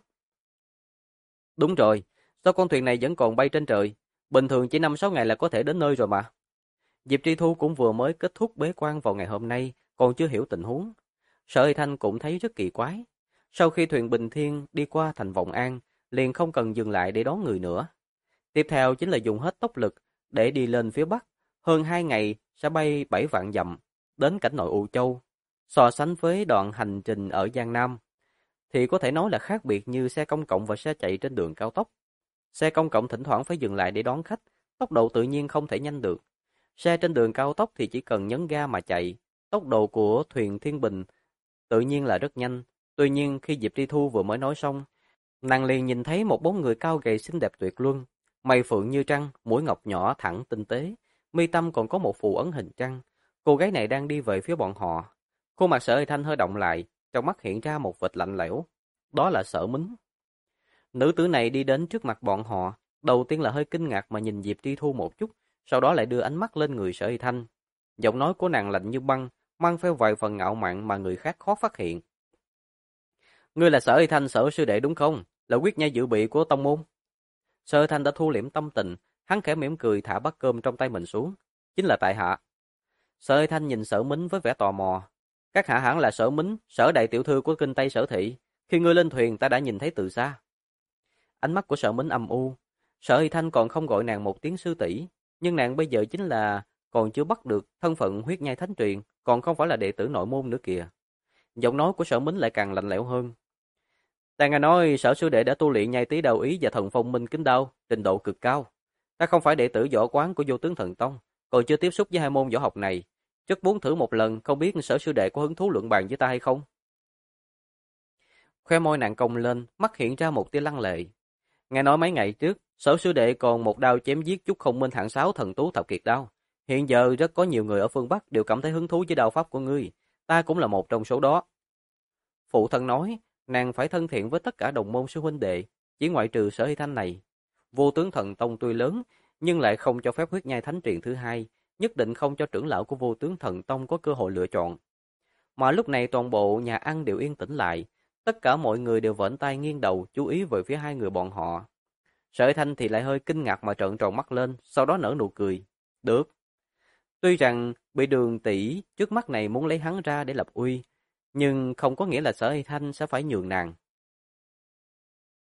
Đúng rồi, sao con thuyền này vẫn còn bay trên trời? Bình thường chỉ 5-6 ngày là có thể đến nơi rồi mà. Diệp Tri Thu cũng vừa mới kết thúc bế quan vào ngày hôm nay, còn chưa hiểu tình huống. Sở Thanh cũng thấy rất kỳ quái. Sau khi thuyền Bình Thiên đi qua thành Vọng An, liền không cần dừng lại để đón người nữa. Tiếp theo chính là dùng hết tốc lực để đi lên phía Bắc. Hơn 2 ngày sẽ bay 7 vạn dặm, đến cảnh nội U Châu. So sánh với đoạn hành trình ở Giang Nam, thì có thể nói là khác biệt như xe công cộng và xe chạy trên đường cao tốc. Xe công cộng thỉnh thoảng phải dừng lại để đón khách, tốc độ tự nhiên không thể nhanh được. Xe trên đường cao tốc thì chỉ cần nhấn ga mà chạy, tốc độ của thuyền Thiên Bình tự nhiên là rất nhanh. Tuy nhiên khi Diệp Tri Thu vừa mới nói xong, nàng liền nhìn thấy một bóng người cao gầy xinh đẹp tuyệt luân, mày phượng như trăng, mũi ngọc nhỏ thẳng tinh tế, mi tâm còn có một phù ấn hình trăng. Cô gái này đang đi về phía bọn họ. Khuôn mặt Sở Thanh hơi động lại, trong mắt hiện ra một vệt lạnh lẽo. Đó là Sở Mính. Nữ tử này đi đến trước mặt bọn họ, đầu tiên là hơi kinh ngạc mà nhìn Diệp Tri Thu một chút, sau đó lại đưa ánh mắt lên người Sở Thanh. Giọng nói của nàng lạnh như băng, mang theo vài phần ngạo mạn mà người khác khó phát hiện. Ngươi là Sở Thanh Sở sư đệ đúng không? Là quyết nhai dự bị của tông môn. Sở Thanh đã thu liễm tâm tình, hắn khẽ mỉm cười thả bát cơm trong tay mình xuống. Chính là tại hạ. Sở Thanh nhìn Sở Mính với vẻ tò mò. Các hạ hẳn là Sở Mính, Sở đại tiểu thư của kinh Tây Sở thị. Khi ngươi lên thuyền ta đã nhìn thấy từ xa. Ánh mắt của Sở Mính âm u. Sở Thanh còn không gọi nàng một tiếng sư tỷ, nhưng nàng bây giờ chính là còn chưa bắt được thân phận huyết nhai thánh truyền, còn không phải là đệ tử nội môn nữa kìa. Giọng nói của Sở Mính lại càng lạnh lẽo hơn. Ta nghe nói Sở sư đệ đã tu luyện nhai tí đao ý và thần phong minh kính đao, trình độ cực cao. Ta không phải đệ tử võ quán của Vô Tướng Thần Tông, còn chưa tiếp xúc với hai môn võ học này. Rất muốn thử một lần, không biết Sở sư đệ có hứng thú luận bàn với ta hay không? Khoe môi nàng cong lên, mắt hiện ra một tia lăng lệ. Nghe nói mấy ngày trước, Sở sư đệ còn một đao chém giết Trúc Không Minh hạng 6 thần tú thập kiệt đao. Hiện giờ rất có nhiều người ở phương Bắc đều cảm thấy hứng thú với đao pháp của ngươi, ta cũng là một trong số đó. Phụ thân nói, nàng phải thân thiện với tất cả đồng môn sư huynh đệ, chỉ ngoại trừ Sở Hy Thanh này. Vô Tướng Thần Tông tuy lớn, nhưng lại không cho phép huyết nhai thánh truyền thứ hai, nhất định không cho trưởng lão của Vô Tướng Thần Tông có cơ hội lựa chọn. Mà lúc này toàn bộ nhà ăn đều yên tĩnh lại, tất cả mọi người đều vểnh tai nghiêng đầu chú ý về phía hai người bọn họ. Sở Thanh thì lại hơi kinh ngạc mà trợn tròn mắt lên, sau đó nở nụ cười. Được. Tuy rằng bị Đường tỷ trước mắt này muốn lấy hắn ra để lập uy, nhưng không có nghĩa là Sở Thanh sẽ phải nhường nàng.